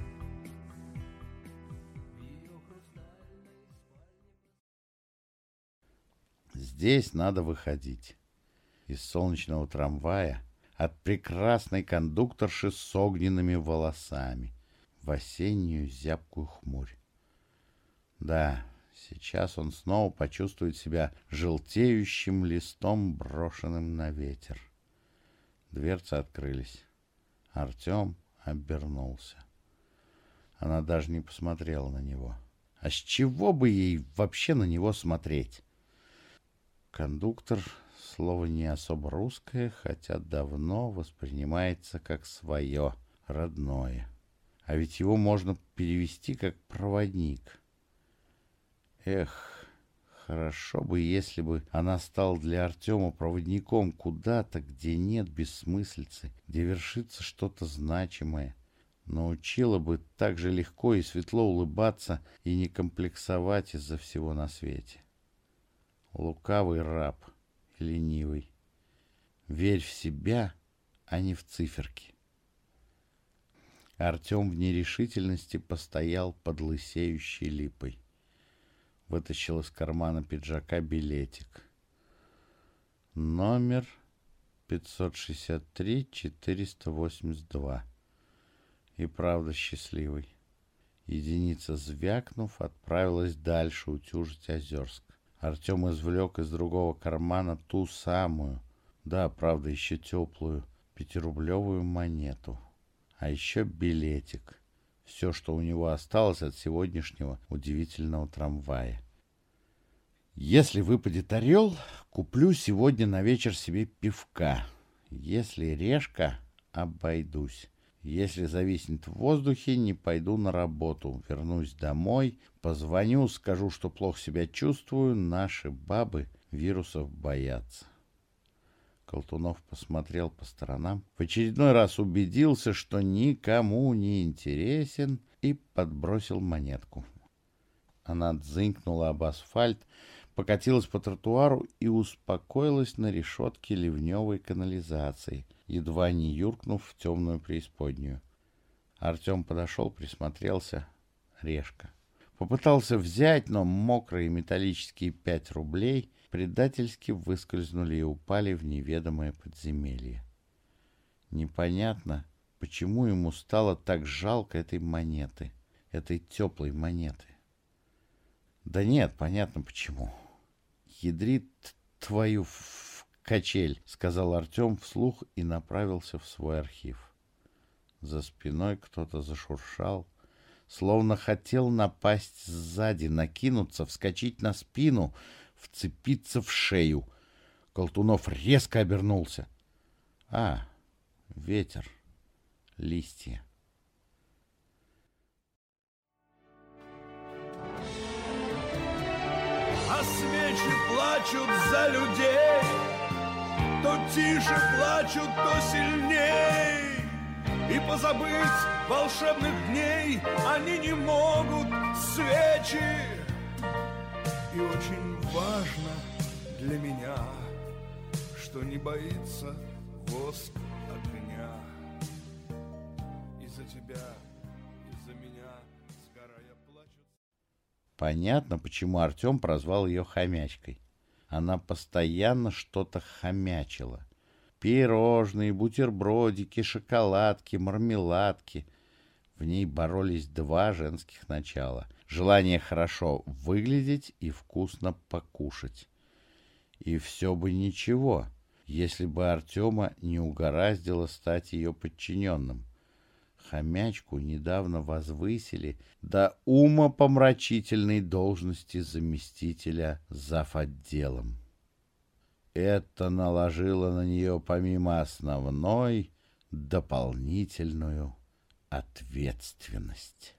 В ее хрустальной спальне. Здесь надо выходить. Из солнечного трамвая от прекрасной кондукторши с огненными волосами в осеннюю зябкую хмурь. Да, сейчас он снова почувствует себя желтеющим листом, брошенным на ветер. Дверцы открылись. Артем обернулся. Она даже не посмотрела на него. А с чего бы ей вообще на него смотреть? Кондуктор — слово не особо русское, хотя давно воспринимается как свое, родное. А ведь его можно перевести как проводник. Эх, хорошо бы, если бы она стала для Артема проводником куда-то, где нет бессмыслицы, где вершится что-то значимое. Научила бы так же легко и светло улыбаться и не комплексовать из-за всего на свете. Лукавый раб, ленивый. Верь в себя, а не в циферки. Артем в нерешительности постоял под лысеющей липой. Вытащил из кармана пиджака билетик. Номер пятьсот шестьдесят три четыреста восемьдесят два. И правда счастливый. Единица, звякнув, отправилась дальше утюжить Озерск. Артем извлек из другого кармана ту самую, да, правда, еще теплую, пятирублевую монету. А еще билетик. Все, что у него осталось от сегодняшнего удивительного трамвая. Если выпадет орел, куплю сегодня на вечер себе пивка. Если решка, обойдусь. Если зависнет в воздухе, не пойду на работу. Вернусь домой, позвоню, скажу, что плохо себя чувствую. Наши бабы вирусов боятся. Колтунов посмотрел по сторонам, в очередной раз убедился, что никому не интересен, и подбросил монетку. Она дзынькнула об асфальт, покатилась по тротуару и успокоилась на решетке ливневой канализации, едва не юркнув в темную преисподнюю. Артем подошел, присмотрелся. Решка. Попытался взять, но мокрые металлические пять рублей предательски выскользнули и упали в неведомое подземелье. Непонятно, почему ему стало так жалко этой монеты, этой теплой монеты. Да нет, понятно почему. Ядрит твою в качель, сказал Артем вслух и направился в свой архив. За спиной кто-то зашуршал, словно хотел напасть сзади, накинуться, вскочить на спину, вцепиться в шею. Колтунов резко обернулся. А, ветер, листья. плачут за людей, то тише плачут, то сильней. И позабыть волшебных дней они не могут свечи. И очень важно для меня, что не боится воск огня. Из-за тебя, из-за меня сгорая плачут. Понятно, почему Артем прозвал ее хомячкой. Она постоянно что-то хомячила. Пирожные, бутербродики, шоколадки, мармеладки. В ней боролись два женских начала. Желание хорошо выглядеть и вкусно покушать. И все бы ничего, если бы Артема не угораздило стать ее подчиненным. Хомячку недавно возвысили до умопомрачительной должности заместителя завотделом. Это наложило на нее помимо основной дополнительную ответственность.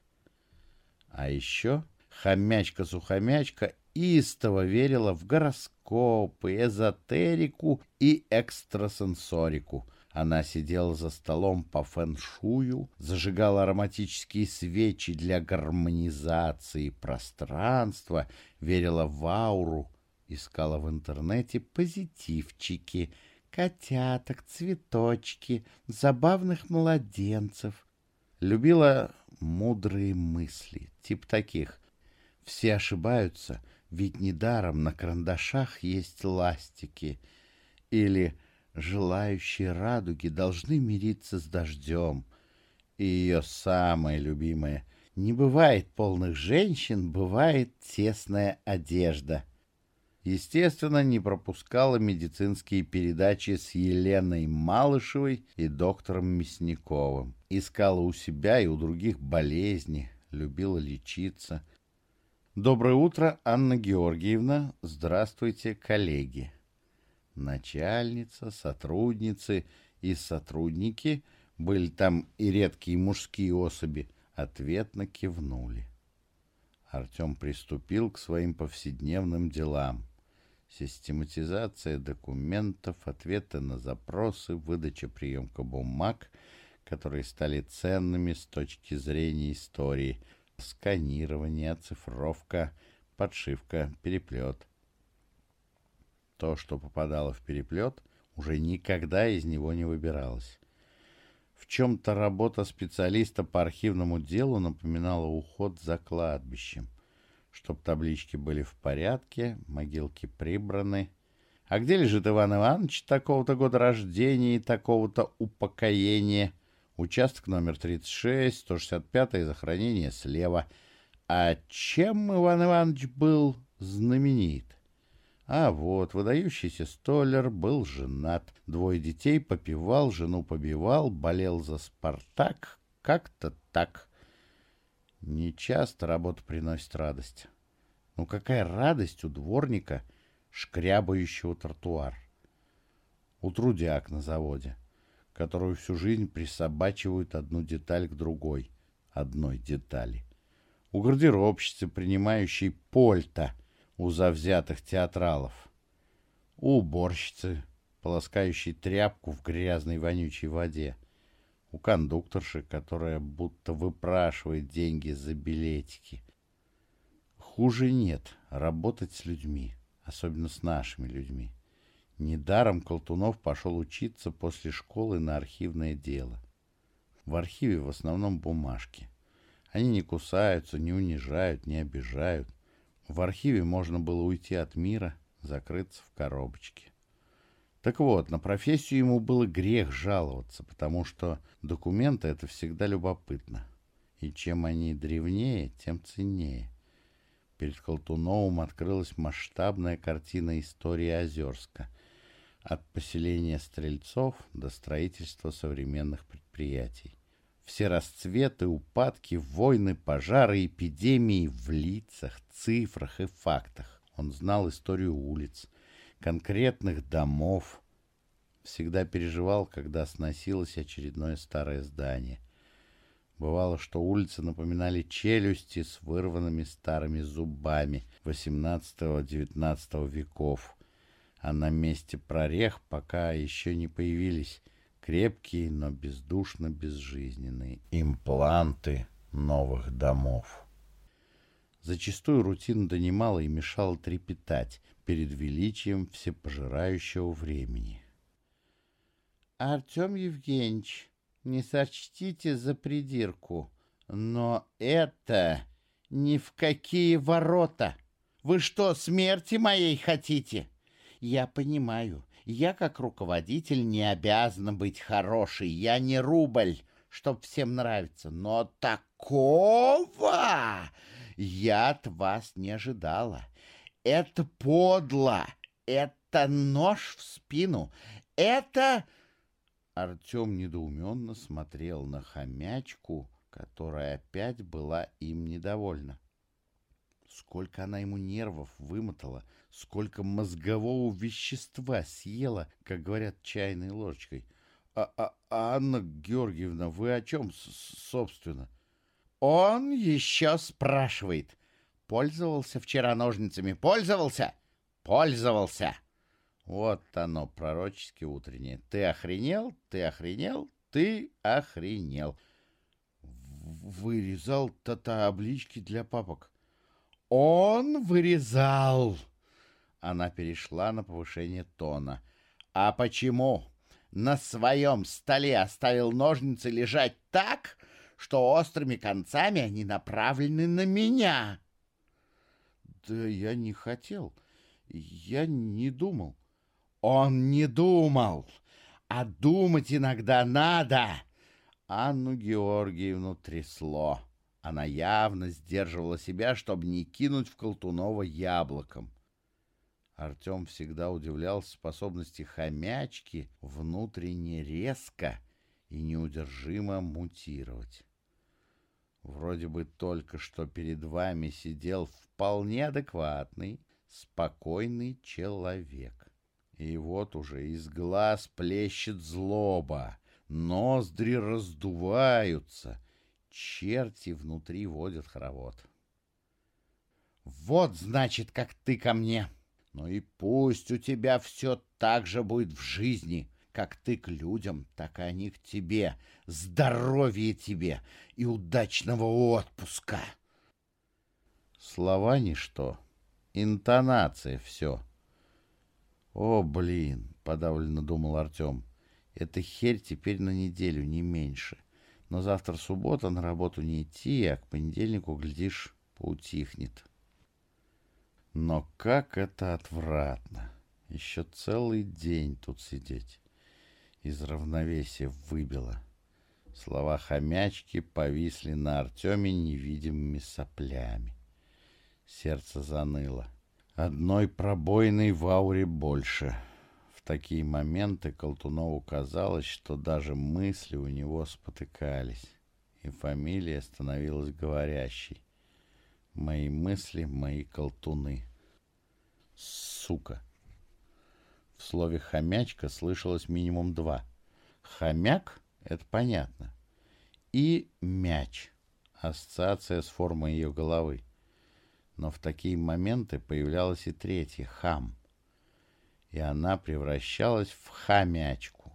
А еще хомячка-сухомячка истово верила в гороскопы, эзотерику и экстрасенсорику. Она сидела за столом по фэн-шую, зажигала ароматические свечи для гармонизации пространства, верила в ауру, искала в интернете позитивчики, котяток, цветочки, забавных младенцев. Любила мудрые мысли, типа таких: все ошибаются, ведь недаром на карандашах есть ластики. Или желающие радуги должны мириться с дождем. И ее самое любимое: не бывает полных женщин, бывает тесная одежда. Естественно, не пропускала медицинские передачи с Еленой Малышевой и доктором Мясниковым. Искала у себя и у других болезни, любила лечиться. Доброе утро, Анна Георгиевна. Здравствуйте, коллеги. Начальница, сотрудницы и сотрудники, были там и редкие мужские особи, ответно кивнули. Артем приступил к своим повседневным делам. Систематизация документов, ответы на запросы, выдача приемка бумаг, которые стали ценными с точки зрения истории, сканирование, оцифровка, подшивка, переплет. То, что попадало в переплет, уже никогда из него не выбиралось. В чем-то работа специалиста по архивному делу напоминала уход за кладбищем. Чтоб таблички были в порядке, могилки прибраны. А где лежит Иван Иванович такого-то года рождения и такого-то упокоения? Участок номер тридцать шесть, сто шестьдесят пятое, захоронение слева. А чем Иван Иванович был знаменит? А вот, выдающийся столяр, был женат, двое детей, попивал, жену побивал, болел за «Спартак», как-то так. Нечасто работа приносит радость. Ну какая радость у дворника, шкрябающего тротуар? У трудяг на заводе, которую всю жизнь присобачивают одну деталь к другой, одной детали. У гардеробщицы, принимающей польта у завзятых театралов. У уборщицы, полоскающей тряпку в грязной вонючей воде. У кондукторши, которая будто выпрашивает деньги за билетики. Хуже нет работать с людьми, особенно с нашими людьми. Недаром Колтунов пошел учиться после школы на архивное дело. В архиве в основном бумажки. Они не кусаются, не унижают, не обижают. В архиве можно было уйти от мира, закрыться в коробочке. Так вот, на профессию ему было грех жаловаться, потому что документы — это всегда любопытно. И чем они древнее, тем ценнее. Перед Колтуновым открылась масштабная картина истории Озерска. От поселения стрельцов до строительства современных предприятий. Все расцветы, упадки, войны, пожары, эпидемии в лицах, цифрах и фактах. Он знал историю улиц, конкретных домов. Всегда переживал, когда сносилось очередное старое здание. Бывало, что улицы напоминали челюсти с вырванными старыми зубами восемнадцатого-девятнадцатого веков, а на месте прорех пока еще не появились крепкие, но бездушно безжизненные импланты новых домов. Зачастую рутина донимала и мешала трепетать перед величием всепожирающего времени. «Артем Евгеньевич, не сочтите за придирку, но это ни в какие ворота. Вы что, смерти моей хотите? Я понимаю, я как руководитель не обязана быть хорошей, я не рубль, чтоб всем нравиться, но такого я от вас не ожидала. Это подло, это нож в спину, это...» Артем недоуменно смотрел на хомячку, которая опять была им недовольна. Сколько она ему нервов вымотала, сколько мозгового вещества съела, как говорят, чайной ложечкой. А, а, Анна Георгиевна, вы о чем, собственно? Он еще спрашивает. Пользовался вчера ножницами? Пользовался? Пользовался. Вот оно, пророчески утреннее. Ты охренел? Ты охренел? Ты охренел. Вырезал таблички для папок. Он вырезал. Она перешла на повышение тона. А почему? На своем столе оставил ножницы лежать так, что острыми концами они направлены на меня. Да я не хотел. Я не думал. Он не думал, а думать иногда надо. Анну Георгиевну трясло. Она явно сдерживала себя, чтобы не кинуть в Колтунова яблоком. Артем всегда удивлялся способности хомячки внутренне резко и неудержимо мутировать. Вроде бы только что перед вами сидел вполне адекватный, спокойный человек. И вот уже из глаз плещет злоба, ноздри раздуваются, черти внутри водят хоровод. Вот, значит, как ты ко мне. Ну и пусть у тебя все так же будет в жизни, как ты к людям, так и они к тебе. Здоровья тебе и удачного отпуска. Слова ничто, интонация все. «О, блин!» — подавленно думал Артем. «Эта херь теперь на неделю, не меньше. Но завтра суббота, на работу не идти, а к понедельнику, глядишь, поутихнет». Но как это отвратно! Еще целый день тут сидеть. Из равновесия выбило. Слова хомячки повисли на Артеме невидимыми соплями. Сердце заныло. Одной пробоиной в ауре больше. В такие моменты Колтунову казалось, что даже мысли у него спотыкались, и фамилия становилась говорящей. Мои мысли, мои колтуны. Сука. В слове «хомячка» слышалось минимум два. Хомяк — это понятно. И мяч. Ассоциация с формой ее головы. Но в такие моменты появлялась и третья — хам. И она превращалась в хомячку.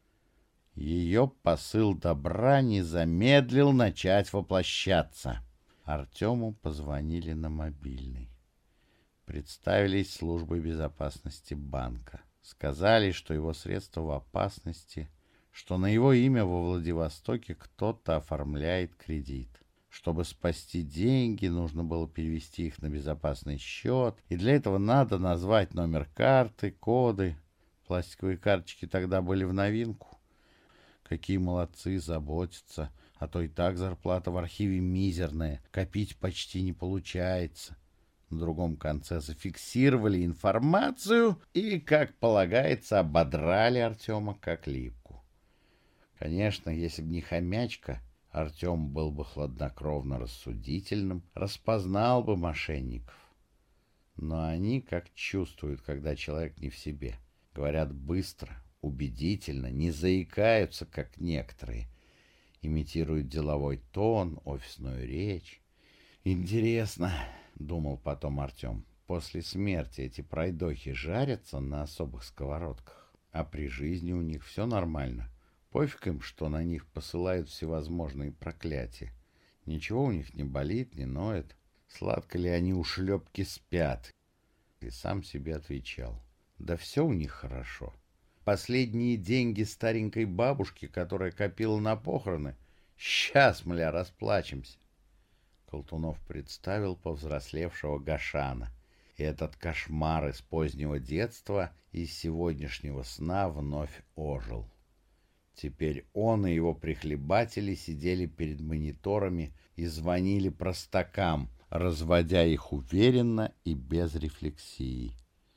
Ее посыл добра не замедлил начать воплощаться. Артему позвонили на мобильный. Представились службой безопасности банка. Сказали, что его средства в опасности, что на его имя во Владивостоке кто-то оформляет кредит. Чтобы спасти деньги, нужно было перевести их на безопасный счет, и для этого надо назвать номер карты, коды. Пластиковые карточки тогда были в новинку. Какие молодцы, заботятся, а то и так зарплата в архиве мизерная, копить почти не получается. На другом конце зафиксировали информацию и, как полагается, ободрали Артема как липку. Конечно, если бы не хомячка, Артем был бы хладнокровно рассудительным, распознал бы мошенников. Но они как чувствуют, когда человек не в себе. Говорят быстро, убедительно, не заикаются, как некоторые. имитирует деловой тон, офисную речь. «Интересно», — думал потом Артем, — «после смерти эти пройдохи жарятся на особых сковородках, а при жизни у них все нормально. Пофиг им, что на них посылают всевозможные проклятия. Ничего у них не болит, не ноет. Сладко ли они у шлепки спят?» И сам себе отвечал: «Да все у них хорошо. Последние деньги старенькой бабушки, которая копила на похороны, сейчас, мля, расплачемся». Колтунов представил повзрослевшего Гашана, и этот кошмар из позднего детства и сегодняшнего сна вновь ожил. Теперь он и его прихлебатели сидели перед мониторами и звонили простакам, разводя их уверенно и без рефлексии.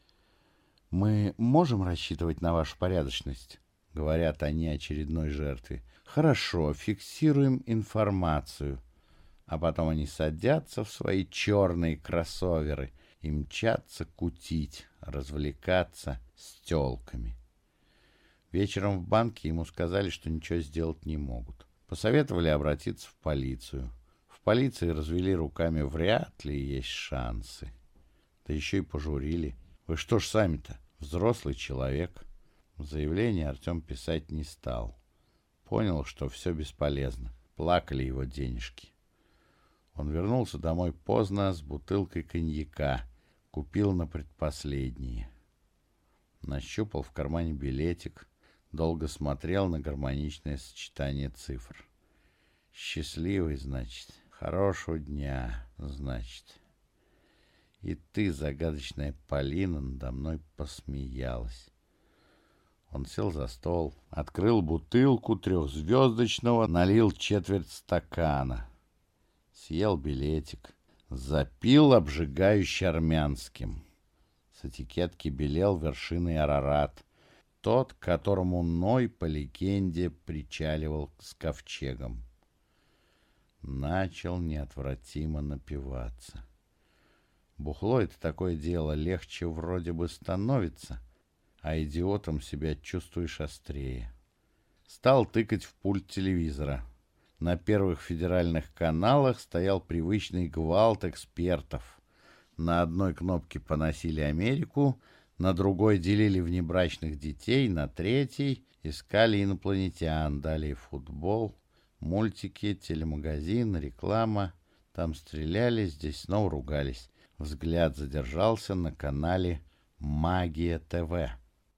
«Мы можем рассчитывать на вашу порядочность?» — говорят они очередной жертве. «Хорошо, фиксируем информацию». А потом они садятся в свои черные кроссоверы и мчатся кутить, развлекаться с тёлками. Вечером в банке ему сказали, что ничего сделать не могут. Посоветовали обратиться в полицию. В полиции развели руками: вряд ли есть шансы. Да еще и пожурили. «Вы что ж сами-то? Взрослый человек». Заявление Артем писать не стал. Понял, что все бесполезно. Плакали его денежки. Он вернулся домой поздно с бутылкой коньяка. Купил на предпоследние. Нащупал в кармане билетик. Долго смотрел на гармоничное сочетание цифр. «Счастливый, значит. Хорошего дня, значит». И ты, загадочная Полина, надо мной посмеялась. Он сел за стол, открыл бутылку трехзвездочного, налил четверть стакана. Съел билетик, запил обжигающе армянским. С этикетки белел вершиной Арарат, тот, к которому Ной, по легенде, причаливал с ковчегом. Начал неотвратимо напиваться. Бухло — это такое дело, легче вроде бы становится, а идиотом себя чувствуешь острее. Стал тыкать в пульт телевизора. На первых федеральных каналах стоял привычный гвалт экспертов. На одной кнопке поносили Америку, на другой делили внебрачных детей, на третьей искали инопланетян, далее футбол, мультики, телемагазин, реклама. Там стреляли, здесь снова ругались. Взгляд задержался на канале «Магия ТВ».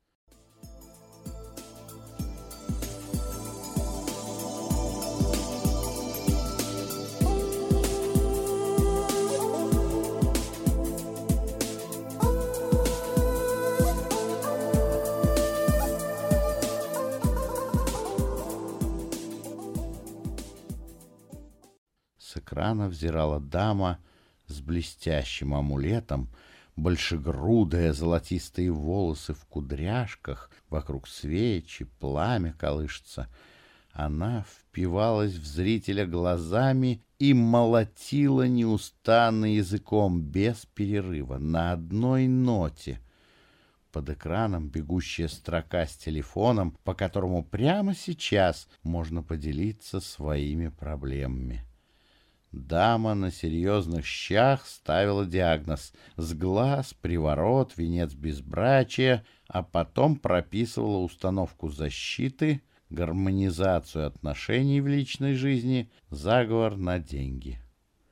С экрана взирала дама с блестящим амулетом, большегрудая, золотистые волосы в кудряшках, вокруг свечи, пламя колышется. Она впивалась в зрителя глазами и молотила неустанно языком без перерыва, на одной ноте. Под экраном бегущая строка с телефоном, по которому прямо сейчас можно поделиться своими проблемами. Дама на серьезных щах ставила диагноз: сглаз, приворот, венец безбрачия, а потом прописывала установку защиты, гармонизацию отношений в личной жизни, заговор на деньги.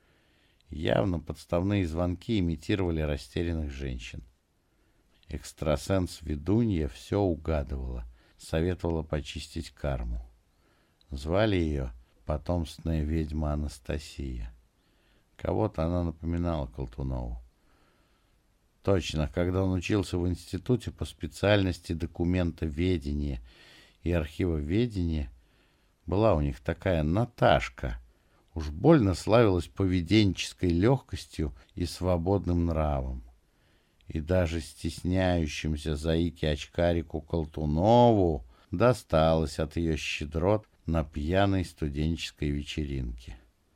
Явно подставные звонки имитировали растерянных женщин. Экстрасенс-ведунья все угадывала, советовала почистить карму. Звали ее потомственная ведьма Анастасия. Кого-то она напоминала Колтунову. Точно, когда он учился в институте по специальности документоведения и архивоведения, была у них такая Наташка. Уж больно славилась поведенческой легкостью и свободным нравом. И даже стесняющимся заике-очкарику Колтунову досталось от ее щедрот на пьяной студенческой вечеринке.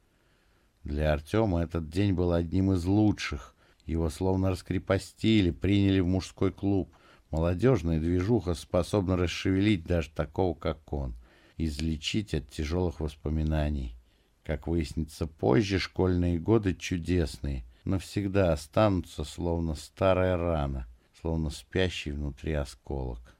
Для Артема этот день был одним из лучших. Его словно раскрепостили, приняли в мужской клуб. Молодежная движуха способна расшевелить даже такого, как он. излечить от тяжелых воспоминаний. Как выяснится позже, школьные годы чудесные, навсегда останутся, словно старая рана, словно спящий внутри осколок.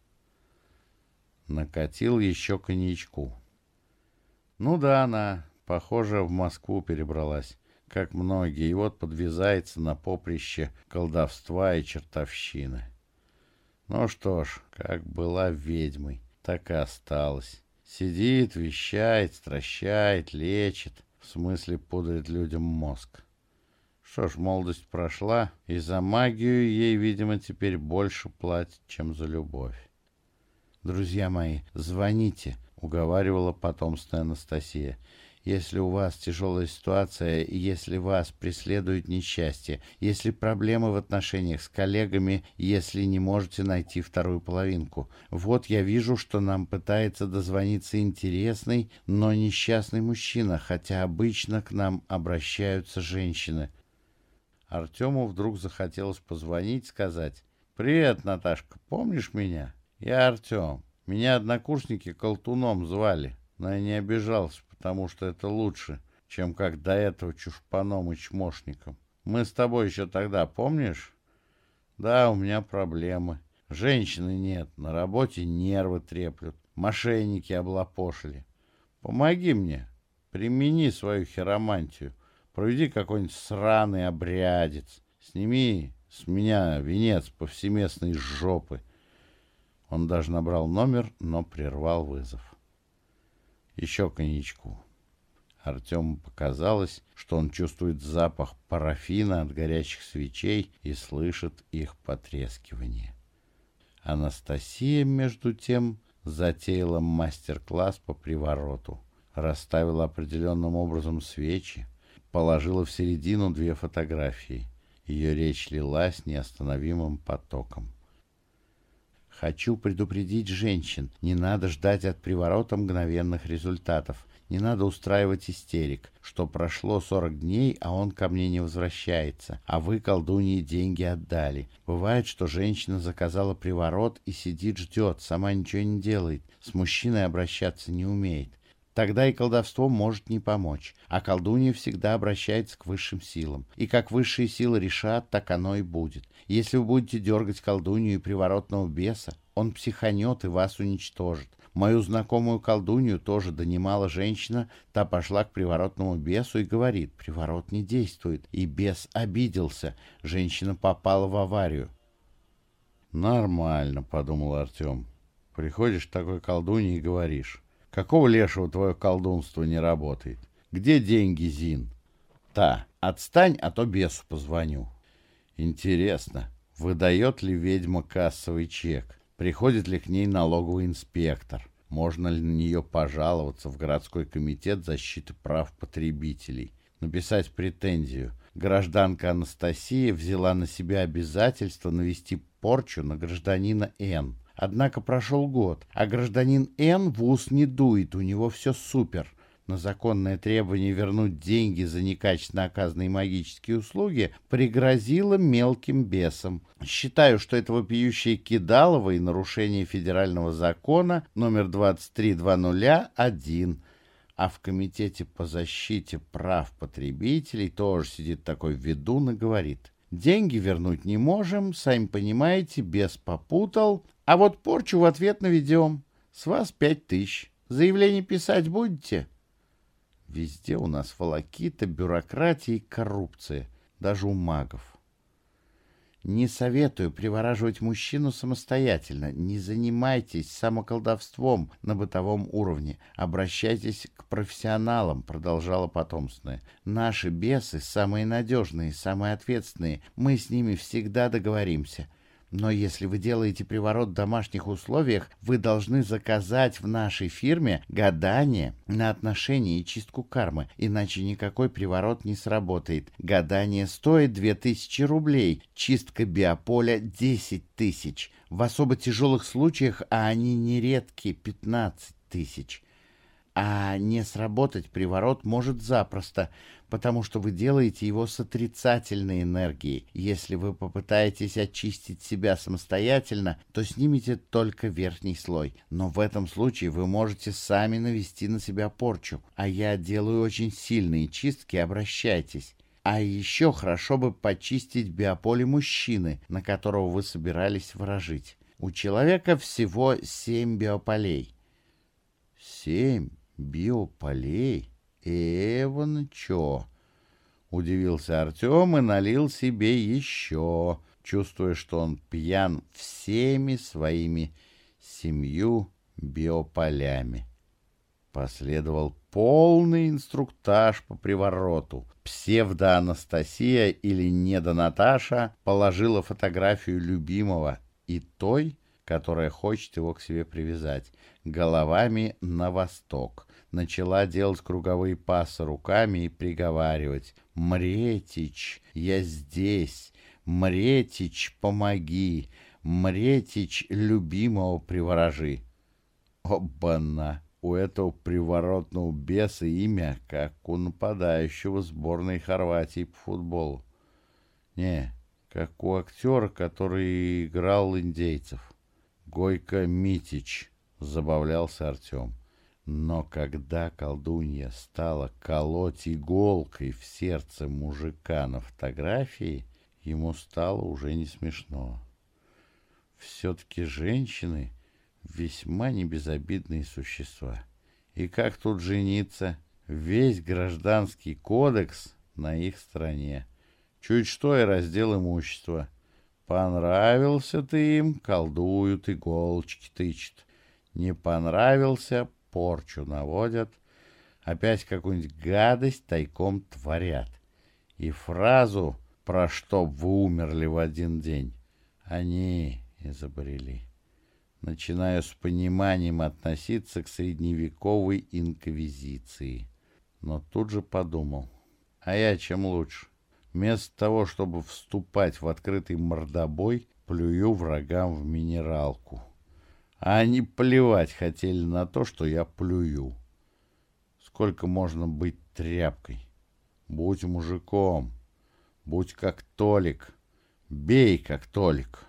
Накатил еще коньячку. Ну да, она, похоже, в Москву перебралась, как многие, и вот подвязается на поприще колдовства и чертовщины. Ну что ж, как была ведьмой, так и осталась. Сидит, вещает, стращает, лечит, в смысле пудрит людям мозг. Что ж, молодость прошла, и за магию ей, видимо, теперь больше платят, чем за любовь. «Друзья мои, звоните», — уговаривала потомственная Анастасия. «Если у вас тяжелая ситуация, если вас преследует несчастье, если проблемы в отношениях с коллегами, если не можете найти вторую половинку. Вот я вижу, что нам пытается дозвониться интересный, но несчастный мужчина, хотя обычно к нам обращаются женщины». Артему вдруг захотелось позвонить, сказать: «Привет, Наташка, помнишь меня? Я Артем. Меня однокурсники колтуном звали, но я не обижался, потому что это лучше, чем как до этого чушпаном и чмошником. Мы с тобой еще тогда, помнишь? Да, у меня проблемы. Женщины нет, на работе нервы треплют, мошенники облапошили. Помоги мне, примени свою хиромантию, проведи какой-нибудь сраный обрядец, сними с меня венец повсеместной жопы». Он даже набрал номер, но прервал вызов. Еще коньячку. Артему показалось, что он чувствует запах парафина от горячих свечей и слышит их потрескивание. Анастасия, между тем, затеяла мастер-класс по привороту, расставила определенным образом свечи, положила в середину две фотографии. Ее речь лилась неостановимым потоком. «Хочу предупредить женщин. Не надо ждать от приворота мгновенных результатов. Не надо устраивать истерик, что прошло сорок дней, а он ко мне не возвращается, а вы, колдуньи, деньги отдали. Бывает, что женщина заказала приворот и сидит, ждет, сама ничего не делает, с мужчиной обращаться не умеет. Тогда и колдовство может не помочь, а колдунья всегда обращается к высшим силам. И как высшие силы решат, так оно и будет. Если вы будете дергать колдунью и приворотного беса, он психанет и вас уничтожит. Мою знакомую колдунью тоже донимала женщина, та пошла к приворотному бесу и говорит: приворот не действует, и бес обиделся, женщина попала в аварию. «Нормально», — подумал Артем. «Приходишь к такой колдунье и говоришь: какого лешего твое колдунство не работает? Где деньги, Зин?» «Та, отстань, а то бесу позвоню». Интересно, выдает ли ведьма кассовый чек? Приходит ли к ней налоговый инспектор? Можно ли на нее пожаловаться в городской комитет защиты прав потребителей? Написать претензию. Гражданка Анастасия взяла на себя обязательство навести порчу на гражданина Н. Однако прошел год, а гражданин Н в ус не дует, у него все супер. На законное требование вернуть деньги за некачественно оказанные магические услуги пригрозило мелким бесом. Считаю, что это вопиющее кидалово и нарушение федерального закона номер двадцать три двадцать один. А в комитете по защите прав потребителей тоже сидит такой ведун и говорит: деньги вернуть не можем, сами понимаете, бес попутал, а вот порчу в ответ наведем. С вас пять тысяч. Заявление писать будете? Везде у нас волокита, бюрократия и коррупция, даже у магов. Не советую привораживать мужчину самостоятельно. Не занимайтесь самоколдовством на бытовом уровне. Обращайтесь к профессионалам, продолжала потомственная. Наши бесы самые надежные, самые ответственные. Мы с ними всегда договоримся. Но если вы делаете приворот в домашних условиях, вы должны заказать в нашей фирме гадание на отношения и чистку кармы, иначе никакой приворот не сработает. Гадание стоит две тысячи рублей, чистка биополя десять тысяч. В особо тяжелых случаях, а они нередки, пятнадцать тысяч. А не сработать приворот может запросто, потому что вы делаете его с отрицательной энергией. Если вы попытаетесь очистить себя самостоятельно, то снимете только верхний слой. Но в этом случае вы можете сами навести на себя порчу. А я делаю очень сильные чистки, обращайтесь. А еще хорошо бы почистить биополе мужчины, на которого вы собирались ворожить. У человека всего семь биополей. Семь биополей? Эван чё? Удивился Артем и налил себе еще, чувствуя, что он пьян всеми своими семью биополями. Последовал полный инструктаж по привороту. Псевдо-Анастасия или недо-Наташа положила фотографию любимого и той, которая хочет его к себе привязать, головами на восток. Начала делать круговые пассы руками и приговаривать: «Мретич, я здесь! Мретич, помоги! Мретич, любимого приворожи!» Обана! У этого приворотного беса имя, как у нападающего сборной Хорватии по футболу. Не, как у актера, который играл индейцев. Гойко Митич, забавлялся Артем. Но когда колдунья стала колоть иголкой в сердце мужика на фотографии, ему стало уже не смешно. Все-таки женщины весьма небезобидные существа. И как тут жениться? Весь гражданский кодекс на их стороне. Чуть что и раздел имущества. Понравился ты им, колдуют, иголочки тычут. Не понравился, порчу наводят. Опять какую-нибудь гадость тайком творят. И фразу «про что вы умерли в один день» они изобрели. Начинаю с пониманием относиться к средневековой инквизиции. Но тут же подумал, а я чем лучше? Вместо того, чтобы вступать в открытый мордобой, плюю врагам в минералку. А они плевать хотели на то, что я плюю. Сколько можно быть тряпкой? Будь мужиком, будь как Толик, бей как Толик.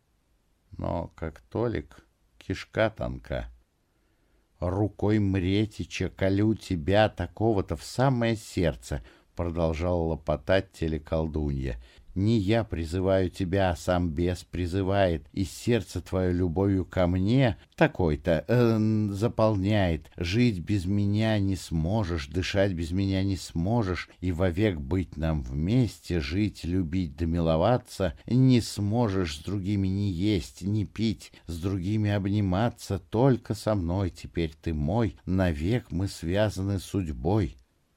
Но, как Толик, кишка тонка. Рукой Мретича колю тебя такого-то в самое сердце, продолжала лопотать телеколдунья. Не я призываю тебя, а сам бес призывает, и сердце твое любовью ко мне такой-то э, заполняет. Жить без меня не сможешь, дышать без меня не сможешь, и вовек быть нам вместе, жить, любить да миловаться не сможешь, с другими не есть, не пить, с другими обниматься, только со мной теперь ты мой, навек мы связаны судьбой.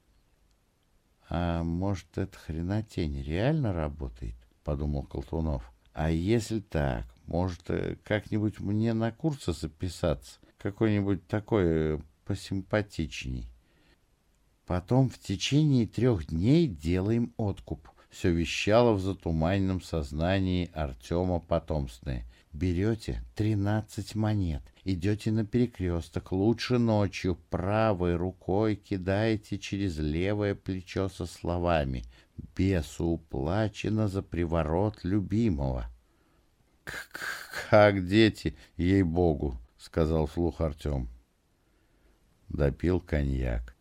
«А может, эта хренотень реально работает?» — подумал Колтунов. «А если так, может, как-нибудь мне на курсы записаться? Какой-нибудь такой посимпатичней. Потом в течение трех дней делаем откуп». Все вещало в затуманенном сознании Артема потомственное. Берете тринадцать монет, идете на перекресток, лучше ночью, правой рукой кидаете через левое плечо со словами «Бесу уплачено за приворот любимого». «Как дети, ей-богу», — сказал вслух Артем. Допил коньяк.